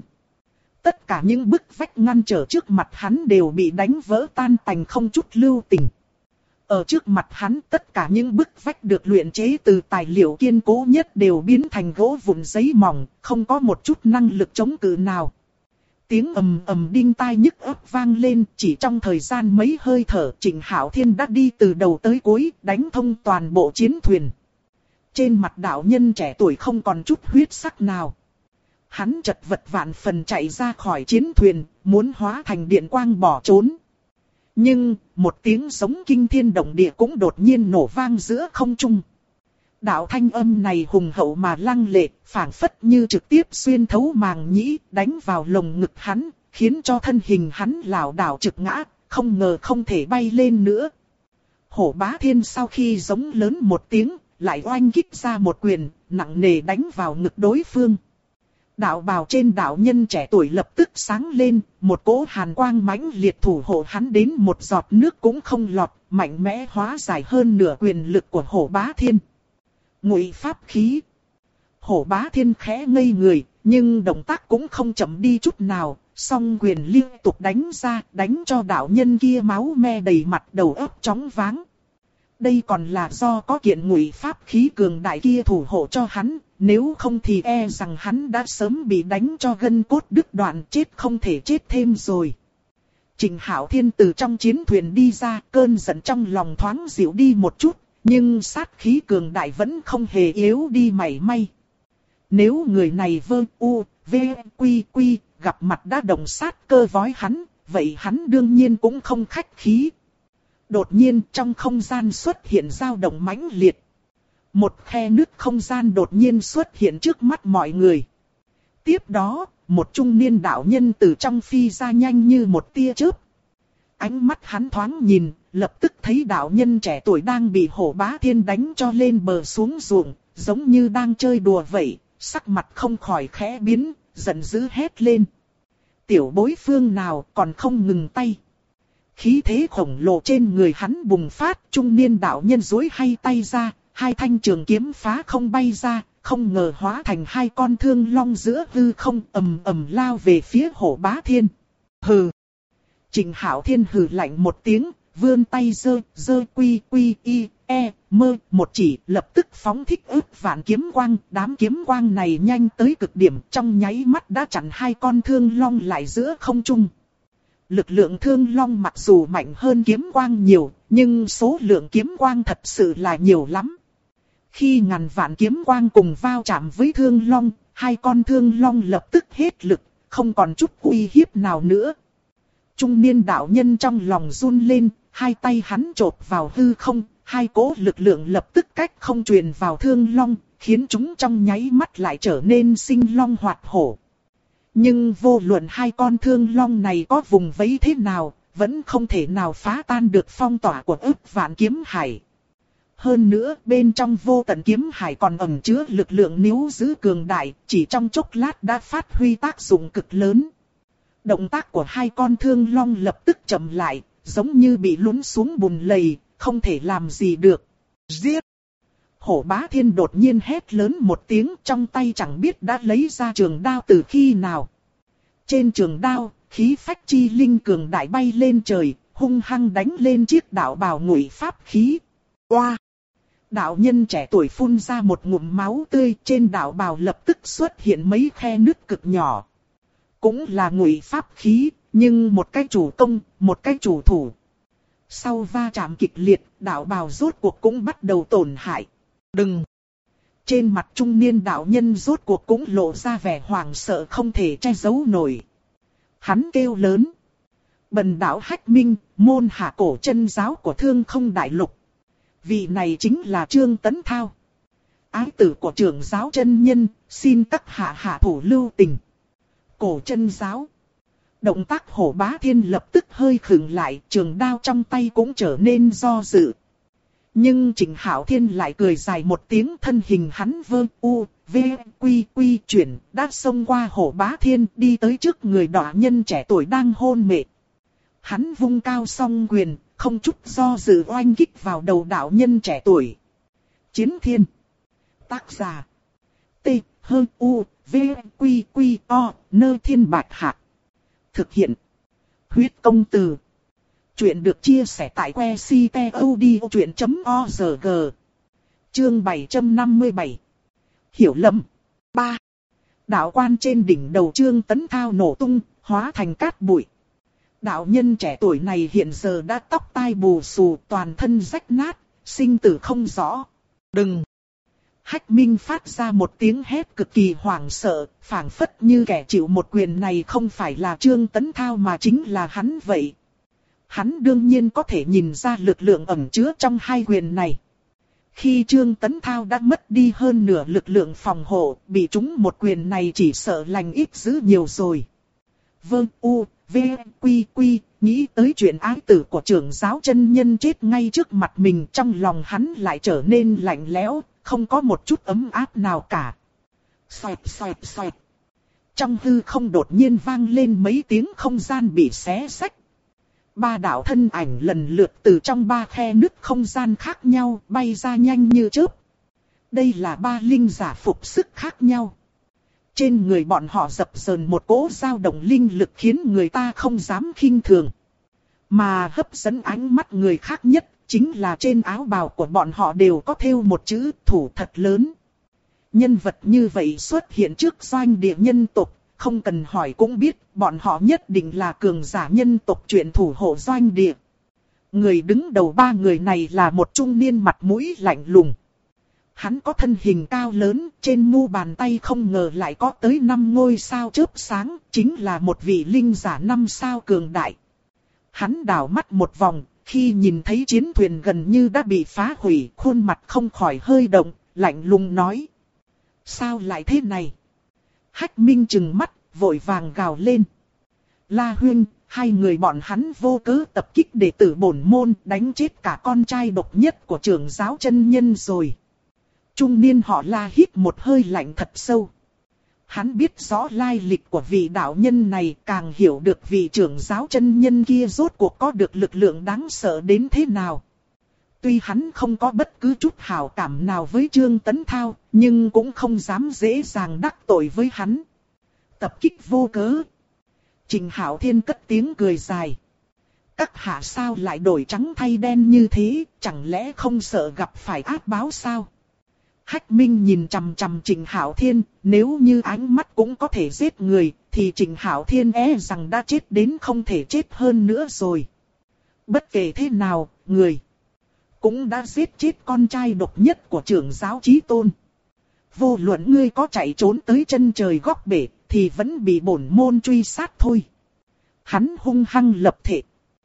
Tất cả những bức vách ngăn trở trước mặt hắn đều bị đánh vỡ tan tành không chút lưu tình. Ở trước mặt hắn tất cả những bức vách được luyện chế từ tài liệu kiên cố nhất đều biến thành gỗ vụn giấy mỏng, không có một chút năng lực chống cự nào. Tiếng ầm ầm đinh tai nhức óc vang lên, chỉ trong thời gian mấy hơi thở, Trịnh Hạo Thiên đã đi từ đầu tới cuối, đánh thông toàn bộ chiến thuyền. Trên mặt đạo nhân trẻ tuổi không còn chút huyết sắc nào. Hắn chật vật vạn phần chạy ra khỏi chiến thuyền, muốn hóa thành điện quang bỏ trốn. Nhưng, một tiếng giống kinh thiên động địa cũng đột nhiên nổ vang giữa không trung. Đạo thanh âm này hùng hậu mà lăng lệ, phảng phất như trực tiếp xuyên thấu màng nhĩ, đánh vào lồng ngực hắn, khiến cho thân hình hắn lảo đảo trực ngã, không ngờ không thể bay lên nữa. Hổ Bá Thiên sau khi giống lớn một tiếng, lại oanh kích ra một quyền, nặng nề đánh vào ngực đối phương. Đạo bào trên đạo nhân trẻ tuổi lập tức sáng lên, một cỗ hàn quang mãnh liệt thủ hộ hắn đến một giọt nước cũng không lọt, mạnh mẽ hóa giải hơn nửa quyền lực của Hổ Bá Thiên. Ngụy pháp khí. Hổ Bá Thiên khẽ ngây người, nhưng động tác cũng không chậm đi chút nào, song quyền liên tục đánh ra, đánh cho đạo nhân kia máu me đầy mặt, đầu óc chóng váng. Đây còn là do có kiện ngụy pháp khí cường đại kia thủ hộ cho hắn, nếu không thì e rằng hắn đã sớm bị đánh cho gân cốt đứt đoạn, chết không thể chết thêm rồi. Trịnh Hạo Thiên từ trong chiến thuyền đi ra, cơn giận trong lòng thoáng dịu đi một chút, nhưng sát khí cường đại vẫn không hề yếu đi mảy may. Nếu người này gặp mặt đã động sát cơ vói hắn, vậy hắn đương nhiên cũng không khách khí. Đột nhiên trong không gian xuất hiện dao động mãnh liệt. Một khe nứt không gian đột nhiên xuất hiện trước mắt mọi người. Tiếp đó, một trung niên đạo nhân từ trong phi ra nhanh như một tia chớp. Ánh mắt hắn thoáng nhìn, lập tức thấy đạo nhân trẻ tuổi đang bị Hổ Bá Thiên đánh cho lên bờ xuống ruộng, giống như đang chơi đùa vậy, sắc mặt không khỏi khẽ biến, giận dữ hét lên. Tiểu bối phương nào còn không ngừng tay. Khí thế khổng lồ trên người hắn bùng phát, trung niên đạo nhân duỗi hai tay ra, hai thanh trường kiếm phá không bay ra, không ngờ hóa thành hai con thương long giữa hư không ầm ầm lao về phía Hổ Bá Thiên. Hừ. Trịnh Hạo Thiên hừ lạnh một tiếng, vươn tay giơ một chỉ, lập tức phóng thích ức vạn kiếm quang, đám kiếm quang này nhanh tới cực điểm, trong nháy mắt đã chặn hai con thương long lại giữa không trung. Lực lượng thương long mặc dù mạnh hơn kiếm quang nhiều, nhưng số lượng kiếm quang thật sự là nhiều lắm. Khi ngàn vạn kiếm quang cùng va chạm với thương long, hai con thương long lập tức hết lực, không còn chút uy hiếp nào nữa. Trung niên đạo nhân trong lòng run lên, hai tay hắn chộp vào hư không, hai cỗ lực lượng lập tức cách không truyền vào thương long, khiến chúng trong nháy mắt lại trở nên sinh long hoạt hổ. Nhưng vô luận hai con thương long này có vùng vẫy thế nào, vẫn không thể nào phá tan được phong tỏa của ức vạn kiếm hải. Hơn nữa, bên trong vô tận kiếm hải còn ẩn chứa lực lượng níu giữ cường đại, chỉ trong chốc lát đã phát huy tác dụng cực lớn. Động tác của hai con thương long lập tức chậm lại, giống như bị lún xuống bùn lầy, không thể làm gì được. Giết! Hổ Bá Thiên đột nhiên hét lớn một tiếng, trong tay chẳng biết đã lấy ra trường đao từ khi nào. Trên trường đao, khí phách chi linh cường đại bay lên trời, hung hăng đánh lên chiếc đạo bào ngụy pháp khí. Oa! Đạo nhân trẻ tuổi phun ra một ngụm máu tươi, trên đạo bào lập tức xuất hiện mấy khe nứt cực nhỏ. Cũng là ngụy pháp khí, nhưng một cái chủ công, một cái chủ thủ. Sau va chạm kịch liệt, đạo bào rốt cuộc cũng bắt đầu tổn hại. Đừng! Trên mặt trung niên đạo nhân rốt cuộc cũng lộ ra vẻ hoảng sợ không thể che giấu nổi. Hắn kêu lớn. Bần đạo Hách Minh, môn hạ cổ chân giáo của Thương Không Đại Lục. Vị này chính là Trương Tấn Thao. Ái tử của trưởng giáo chân nhân, xin các hạ thủ lưu tình. Cổ chân giáo. Động tác Hổ Bá Thiên lập tức hơi khựng lại, trường đao trong tay cũng trở nên do dự. Nhưng Trịnh Hạo Thiên lại cười dài một tiếng, thân hình hắn vơ u, v, quy quy chuyển, đã xông qua Hổ Bá Thiên đi tới trước người đỏ nhân trẻ tuổi đang hôn mê. Hắn vung cao song quyền, không chút do dự oanh kích vào đầu đạo nhân trẻ tuổi. Chiến Thiên. Tác giả. T, H, U, V, Quy, Quy, O, Nơ Thiên Bạch Hạc. Thực hiện. Huyết Công Từ. Chuyện được chia sẻ tại website.odchuyện.org. Chương 757. Hiểu lầm. 3. Đạo quan trên đỉnh đầu Trương Tấn Thao nổ tung, hóa thành cát bụi. Đạo nhân trẻ tuổi này hiện giờ đã tóc tai bù xù, toàn thân rách nát, sinh tử không rõ. Đừng! Hách Minh phát ra một tiếng hét cực kỳ hoảng sợ, phảng phất như kẻ chịu một quyền này không phải là Trương Tấn Thao mà chính là hắn vậy. Hắn đương nhiên có thể nhìn ra lực lượng ẩn chứa trong hai quyền này. Khi Trương Tấn Thao đã mất đi hơn nửa lực lượng phòng hộ, bị trúng một quyền này chỉ sợ lành ít dữ nhiều rồi. Vâng u, v, quy quy, nghĩ tới chuyện ái tử của trưởng giáo chân nhân chết ngay trước mặt mình, trong lòng hắn lại trở nên lạnh lẽo, không có một chút ấm áp nào cả. Xoẹt xoẹt xoẹt. Trong hư không đột nhiên vang lên mấy tiếng không gian bị xé xách. Ba đạo thân ảnh lần lượt từ trong ba khe nứt không gian khác nhau bay ra nhanh như chớp. Đây là ba linh giả phục sức khác nhau. Trên người bọn họ dập dờn một cỗ dao động linh lực khiến người ta không dám khinh thường. Mà hấp dẫn ánh mắt người khác nhất chính là trên áo bào của bọn họ đều có thêu một chữ thủ thật lớn. Nhân vật như vậy xuất hiện trước doanh địa nhân tộc. Không cần hỏi cũng biết, bọn họ nhất định là cường giả nhân tộc truyền thủ hộ doanh địa. Người đứng đầu ba người này là một trung niên mặt mũi lạnh lùng. Hắn có thân hình cao lớn, trên mu bàn tay không ngờ lại có tới 5 ngôi sao chớp sáng, chính là một vị linh giả 5 sao cường đại. Hắn đảo mắt một vòng, khi nhìn thấy chiến thuyền gần như đã bị phá hủy, khuôn mặt không khỏi hơi động, lạnh lùng nói. Sao lại thế này? Hách Minh trừng mắt, vội vàng gào lên. La Huyên, hai người bọn hắn vô cớ tập kích đệ tử bổn môn, đánh chết cả con trai độc nhất của trưởng giáo chân nhân rồi. Trung niên họ La hít một hơi lạnh thật sâu. Hắn biết rõ lai lịch của vị đạo nhân này, càng hiểu được vị trưởng giáo chân nhân kia rốt cuộc có được lực lượng đáng sợ đến thế nào. Tuy hắn không có bất cứ chút hảo cảm nào với Trương Tấn Thao, nhưng cũng không dám dễ dàng đắc tội với hắn. Tập kích vô cớ. Trịnh Hạo Thiên cất tiếng cười dài. Các hạ sao lại đổi trắng thay đen như thế, chẳng lẽ không sợ gặp phải ác báo sao? Hách Minh nhìn chằm chằm Trịnh Hạo Thiên, nếu như ánh mắt cũng có thể giết người, thì Trịnh Hạo Thiên rằng đã chết đến không thể chết hơn nữa rồi. Bất kể thế nào, người cũng đã giết chết con trai độc nhất của trưởng giáo Chí Tôn. Vô luận ngươi có chạy trốn tới chân trời góc bể, thì vẫn bị bổn môn truy sát thôi. Hắn hung hăng lập thể.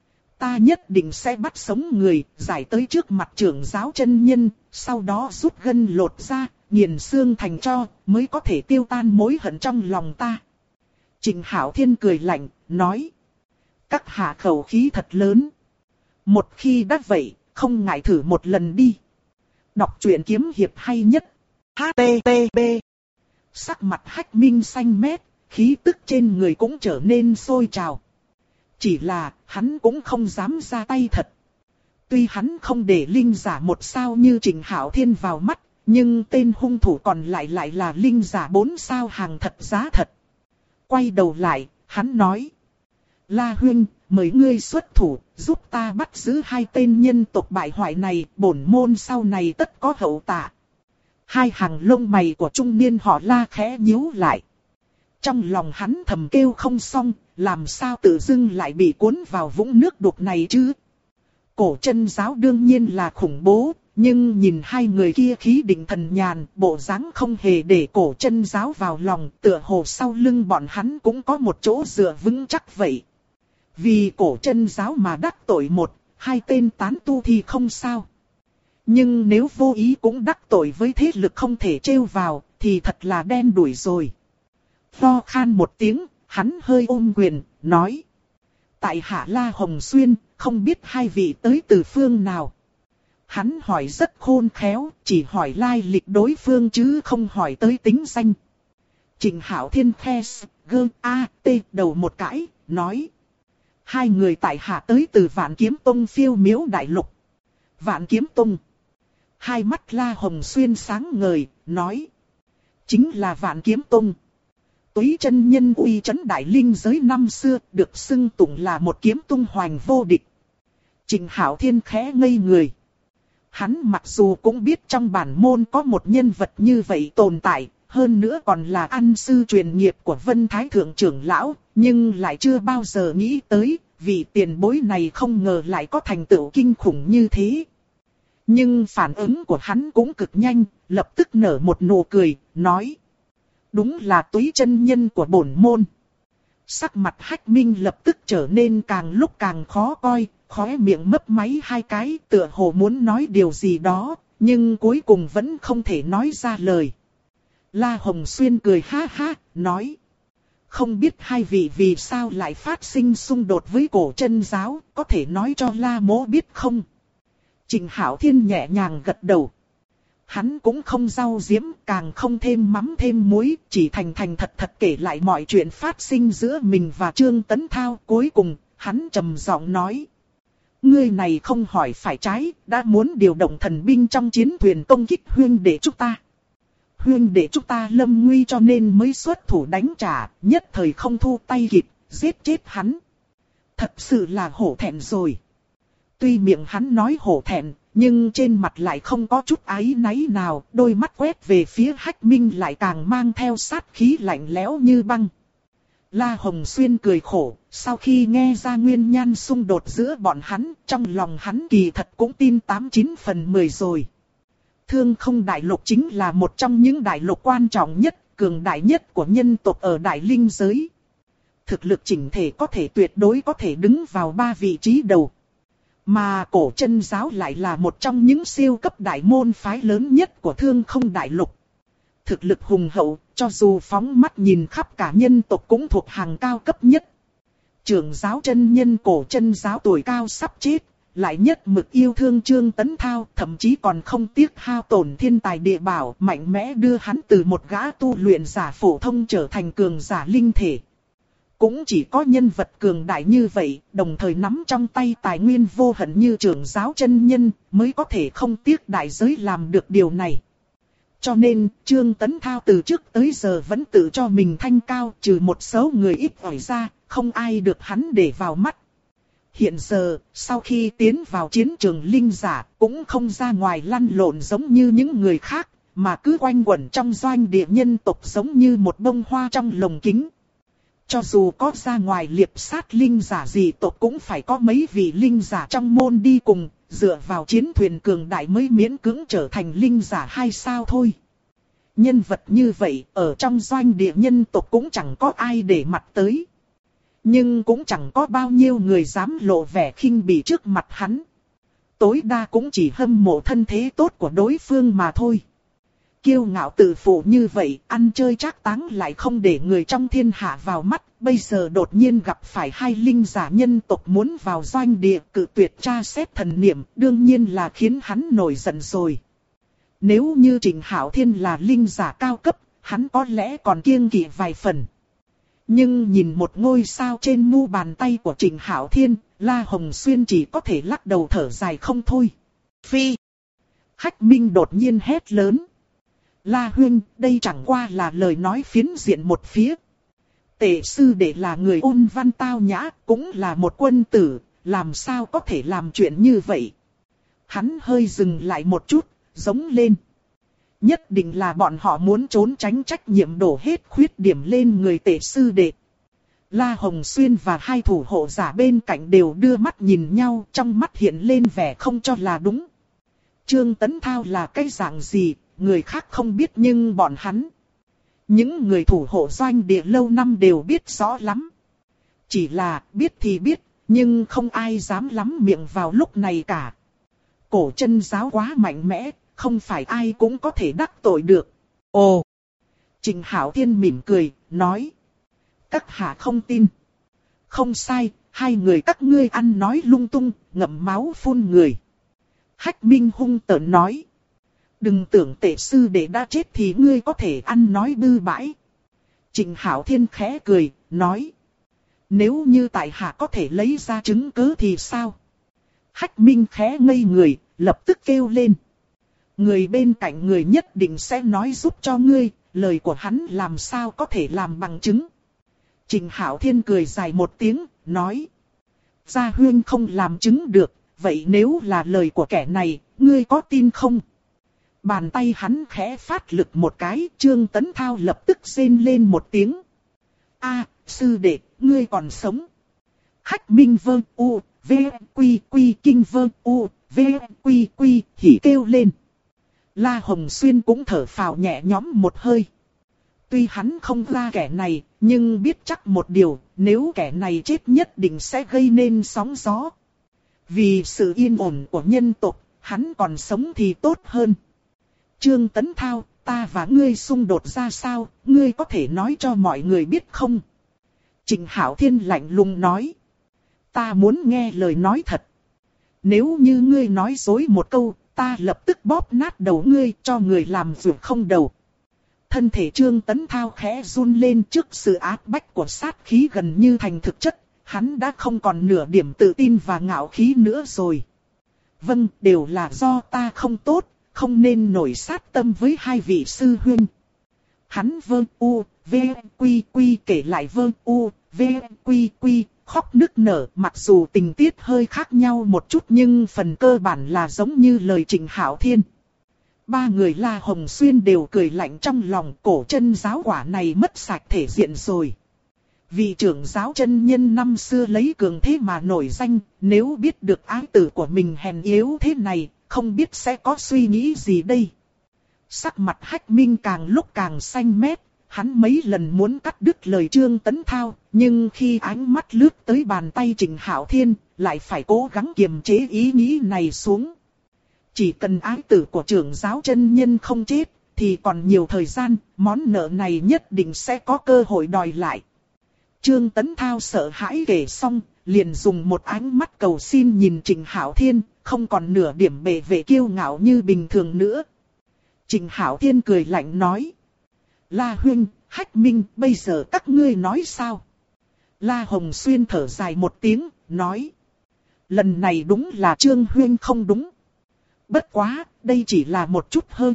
Ta nhất định sẽ bắt sống người, giải tới trước mặt trưởng giáo chân nhân, sau đó rút gân lột ra, nghiền xương thành tro, mới có thể tiêu tan mối hận trong lòng ta. Trịnh Hạo Thiên cười lạnh, nói. Các hạ khẩu khí thật lớn. Một khi đã vậy, không ngại thử một lần đi. Đọc truyện kiếm hiệp hay nhất. HTTP. Sắc mặt Hách Minh xanh mét, khí tức trên người cũng trở nên sôi trào. Chỉ là, hắn cũng không dám ra tay thật. Tuy hắn không để linh giả 1 sao như Trịnh Hạo Thiên vào mắt, nhưng tên hung thủ còn lại là linh giả 4 sao hàng thật giá thật. Quay đầu lại, hắn nói. La Huyên, mời ngươi xuất thủ, giúp ta bắt giữ hai tên nhân tộc bại hoại này, bổn môn sau này tất có hậu tạ. Hai hàng lông mày của trung niên họ La khẽ nhíu lại. Trong lòng hắn thầm kêu không xong, làm sao tự dưng lại bị cuốn vào vũng nước đục này chứ? Cổ chân giáo đương nhiên là khủng bố, nhưng nhìn hai người kia khí định thần nhàn, bộ dáng không hề để cổ chân giáo vào lòng, tựa hồ sau lưng bọn hắn cũng có một chỗ dựa vững chắc vậy. Vì cổ chân giáo mà đắc tội 1-2 tên tán tu thì không sao. Nhưng nếu vô ý cũng đắc tội với thế lực không thể trêu vào, thì thật là đen đủi rồi. Ho khan một tiếng, hắn hơi ôm quyền, nói. Tại hạ La Hồng Xuyên, không biết hai vị tới từ phương nào. Hắn hỏi rất khôn khéo, chỉ hỏi lai lịch đối phương chứ không hỏi tới tính danh. Trịnh Hạo Thiên khe G.A.T đầu một cái, nói. Hai người tại hạ tới từ Vạn Kiếm Tông phiêu miếu đại lục. Vạn Kiếm Tông. Hai mắt La Hồng Xuyên sáng ngời, nói. Chính là Vạn Kiếm Tông. Túy chân nhân uy trấn đại linh giới năm xưa, được xưng tụng là một kiếm tung hoành vô địch. Trịnh Hạo Thiên khẽ ngây người. Hắn mặc dù cũng biết trong bản môn có một nhân vật như vậy tồn tại, hơn nữa còn là ăn sư truyền nghiệp của Vân Thái Thượng trưởng lão, nhưng lại chưa bao giờ nghĩ tới, vị tiền bối này không ngờ lại có thành tựu kinh khủng như thế. Nhưng phản ứng của hắn cũng cực nhanh, lập tức nở một nụ cười, nói. Đúng là túy chân nhân của bổn môn. Sắc mặt Hách Minh lập tức trở nên càng lúc càng khó coi, khóe miệng mấp máy hai cái tựa hồ muốn nói điều gì đó, nhưng cuối cùng vẫn không thể nói ra lời. La Hồng Xuyên cười ha ha, nói. Không biết hai vị vì sao lại phát sinh xung đột với Cổ Chân giáo, có thể nói cho La mỗ biết không? Trịnh Hạo Thiên nhẹ nhàng gật đầu. Hắn cũng không giấu giếm, càng không thêm mắm thêm muối, chỉ thành thành thật thật kể lại mọi chuyện phát sinh giữa mình và Trương Tấn Thao. Cuối cùng, hắn trầm giọng nói. Ngươi này không hỏi phải trái, đã muốn điều động thần binh trong chiến thuyền công kích huynh đệ chúng ta. Huynh đệ chúng ta lâm nguy cho nên mới xuất thủ đánh trả, nhất thời không thu tay kịp, giết chết hắn. Thật sự là hổ thẹn rồi. Tuy miệng hắn nói hổ thẹn, nhưng trên mặt lại không có chút áy náy nào, đôi mắt quét về phía Hách Minh lại càng mang theo sát khí lạnh lẽo như băng. La Hồng Xuyên cười khổ, sau khi nghe ra nguyên nhân xung đột giữa bọn hắn, trong lòng hắn kỳ thật cũng tin 89 phần 10 rồi. Thương Không Đại Lục chính là một trong những đại lục quan trọng nhất, cường đại nhất của nhân tộc ở Đại Linh giới. Thực lực chỉnh thể có thể tuyệt đối có thể đứng vào 3 vị trí đầu. Mà Cổ Chân giáo lại là một trong những siêu cấp đại môn phái lớn nhất của Thương Không Đại Lục. Thực lực hùng hậu, cho dù phóng mắt nhìn khắp cả nhân tộc cũng thuộc hàng cao cấp nhất. Trưởng giáo chân nhân Cổ Chân giáo tuổi cao sắp chết, lại nhất mực yêu thương Trương Tấn Thao, thậm chí còn không tiếc hao tổn thiên tài địa bảo, mạnh mẽ đưa hắn từ một gã tu luyện giả phổ thông trở thành cường giả linh thể. Cũng chỉ có nhân vật cường đại như vậy, đồng thời nắm trong tay tài nguyên vô hạn như trưởng giáo chân nhân, mới có thể không tiếc đại giới làm được điều này. Cho nên, Trương Tấn Thao từ trước tới giờ vẫn tự cho mình thanh cao, trừ một số người ít ỏi ra, không ai được hắn để vào mắt. Hiện giờ, sau khi tiến vào chiến trường linh giả, cũng không ra ngoài lăn lộn giống như những người khác, mà cứ quanh quẩn trong doanh địa nhân tộc giống như một bông hoa trong lồng kính. Cho dù có ra ngoài liệp sát linh giả gì tộc cũng phải có mấy vị linh giả trong môn đi cùng, dựa vào chiến thuyền cường đại mới miễn cưỡng trở thành linh giả hay sao thôi. Nhân vật như vậy, ở trong doanh địa nhân tộc cũng chẳng có ai để mặt tới. Nhưng cũng chẳng có bao nhiêu người dám lộ vẻ khinh bỉ trước mặt hắn. Tối đa cũng chỉ hâm mộ thân thế tốt của đối phương mà thôi. Kiêu ngạo tự phụ như vậy, ăn chơi trác táng lại không để người trong thiên hạ vào mắt. Bây giờ đột nhiên gặp phải hai linh giả nhân tộc muốn vào doanh địa cự tuyệt tra xét thần niệm, đương nhiên là khiến hắn nổi giận rồi. Nếu như Trịnh Hạo Thiên là linh giả cao cấp, hắn có lẽ còn kiêng kỵ vài phần. Nhưng nhìn một ngôi sao trên mu bàn tay của Trịnh Hạo Thiên, La Hồng Xuyên chỉ có thể lắc đầu thở dài không thôi. Phi! Hách Minh đột nhiên hét lớn. La huynh, đây chẳng qua là lời nói phiến diện một phía. Tề sư đệ là người ôn văn tao nhã, cũng là một quân tử, làm sao có thể làm chuyện như vậy. Hắn hơi dừng lại một chút, giống lên. Nhất định là bọn họ muốn trốn tránh trách nhiệm đổ hết khuyết điểm lên người Tề sư đệ. La Hồng Xuyên và hai thủ hộ giả bên cạnh đều đưa mắt nhìn nhau, trong mắt hiện lên vẻ không cho là đúng. Trương Tấn Thao là cái dạng gì, người khác không biết nhưng bọn hắn. Những người thủ hộ doanh địa lâu năm đều biết rõ lắm. Chỉ là biết thì biết, nhưng không ai dám lắm miệng vào lúc này cả. Cổ Chân giáo quá mạnh mẽ, không phải ai cũng có thể đắc tội được. Ồ! Trịnh Hạo Thiên mỉm cười, nói. Các hạ không tin. Không sai, hai người các ngươi ăn nói lung tung, ngậm máu phun người. Hách Minh hung tợn nói. Đừng tưởng tể sư đệ đã chết thì ngươi có thể ăn nói bư bãi. Trịnh Hạo Thiên khẽ cười, nói. Nếu như tại hạ có thể lấy ra chứng cứ thì sao? Hách Minh khẽ ngây người, lập tức kêu lên. Người bên cạnh người nhất định sẽ nói giúp cho ngươi, lời của hắn làm sao có thể làm bằng chứng. Trịnh Hạo Thiên cười dài một tiếng, nói. Gia Huyên không làm chứng được, vậy nếu là lời của kẻ này, ngươi có tin không? Bàn tay hắn khẽ phát lực một cái, Trương Tấn Thao lập tức rên lên một tiếng. A, sư đệ, ngươi còn sống. Hách Minh vơ u, v, quy quy kinh vơ u, v, quy quy hỉ kêu lên. La Hồng Xuyên cũng thở phào nhẹ nhõm một hơi. Tuy hắn không ra kẻ này, nhưng biết chắc một điều, nếu kẻ này chết nhất định sẽ gây nên sóng gió. Vì sự yên ổn của nhân tộc, hắn còn sống thì tốt hơn. Trương Tấn Thao, ta và ngươi xung đột ra sao, ngươi có thể nói cho mọi người biết không? Trịnh Hạo Thiên lạnh lùng nói. Ta muốn nghe lời nói thật. Nếu như ngươi nói dối một câu, ta lập tức bóp nát đầu ngươi cho người làm việc không đầu. Thân thể Trương Tấn Thao khẽ run lên trước sự áp bách của sát khí gần như thành thực chất. Hắn đã không còn nửa điểm tự tin và ngạo khí nữa rồi. Vâng, đều là do ta không tốt, không nên nổi sát tâm với hai vị sư huynh. Hắn vơ u, v, quy quy kể lại vơ u, v, quy quy, khóc nức nở. Mặc dù tình tiết hơi khác nhau một chút nhưng phần cơ bản là giống như lời Trịnh Hạo Thiên. Ba người La Hồng Xuyên đều cười lạnh trong lòng, cổ chân giáo quả này mất sạch thể diện rồi. Vị trưởng giáo chân nhân năm xưa lấy cường thế mà nổi danh, nếu biết được ái tử của mình hèn yếu thế này, không biết sẽ có suy nghĩ gì đây. Sắc mặt Hách Minh càng lúc càng xanh mét, hắn mấy lần muốn cắt đứt lời Trương Tấn Thao, nhưng khi ánh mắt lướt tới bàn tay Trịnh Hạo Thiên, lại phải cố gắng kiềm chế ý nghĩ này xuống. Chỉ cần ái tử của trưởng giáo chân nhân không chết, thì còn nhiều thời gian, món nợ này nhất định sẽ có cơ hội đòi lại. Trương Tấn Thao sợ hãi kể xong, liền dùng một ánh mắt cầu xin nhìn Trịnh Hạo Thiên, không còn nửa điểm bề vệ kiêu ngạo như bình thường nữa. Trịnh Hạo Thiên cười lạnh nói. La Huynh, Hách Minh, bây giờ các ngươi nói sao? La Hồng Xuyên thở dài một tiếng, nói. Lần này đúng là Trương Huynh không đúng. Bất quá, đây chỉ là một chút hơn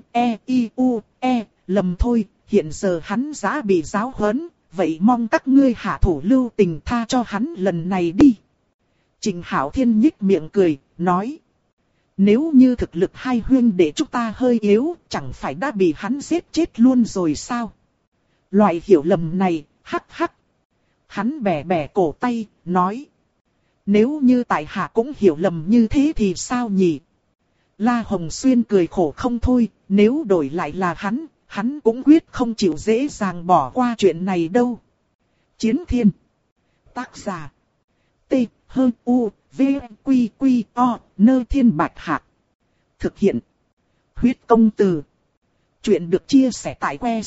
lầm thôi, hiện giờ hắn đã bị giáo huấn. Vậy mong các ngươi hạ thủ lưu tình tha cho hắn lần này đi. Trịnh Hạo Thiên nhích miệng cười, nói. Nếu như thực lực hai huynh đệ chúng ta hơi yếu, chẳng phải đã bị hắn giết chết luôn rồi sao? Loại hiểu lầm này, hắc hắc. Hắn bẻ bẻ cổ tay, nói. Nếu như tại hạ cũng hiểu lầm như thế thì sao nhỉ? La Hồng Xuyên cười khổ không thôi, nếu đổi lại là hắn cũng quyết không chịu dễ dàng bỏ qua chuyện này đâu. Chiến Thiên. Tác giả. T, H, U, V, Quy, Quy, O, Nơ Thiên Bạch Hạc. Thực hiện. Huyết công từ. Chuyện được chia sẻ tại que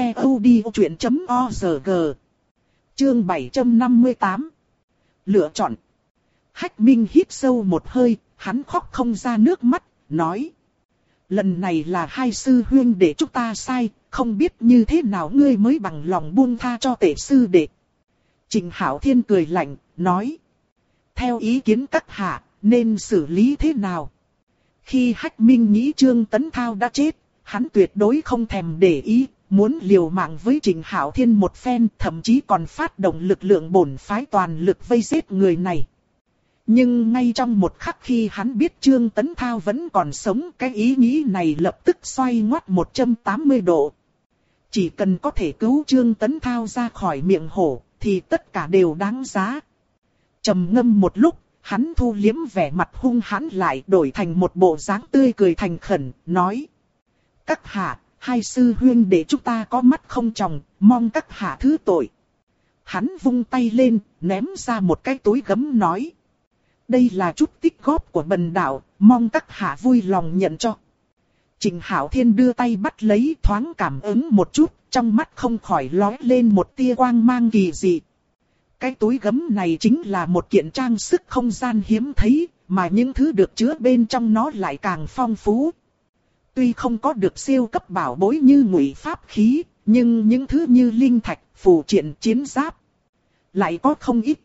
ctod.org. Chương 758. Lựa chọn. Hách Minh hít sâu một hơi, hắn khóc không ra nước mắt, nói. Lần này là hai sư huynh đệ chúng ta sai, không biết như thế nào ngươi mới bằng lòng buông tha cho tể sư đệ. Trịnh Hạo Thiên cười lạnh, nói. Theo ý kiến các hạ, nên xử lý thế nào? Khi Hách Minh nghĩ Trương Tấn Thao đã chết, hắn tuyệt đối không thèm để ý, muốn liều mạng với Trịnh Hạo Thiên một phen, thậm chí còn phát động lực lượng bổn phái toàn lực vây giết người này. Nhưng ngay trong một khắc khi hắn biết Trương Tấn Thao vẫn còn sống, cái ý nghĩ này lập tức xoay ngoắt 180 độ. Chỉ cần có thể cứu Trương Tấn Thao ra khỏi miệng hổ, thì tất cả đều đáng giá. Trầm ngâm một lúc, hắn thu liếm vẻ mặt hung hãn lại, đổi thành một bộ dáng tươi cười thành khẩn, nói. Các hạ, hai sư huynh đệ chúng ta có mắt không tròng, mong các hạ thứ tội. Hắn vung tay lên, ném ra một cái túi gấm nói. Đây là chút tích góp của bần đạo, mong các hạ vui lòng nhận cho. Trịnh Hạo Thiên đưa tay bắt lấy, thoáng cảm ứng một chút, trong mắt không khỏi lóe lên một tia quang mang kỳ dị. Cái túi gấm này chính là một kiện trang sức không gian hiếm thấy, mà những thứ được chứa bên trong nó lại càng phong phú. Tuy không có được siêu cấp bảo bối như ngụy pháp khí, nhưng những thứ như linh thạch, phù triện, chiến giáp lại có không ít.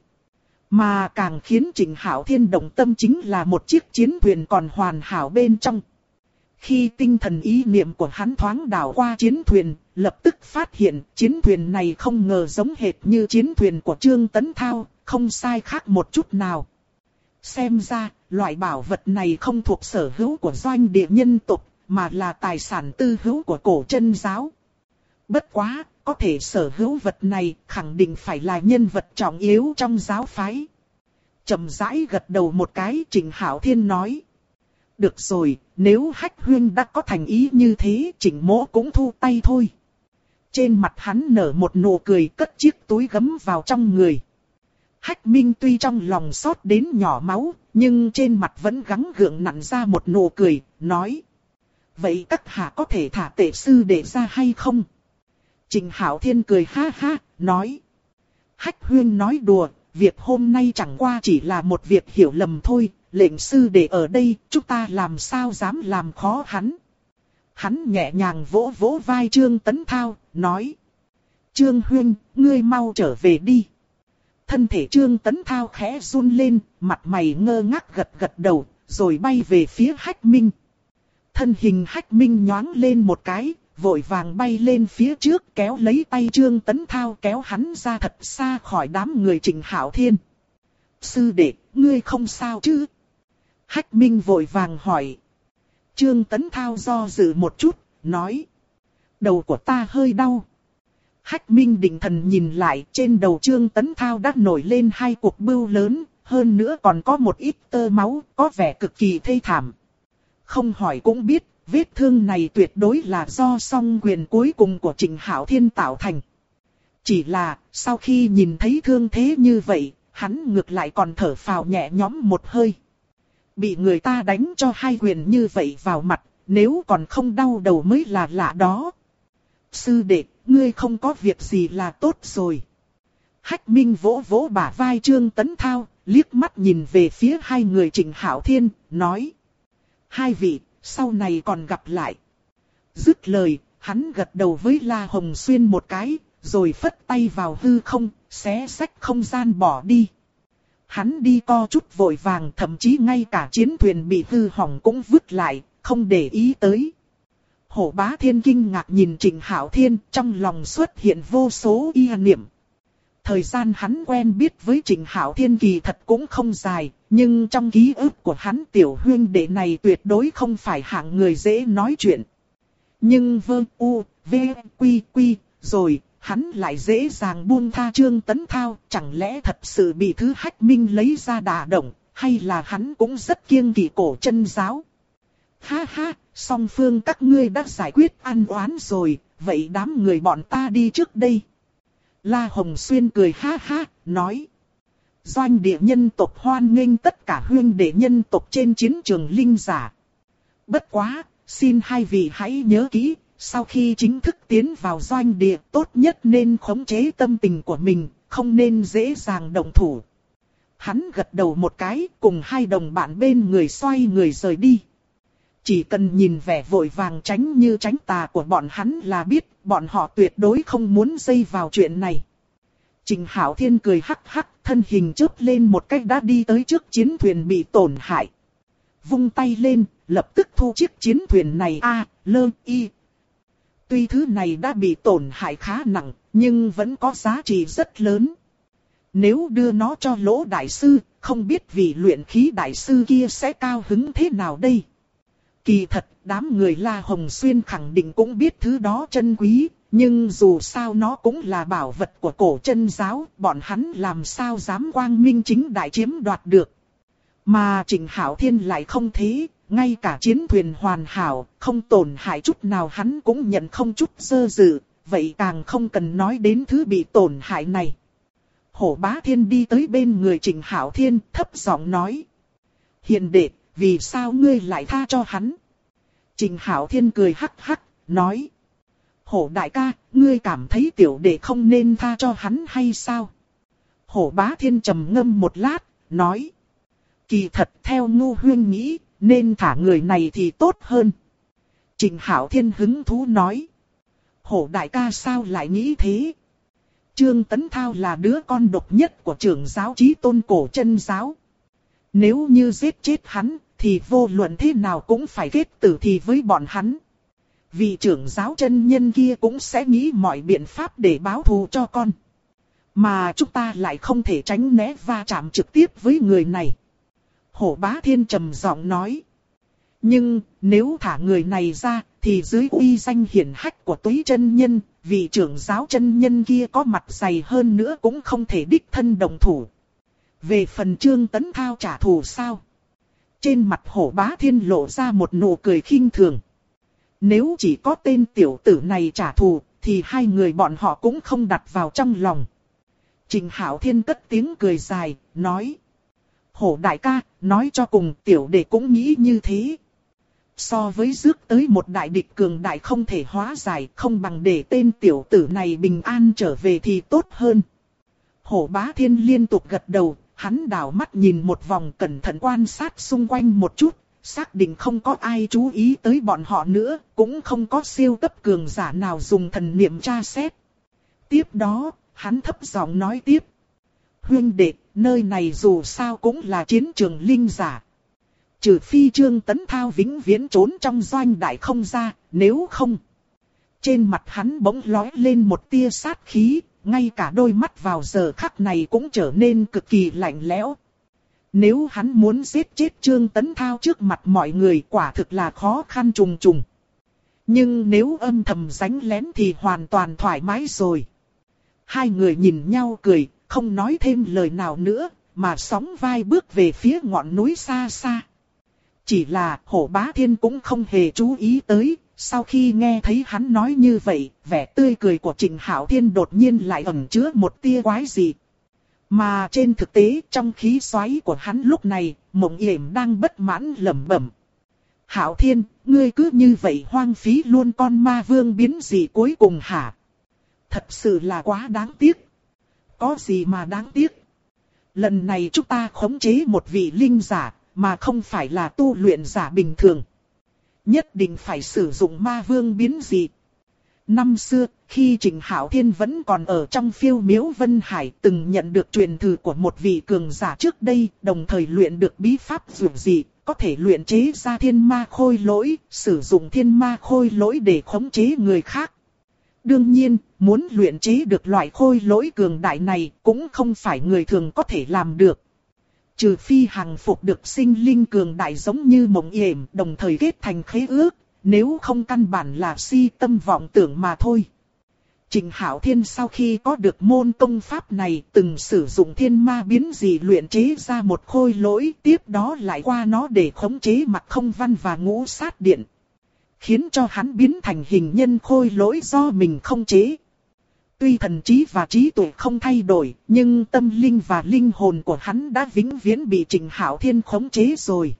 Mà càng khiến Trịnh Hạo Thiên động tâm chính là một chiếc chiến thuyền còn hoàn hảo bên trong. Khi tinh thần ý niệm của hắn thoáng đảo qua chiến thuyền, lập tức phát hiện chiến thuyền này không ngờ giống hệt như chiến thuyền của Trương Tấn Thao, không sai khác một chút nào. Xem ra, loại bảo vật này không thuộc sở hữu của doanh địa nhân tộc, mà là tài sản tư hữu của cổ chân giáo. Bất quá, có thể sở hữu vật này khẳng định phải là nhân vật trọng yếu trong giáo phái. Chậm rãi gật đầu một cái, Trịnh Hạo Thiên nói. Được rồi, nếu Hách Huyên đã có thành ý như thế, Trịnh Mỗ cũng thu tay thôi. Trên mặt hắn nở một nụ cười, cất chiếc túi gấm vào trong người. Hách Minh tuy trong lòng xót đến nhỏ máu, nhưng trên mặt vẫn gắng gượng nặn ra một nụ cười, nói. Vậy các hạ có thể thả tể sư đệ ra hay không? Trịnh Hạo Thiên cười ha ha, nói. Hách Huyên nói đùa, việc hôm nay chẳng qua chỉ là một việc hiểu lầm thôi, lệnh sư đệ ở đây, chúng ta làm sao dám làm khó hắn. Hắn nhẹ nhàng vỗ vỗ vai Trương Tấn Thao, nói. Trương Huyên, ngươi mau trở về đi. Thân thể Trương Tấn Thao khẽ run lên, mặt mày ngơ ngác gật gật đầu, rồi bay về phía Hách Minh. Thân hình Hách Minh nhoáng lên một cái, vội vàng bay lên phía trước kéo lấy tay Trương Tấn Thao kéo hắn ra thật xa khỏi đám người Trịnh Hạo Thiên. Sư đệ, ngươi không sao chứ? Hách Minh vội vàng hỏi. Trương Tấn Thao do dự một chút, nói. Đầu của ta hơi đau. Hách Minh định thần nhìn lại, trên đầu Trương Tấn Thao đã nổi lên hai cục bưu lớn, hơn nữa còn có một ít tơ máu, có vẻ cực kỳ thê thảm. Không hỏi cũng biết, vết thương này tuyệt đối là do song quyền cuối cùng của Trịnh Hạo Thiên tạo thành. Chỉ là, sau khi nhìn thấy thương thế như vậy, hắn ngược lại còn thở phào nhẹ nhõm một hơi. Bị người ta đánh cho hai quyền như vậy vào mặt, nếu còn không đau đầu mới là lạ đó. Sư đệ, ngươi không có việc gì là tốt rồi. Hách Minh vỗ vỗ bả vai Trương Tấn Thao, liếc mắt nhìn về phía hai người Trịnh Hạo Thiên, nói. Hai vị, sau này còn gặp lại. Dứt lời, hắn gật đầu với La Hồng Xuyên một cái, rồi phất tay vào hư không, xé xách không gian bỏ đi. Hắn đi co chút vội vàng, thậm chí ngay cả chiến thuyền bị hư hỏng cũng vứt lại, không để ý tới. Hổ Bá Thiên kinh ngạc nhìn Trịnh Hạo Thiên, trong lòng xuất hiện vô số ý niệm. Thời gian hắn quen biết với Trịnh Hạo Thiên kỳ thật cũng không dài, nhưng trong ký ức của hắn tiểu huynh đệ này tuyệt đối không phải hạng người dễ nói chuyện. Nhưng rồi, hắn lại dễ dàng buông tha Trương Tấn Thao, chẳng lẽ thật sự bị thứ Hách Minh lấy ra đả động, hay là hắn cũng rất kiêng kỵ cổ chân giáo. Ha ha, song phương các ngươi đã giải quyết ăn oán rồi, vậy đám người bọn ta đi trước đây. La Hồng Xuyên cười ha ha, nói. Doanh địa nhân tộc hoan nghênh tất cả huynh đệ nhân tộc trên chiến trường linh giả. Bất quá, xin hai vị hãy nhớ kỹ, sau khi chính thức tiến vào doanh địa, tốt nhất nên khống chế tâm tình của mình, không nên dễ dàng động thủ. Hắn gật đầu một cái, cùng hai đồng bạn bên người xoay người rời đi. Chỉ cần nhìn vẻ vội vàng tránh như tránh tà của bọn hắn là biết, bọn họ tuyệt đối không muốn dây vào chuyện này. Trịnh Hạo Thiên cười hắc hắc, thân hình chớp lên một cách đã đi tới trước chiến thuyền bị tổn hại. Vung tay lên, lập tức thu chiếc chiến thuyền này Tuy thứ này đã bị tổn hại khá nặng, nhưng vẫn có giá trị rất lớn. Nếu đưa nó cho Lỗ đại sư, không biết vị luyện khí đại sư kia sẽ cao hứng thế nào đây. Kỳ thật, đám người La Hồng Xuyên khẳng định cũng biết thứ đó chân quý, nhưng dù sao nó cũng là bảo vật của cổ chân giáo, bọn hắn làm sao dám quang minh chính đại chiếm đoạt được. Mà Trịnh Hạo Thiên lại không thế, ngay cả chiến thuyền hoàn hảo, không tổn hại chút nào hắn cũng nhận không chút dơ dự, vậy càng không cần nói đến thứ bị tổn hại này. Hổ Bá Thiên đi tới bên người Trịnh Hạo Thiên, thấp giọng nói. Hiền đệ, vì sao ngươi lại tha cho hắn? Trịnh Hạo Thiên cười hắc hắc, nói. Hổ đại ca, ngươi cảm thấy tiểu đệ không nên tha cho hắn hay sao? Hổ Bá Thiên trầm ngâm một lát, nói. Kỳ thật theo Ngô Huyên nghĩ, nên thả người này thì tốt hơn. Trịnh Hạo Thiên hứng thú nói. Hổ đại ca sao lại nghĩ thế? Trương Tấn Thao là đứa con độc nhất của trưởng giáo Chí Tôn Cổ Chân giáo. Nếu như giết chết hắn, thì vô luận thế nào cũng phải kết tử thì với bọn hắn. Vị trưởng giáo chân nhân kia cũng sẽ nghĩ mọi biện pháp để báo thù cho con. Mà chúng ta lại không thể tránh né va chạm trực tiếp với người này. Hổ Bá Thiên trầm giọng nói. Nhưng nếu thả người này ra, thì dưới uy danh hiển hách của Túy chân nhân, vị trưởng giáo chân nhân kia có mặt dày hơn nữa cũng không thể đích thân đồng thủ. Về phần Trương Tấn Thao trả thù sao? Trên mặt Hổ Bá Thiên lộ ra một nụ cười khinh thường. Nếu chỉ có tên tiểu tử này trả thù, thì hai người bọn họ cũng không đặt vào trong lòng. Trịnh Hạo Thiên cất tiếng cười dài, nói. Hổ đại ca, nói cho cùng tiểu đệ cũng nghĩ như thế. So với rước tới một đại địch cường đại không thể hóa giải, không bằng để tên tiểu tử này bình an trở về thì tốt hơn. Hổ Bá Thiên liên tục gật đầu, hắn đảo mắt nhìn một vòng cẩn thận quan sát xung quanh một chút, xác định không có ai chú ý tới bọn họ nữa, cũng không có siêu cấp cường giả nào dùng thần niệm tra xét. Tiếp đó, hắn thấp giọng nói tiếp. Huynh đệ, nơi này dù sao cũng là chiến trường linh giả. Trừ phi Trương Tấn Thao vĩnh viễn trốn trong doanh đại không ra, nếu không. Trên mặt hắn bỗng lóe lên một tia sát khí, ngay cả đôi mắt vào giờ khắc này cũng trở nên cực kỳ lạnh lẽo. Nếu hắn muốn giết chết Trương Tấn Thao trước mặt mọi người quả thực là khó khăn trùng trùng. Nhưng nếu âm thầm ránh lén thì hoàn toàn thoải mái rồi. Hai người nhìn nhau cười, không nói thêm lời nào nữa, mà sóng vai bước về phía ngọn núi xa xa. Chỉ là Hổ Bá Thiên cũng không hề chú ý tới, sau khi nghe thấy hắn nói như vậy, vẻ tươi cười của Trịnh Hạo Thiên đột nhiên lại ẩn chứa một tia quái dị. Mà trên thực tế trong khí xoáy của hắn lúc này, Mộng Yểm đang bất mãn lẩm bẩm. Hạo Thiên, ngươi cứ như vậy hoang phí luôn con ma vương biến dị cuối cùng hả? Thật sự là quá đáng tiếc. Có gì mà đáng tiếc? Lần này chúng ta khống chế một vị linh giả, mà không phải là tu luyện giả bình thường. Nhất định phải sử dụng ma vương biến dị. Năm xưa, khi Trịnh Hạo Thiên vẫn còn ở trong Phiêu Miếu Vân Hải, từng nhận được truyền thừa của một vị cường giả trước đây, đồng thời luyện được bí pháp dược dị, có thể luyện chế ra thiên ma khôi lỗi, sử dụng thiên ma khôi lỗi để khống chế người khác. Đương nhiên, muốn luyện chế được loại khôi lỗi cường đại này cũng không phải người thường có thể làm được. Trừ phi hàng phục được sinh linh cường đại giống như Mộng Yểm, đồng thời kết thành khế ước, nếu không căn bản là si tâm vọng tưởng mà thôi. Trịnh Hạo Thiên sau khi có được môn công pháp này từng sử dụng thiên ma biến dị luyện chế ra một khôi lỗi, tiếp đó lại qua nó để khống chế Mặc Không Văn và Ngũ Sát Điện. Khiến cho hắn biến thành hình nhân khôi lỗi do mình không chế. Tuy thần trí và trí tuệ không thay đổi, nhưng tâm linh và linh hồn của hắn đã vĩnh viễn bị Trịnh Hạo Thiên khống chế rồi.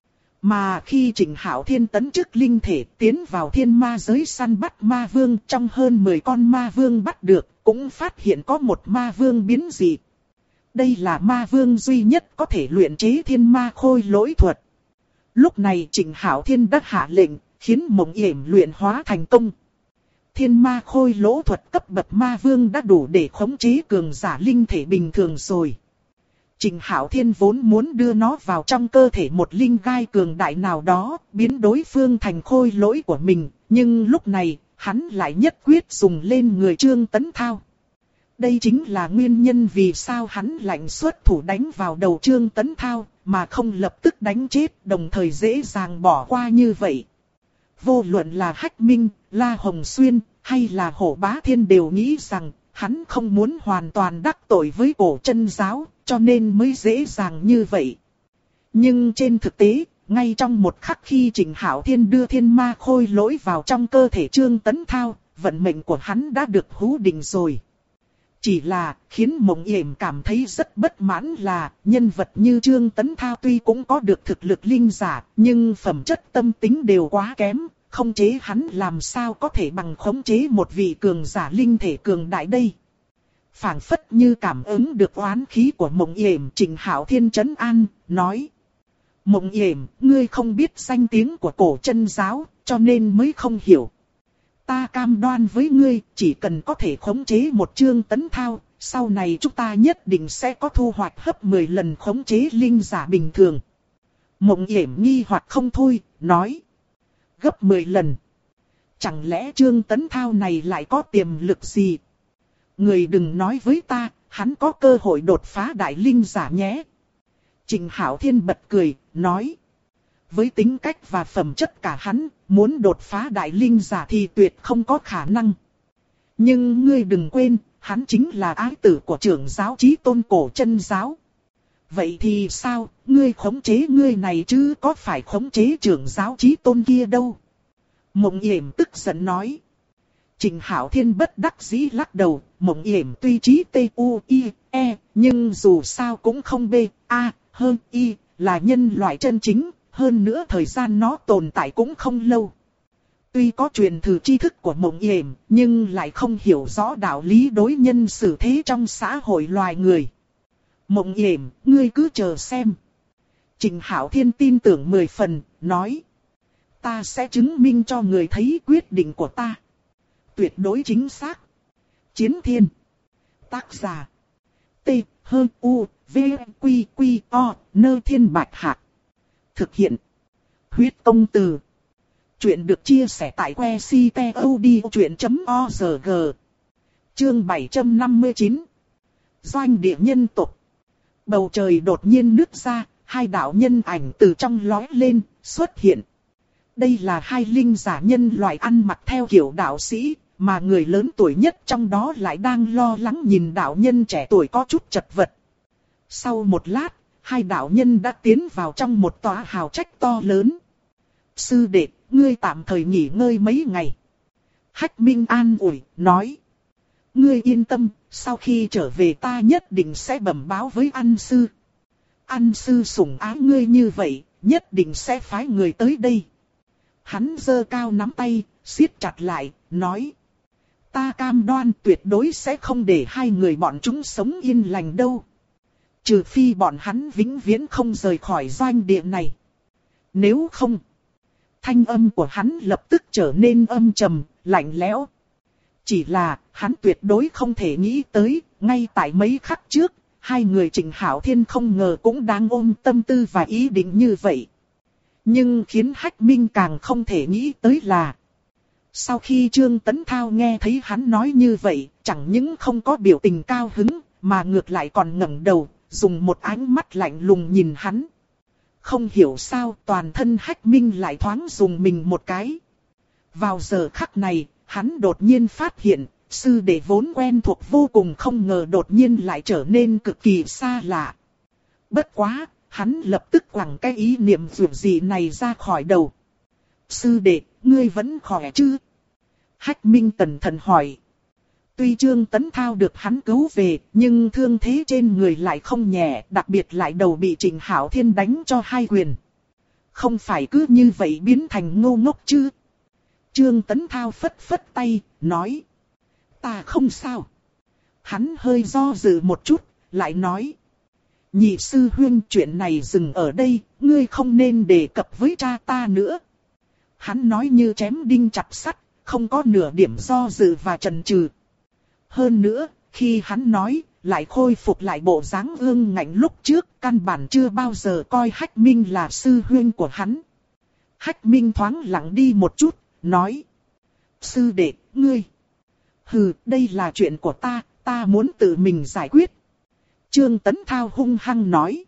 Mà khi Trịnh Hạo Thiên tấn chức linh thể tiến vào thiên ma giới săn bắt ma vương, trong hơn 10 con ma vương bắt được, cũng phát hiện có một ma vương biến dị. Đây là ma vương duy nhất có thể luyện chế thiên ma khôi lỗi thuật. Lúc này Trịnh Hạo Thiên đã hạ lệnh, khiến Mộng Yểm luyện hóa thành công. Thiên ma khôi lỗ thuật cấp bậc ma vương đã đủ để khống chế cường giả linh thể bình thường rồi. Trịnh Hạo Thiên vốn muốn đưa nó vào trong cơ thể một linh gai cường đại nào đó, biến đối phương thành khôi lỗi của mình, nhưng lúc này, hắn lại nhất quyết dùng lên người Trương Tấn Thao. Đây chính là nguyên nhân vì sao hắn lạnh xuất thủ đánh vào đầu Trương Tấn Thao, mà không lập tức đánh chết, đồng thời dễ dàng bỏ qua như vậy. Vô luận là Hách Minh, La Hồng Xuyên, hay là Hổ Bá Thiên đều nghĩ rằng, hắn không muốn hoàn toàn đắc tội với Cổ Chân giáo, cho nên mới dễ dàng như vậy. Nhưng trên thực tế, ngay trong một khắc khi Trịnh Hạo Thiên đưa thiên ma khôi lỗi vào trong cơ thể Trương Tấn Thao, vận mệnh của hắn đã được hú định rồi. Chỉ là, khiến Mộng Yểm cảm thấy rất bất mãn là, nhân vật như Trương Tấn Thao tuy cũng có được thực lực linh giả, nhưng phẩm chất tâm tính đều quá kém, khống chế hắn làm sao có thể bằng khống chế một vị cường giả linh thể cường đại đây. Phảng phất như cảm ứng được oán khí của Mộng Yểm, Trịnh Hạo Thiên trấn an, nói. Mộng Yểm, ngươi không biết danh tiếng của cổ chân giáo, cho nên mới không hiểu. Ta cam đoan với ngươi, chỉ cần có thể khống chế một Trương Tấn Thao, sau này chúng ta nhất định sẽ có thu hoạch gấp 10 lần khống chế linh giả bình thường. Mộng Yểm nghi hoặc không thôi, nói. Gấp 10 lần. Chẳng lẽ Trương Tấn Thao này lại có tiềm lực gì? Người đừng nói với ta, hắn có cơ hội đột phá đại linh giả nhé. Trịnh Hạo Thiên bật cười, nói. Với tính cách và phẩm chất cả hắn, muốn đột phá đại linh giả thì tuyệt không có khả năng. Nhưng ngươi đừng quên, hắn chính là ái tử của trưởng giáo Chí Tôn cổ chân giáo. Vậy thì sao, ngươi khống chế ngươi này chứ có phải khống chế trưởng giáo Chí Tôn kia đâu? Mộng Yểm tức giận nói. Trịnh Hạo Thiên bất đắc dĩ lắc đầu, Mộng Yểm tuy trí T-U-I-E, nhưng dù sao cũng không B-A hơn Y, là nhân loại chân chính, hơn nữa thời gian nó tồn tại cũng không lâu. Tuy có truyền thừa tri thức của Mộng Yểm, nhưng lại không hiểu rõ đạo lý đối nhân xử thế trong xã hội loài người. Mộng Yểm, ngươi cứ chờ xem. Trịnh Hạo Thiên tin tưởng 10 phần, nói. Ta sẽ chứng minh cho người thấy quyết định của ta. Tuyệt đối chính xác. Chiến Thiên. Tác giả. T-H-U-V-Q-Q-O, Nơ Thiên Bạch Hạc. Thực hiện. Huyết Công Từ. Chuyện được chia sẻ tại website.odchuyện.org. Chương 759. Doanh địa nhân tộc. Bầu trời đột nhiên nứt ra, hai đạo nhân ảnh từ trong lói lên, xuất hiện. Đây là hai linh giả nhân loại ăn mặc theo kiểu đạo sĩ, mà người lớn tuổi nhất trong đó lại đang lo lắng nhìn đạo nhân trẻ tuổi có chút chật vật. Sau một lát, hai đạo nhân đã tiến vào trong một tòa hào trạch to lớn. Sư đệ, ngươi tạm thời nghỉ ngơi mấy ngày. Hách Minh an ủi, nói. Ngươi yên tâm, sau khi trở về ta nhất định sẽ bẩm báo với An sư. An sư sủng ái ngươi như vậy, nhất định sẽ phái người tới đây. Hắn giơ cao nắm tay, siết chặt lại, nói. Ta cam đoan tuyệt đối sẽ không để hai người bọn chúng sống yên lành đâu. Trừ phi bọn hắn vĩnh viễn không rời khỏi doanh địa này. Nếu không, thanh âm của hắn lập tức trở nên âm trầm, lạnh lẽo. Chỉ là, hắn tuyệt đối không thể nghĩ tới, ngay tại mấy khắc trước, hai người Trịnh Hạo Thiên không ngờ cũng đang ôm tâm tư và ý định như vậy. Nhưng khiến Hách Minh càng không thể nghĩ tới là, sau khi Trương Tấn Thao nghe thấy hắn nói như vậy, chẳng những không có biểu tình cao hứng, mà ngược lại còn ngẩng đầu, dùng một ánh mắt lạnh lùng nhìn hắn. Không hiểu sao toàn thân Hách Minh lại thoáng dùng mình một cái. Vào giờ khắc này, hắn đột nhiên phát hiện, sư đệ vốn quen thuộc vô cùng không ngờ đột nhiên lại trở nên cực kỳ xa lạ. Bất quá, hắn lập tức quẳng cái ý niệm vượt dị này ra khỏi đầu. Sư đệ, ngươi vẫn khỏe chứ? Hách Minh cẩn thận hỏi. Tuy Trương Tấn Thao được hắn cứu về, nhưng thương thế trên người lại không nhẹ, đặc biệt lại đầu bị Trịnh Hạo Thiên đánh cho hai quyền. Không phải cứ như vậy biến thành ngu ngốc chứ? Trương Tấn Thao phất phất tay, nói. Ta không sao. Hắn hơi do dự một chút, lại nói. Nhị sư huynh, chuyện này dừng ở đây, ngươi không nên đề cập với cha ta nữa. Hắn nói như chém đinh chặt sắt, không có nửa điểm do dự và chần chừ. Hơn nữa, khi hắn nói, lại khôi phục lại bộ dáng ương ngạnh lúc trước, căn bản chưa bao giờ coi Hách Minh là sư huynh của hắn. Hách Minh thoáng lặng đi một chút, nói. Sư đệ, ngươi. Hừ, đây là chuyện của ta muốn tự mình giải quyết. Trương Tấn Thao hung hăng nói.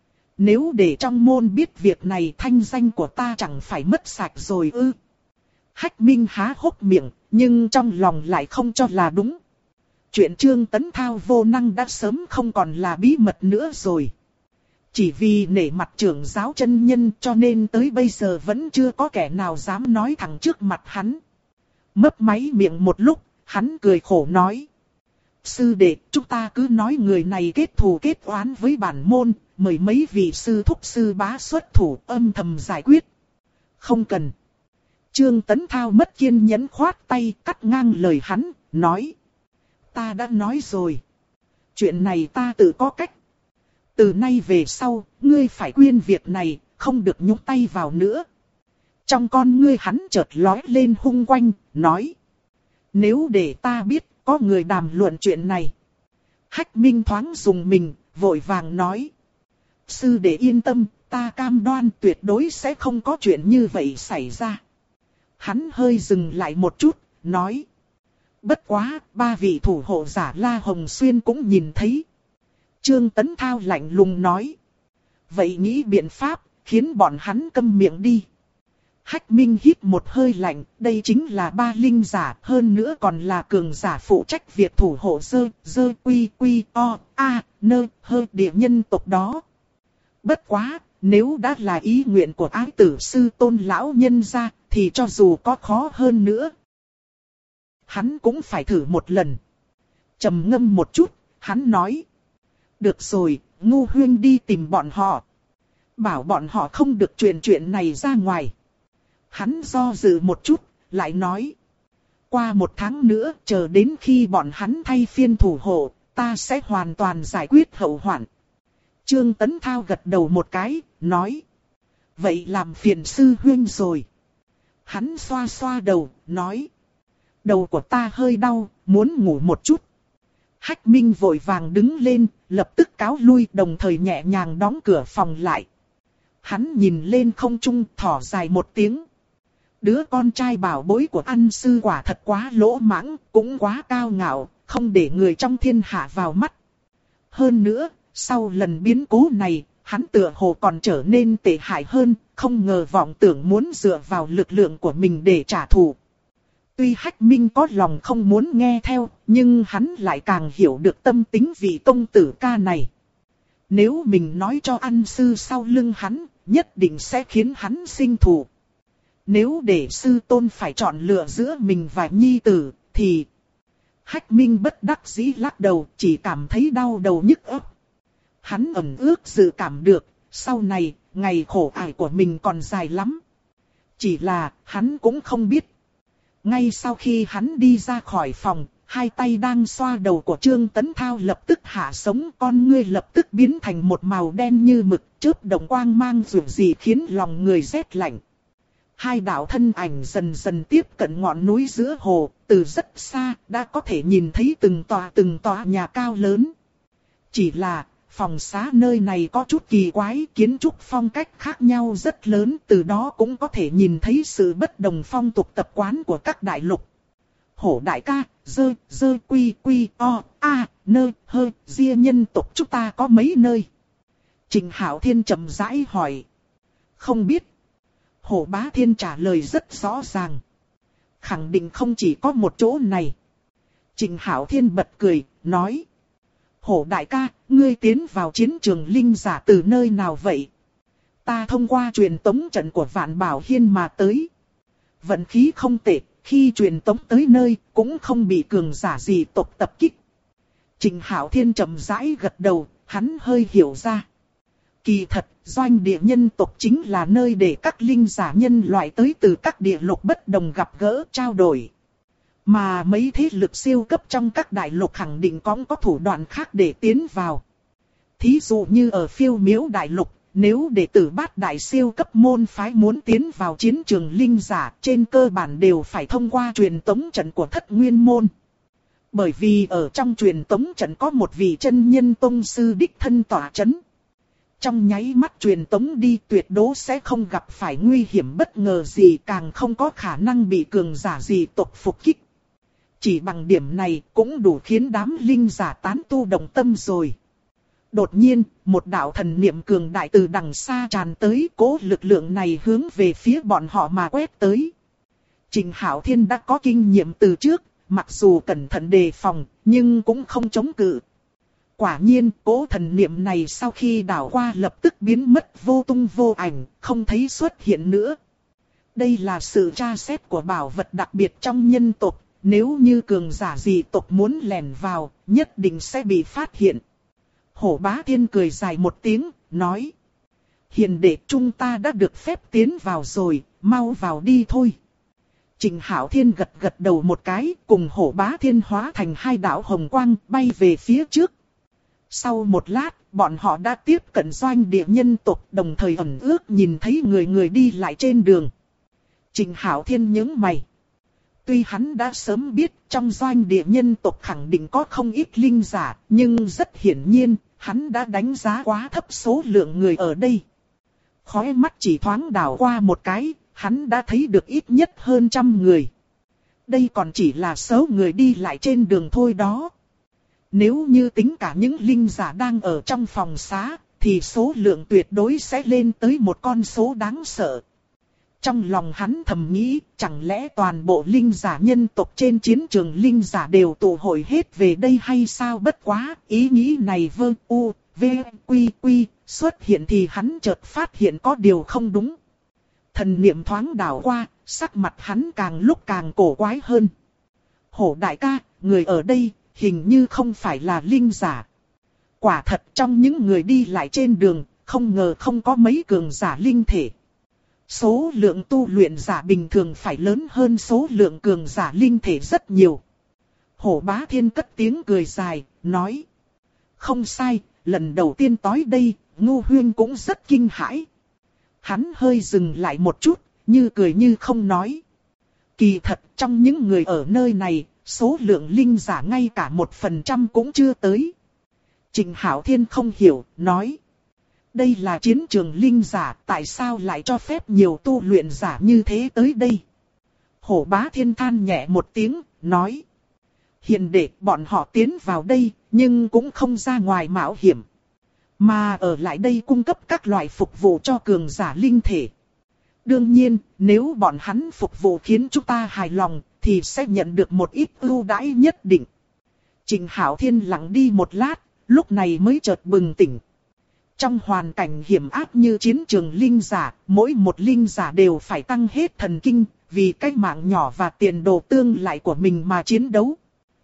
Nếu để trong môn biết việc này, thanh danh của ta chẳng phải mất sạch rồi ư? Hách Minh há hốc miệng, nhưng trong lòng lại không cho là đúng. Chuyện Trương Tấn Thao vô năng đã sớm không còn là bí mật nữa rồi. Chỉ vì nể mặt trưởng giáo chân nhân cho nên tới bây giờ vẫn chưa có kẻ nào dám nói thẳng trước mặt hắn. Mấp máy miệng một lúc, hắn cười khổ nói. Sư đệ, chúng ta cứ nói người này kết thù kết oán với bản môn, mời mấy vị sư thúc sư bá xuất thủ âm thầm giải quyết. Không cần. Trương Tấn Thao mất kiên nhẫn khoát tay cắt ngang lời hắn, nói. Ta đã nói rồi. Chuyện này ta tự có cách. Từ nay về sau, ngươi phải quên việc này, không được nhúng tay vào nữa. Trong con ngươi hắn chợt lóe lên hung quanh, nói. Nếu để ta biết có người đàm luận chuyện này. Hách Minh thoáng dùng mình, vội vàng nói. Sư đệ yên tâm, ta cam đoan tuyệt đối sẽ không có chuyện như vậy xảy ra. Hắn hơi dừng lại một chút, nói. Bất quá, 3 vị thủ hộ giả La Hồng Xuyên cũng nhìn thấy. Trương Tấn Thao lạnh lùng nói. Vậy nghĩ biện pháp, khiến bọn hắn câm miệng đi. Hách Minh hít một hơi lạnh, đây chính là 3 linh giả, hơn nữa còn là cường giả phụ trách việc thủ hộ dơ quy o a nơ hơ địa nhân tộc đó. Bất quá, nếu đã là ý nguyện của Ái Tử Sư Tôn lão nhân gia, thì cho dù có khó hơn nữa, hắn cũng phải thử một lần. Trầm ngâm một chút, hắn nói. Được rồi, Ngu Huyên đi tìm bọn họ. Bảo bọn họ không được truyền chuyện này ra ngoài. Hắn do dự một chút, lại nói. Qua 1 tháng nữa, chờ đến khi bọn hắn thay phiên thủ hộ, ta sẽ hoàn toàn giải quyết hậu hoạn. Trương Tấn Thao gật đầu một cái, nói. Vậy làm phiền sư huynh rồi. Hắn xoa xoa đầu, nói. Đầu của ta hơi đau, muốn ngủ một chút. Hách Minh vội vàng đứng lên, lập tức cáo lui, đồng thời nhẹ nhàng đóng cửa phòng lại. Hắn nhìn lên không trung, thở dài một tiếng. Đứa con trai bảo bối của An sư quả thật quá lỗ mãng, cũng quá cao ngạo, không để người trong thiên hạ vào mắt. Hơn nữa, sau lần biến cố này, hắn tựa hồ còn trở nên tệ hại hơn, không ngờ vọng tưởng muốn dựa vào lực lượng của mình để trả thù. Tuy Hách Minh có lòng không muốn nghe theo, nhưng hắn lại càng hiểu được tâm tính vị công tử ca này. Nếu mình nói cho An sư sau lưng hắn, nhất định sẽ khiến hắn sinh thù. Nếu để sư tôn phải chọn lựa giữa mình và nhi tử, thì... Hách Minh bất đắc dĩ lắc đầu, chỉ cảm thấy đau đầu nhức óc. Hắn ẩn ước dự cảm được, sau này, ngày khổ ải của mình còn dài lắm. Chỉ là, hắn cũng không biết. Ngay sau khi hắn đi ra khỏi phòng, 2 tay đang xoa đầu của Trương Tấn Thao lập tức hạ sống, con ngươi lập tức biến thành một màu đen như mực, chớp động quang mang rực rỡ khiến lòng người rét lạnh. 2 đạo thân ảnh dần dần tiếp cận ngọn núi giữa hồ, từ rất xa đã có thể nhìn thấy từng tòa nhà cao lớn. Chỉ là, phòng xá nơi này có chút kỳ quái, kiến trúc phong cách khác nhau rất lớn, từ đó cũng có thể nhìn thấy sự bất đồng phong tục tập quán của các đại lục. Hổ đại ca, dơ quy o a nơ hơ ria nhân tộc chúng ta có mấy nơi? Trình Hạo Thiên chậm rãi hỏi. Không biết. Hổ Bá Thiên trả lời rất rõ ràng. Khẳng định không chỉ có một chỗ này. Trình Hạo Thiên bật cười, nói. Hổ đại ca, ngươi tiến vào chiến trường linh giả từ nơi nào vậy? Ta thông qua truyền tống trận của Vạn Bảo Hiên mà tới. Vận khí không tệ, khi truyền tống tới nơi, cũng không bị cường giả gì tộc tập kích. Trình Hạo Thiên chậm rãi gật đầu, hắn hơi hiểu ra. Kỳ thật, doanh địa nhân tộc chính là nơi để các linh giả nhân loại tới từ các địa lục bất đồng gặp gỡ trao đổi. Mà mấy thế lực siêu cấp trong các đại lục khẳng định có thủ đoạn khác để tiến vào. Thí dụ như ở Phiêu Miếu đại lục, nếu đệ tử Bát đại siêu cấp môn phái muốn tiến vào chiến trường linh giả, trên cơ bản đều phải thông qua truyền tống trận của Thất Nguyên môn. Bởi vì ở trong truyền tống trận có một vị chân nhân tông sư đích thân tỏa chấn. Trong nháy mắt truyền tống đi tuyệt đối sẽ không gặp phải nguy hiểm bất ngờ gì, càng không có khả năng bị cường giả gì tộc phục kích. Chỉ bằng điểm này cũng đủ khiến đám linh giả tán tu động tâm rồi. Đột nhiên, một đạo thần niệm cường đại từ đằng xa tràn tới, cố lực lượng này hướng về phía bọn họ mà quét tới. Trình Hạo Thiên đã có kinh nghiệm từ trước, mặc dù cẩn thận đề phòng, nhưng cũng không chống cự. Quả nhiên, cố thần niệm này sau khi đảo qua lập tức biến mất vô tung vô ảnh, không thấy xuất hiện nữa. Đây là sự tra xét của bảo vật đặc biệt trong nhân tộc, nếu như cường giả gì tộc muốn lẻn vào, nhất định sẽ bị phát hiện. Hổ Bá Thiên cười dài một tiếng, nói. Hiền đệ chúng ta đã được phép tiến vào rồi, mau vào đi thôi. Trình Hạo Thiên gật gật đầu một cái, cùng Hổ Bá Thiên hóa thành 2 đạo hồng quang bay về phía trước. Sau một lát, bọn họ đã tiếp cận doanh địa nhân tộc, đồng thời ẩn ước nhìn thấy người người đi lại trên đường. Trịnh Hạo Thiên nhướng mày. Tuy hắn đã sớm biết trong doanh địa nhân tộc khẳng định có không ít linh giả, nhưng rất hiển nhiên, hắn đã đánh giá quá thấp số lượng người ở đây. Khóe mắt chỉ thoáng đảo qua một cái, hắn đã thấy được ít nhất hơn 100 người. Đây còn chỉ là số người đi lại trên đường thôi đó. Nếu như tính cả những linh giả đang ở trong phòng xá, thì số lượng tuyệt đối sẽ lên tới một con số đáng sợ. Trong lòng hắn thầm nghĩ, chẳng lẽ toàn bộ linh giả nhân tộc trên chiến trường linh giả đều tụ hội hết về đây hay sao? Bất quá, ý nghĩ này xuất hiện thì hắn chợt phát hiện có điều không đúng. Thần niệm thoáng đảo qua, sắc mặt hắn càng lúc càng cổ quái hơn. Hổ đại ca, người ở đây, hình như không phải là linh giả. Quả thật trong những người đi lại trên đường, không ngờ không có mấy cường giả linh thể. Số lượng tu luyện giả bình thường phải lớn hơn số lượng cường giả linh thể rất nhiều. Hổ Bá Thiên cất tiếng cười dài, nói. Không sai, lần đầu tiên tới đây, Ngô Huyên cũng rất kinh hãi. Hắn hơi dừng lại một chút, như cười như không nói. Kỳ thật trong những người ở nơi này, số lượng linh giả ngay cả 1% cũng chưa tới. Trịnh Hạo Thiên không hiểu, nói. Đây là chiến trường linh giả, tại sao lại cho phép nhiều tu luyện giả như thế tới đây? Hổ Bá Thiên than nhẹ một tiếng, nói. Hiền đệ, bọn họ tiến vào đây, nhưng cũng không ra ngoài mạo hiểm. Mà ở lại đây cung cấp các loại phục vụ cho cường giả linh thể. Đương nhiên, nếu bọn hắn phục vụ khiến chúng ta hài lòng, thì sẽ nhận được một ít ưu đãi nhất định. Trịnh Hạo Thiên lặng đi một lát, lúc này mới chợt bừng tỉnh. Trong hoàn cảnh hiểm ác như chiến trường linh giả, mỗi một linh giả đều phải tăng hết thần kinh, vì cái mạng nhỏ và tiền đồ tương lai của mình mà chiến đấu.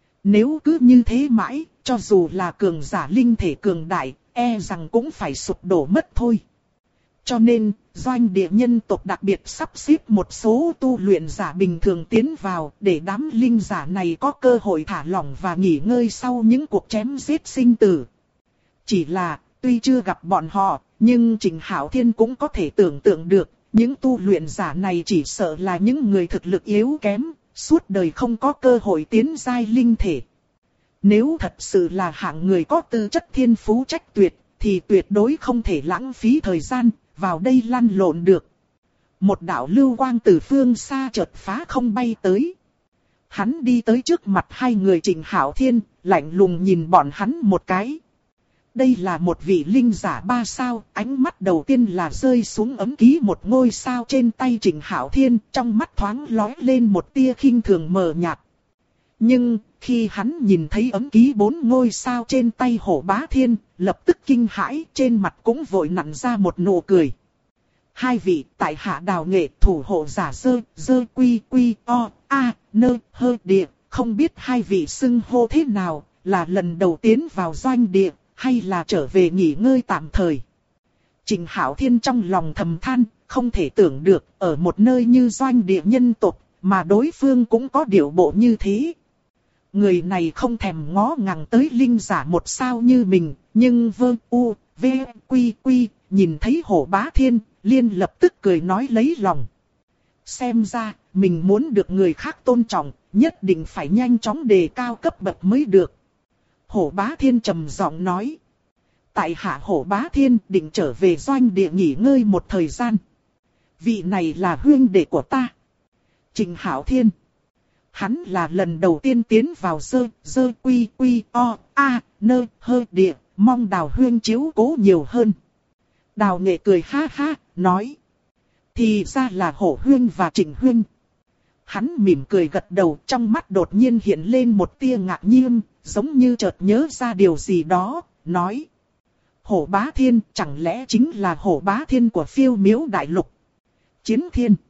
Nếu cứ như thế mãi, cho dù là cường giả linh thể cường đại, e rằng cũng phải sụp đổ mất thôi. Cho nên, doanh địa nhân tộc đặc biệt sắp xếp một số tu luyện giả bình thường tiến vào, để đám linh giả này có cơ hội thả lỏng và nghỉ ngơi sau những cuộc chém giết sinh tử. Chỉ là, tuy chưa gặp bọn họ, nhưng Trịnh Hạo Thiên cũng có thể tưởng tượng được, những tu luyện giả này chỉ sợ là những người thực lực yếu kém, suốt đời không có cơ hội tiến giai linh thể. Nếu thật sự là hạng người có tư chất thiên phú trách tuyệt, thì tuyệt đối không thể lãng phí thời gian, vào đây lăn lộn được. Một đạo lưu quang từ phương xa chợt phá không bay tới. Hắn đi tới trước mặt hai người Trịnh Hạo Thiên, lạnh lùng nhìn bọn hắn một cái. Đây là một vị linh giả 3 sao, ánh mắt đầu tiên là rơi xuống ấm ký một ngôi sao trên tay Trịnh Hạo Thiên, trong mắt thoáng lóe lên một tia khinh thường mờ nhạt. Nhưng, khi hắn nhìn thấy ấm ký 4 ngôi sao trên tay Hổ Bá Thiên, lập tức kinh hãi, trên mặt cũng vội nặn ra một nụ cười. Hai vị, tại hạ Đào Nghệ, thủ hộ giả địa, không biết hai vị xưng hô thế nào, là lần đầu tiến vào doanh địa, hay là trở về nghỉ ngơi tạm thời. Trịnh Hạo Thiên trong lòng thầm than, không thể tưởng được, ở một nơi như doanh địa nhân tộc, mà đối phương cũng có điệu bộ như thế. Người này không thèm ngó ngàng tới linh giả 1 sao như mình, nhưng nhìn thấy Hổ Bá Thiên, liền lập tức cười nói lấy lòng. Xem ra, mình muốn được người khác tôn trọng, nhất định phải nhanh chóng đề cao cấp bậc mới được. Hổ Bá Thiên trầm giọng nói. Tại hạ Hổ Bá Thiên định trở về doanh địa nghỉ ngơi một thời gian. Vị này là huynh đệ của ta. Trịnh Hạo Thiên. Hắn là lần đầu tiên tiến vào địa, mong Đào huynh chiếu cố nhiều hơn. Đào Nghệ cười ha ha, nói. Thì ra là Hổ huynh và Trịnh huynh. Hắn mỉm cười gật đầu, trong mắt đột nhiên hiện lên một tia ngạc nhiên, giống như chợt nhớ ra điều gì đó, nói. Hổ Bá Thiên chẳng lẽ chính là Hổ Bá Thiên của Phiêu Miếu Đại Lục? Chiến Thiên.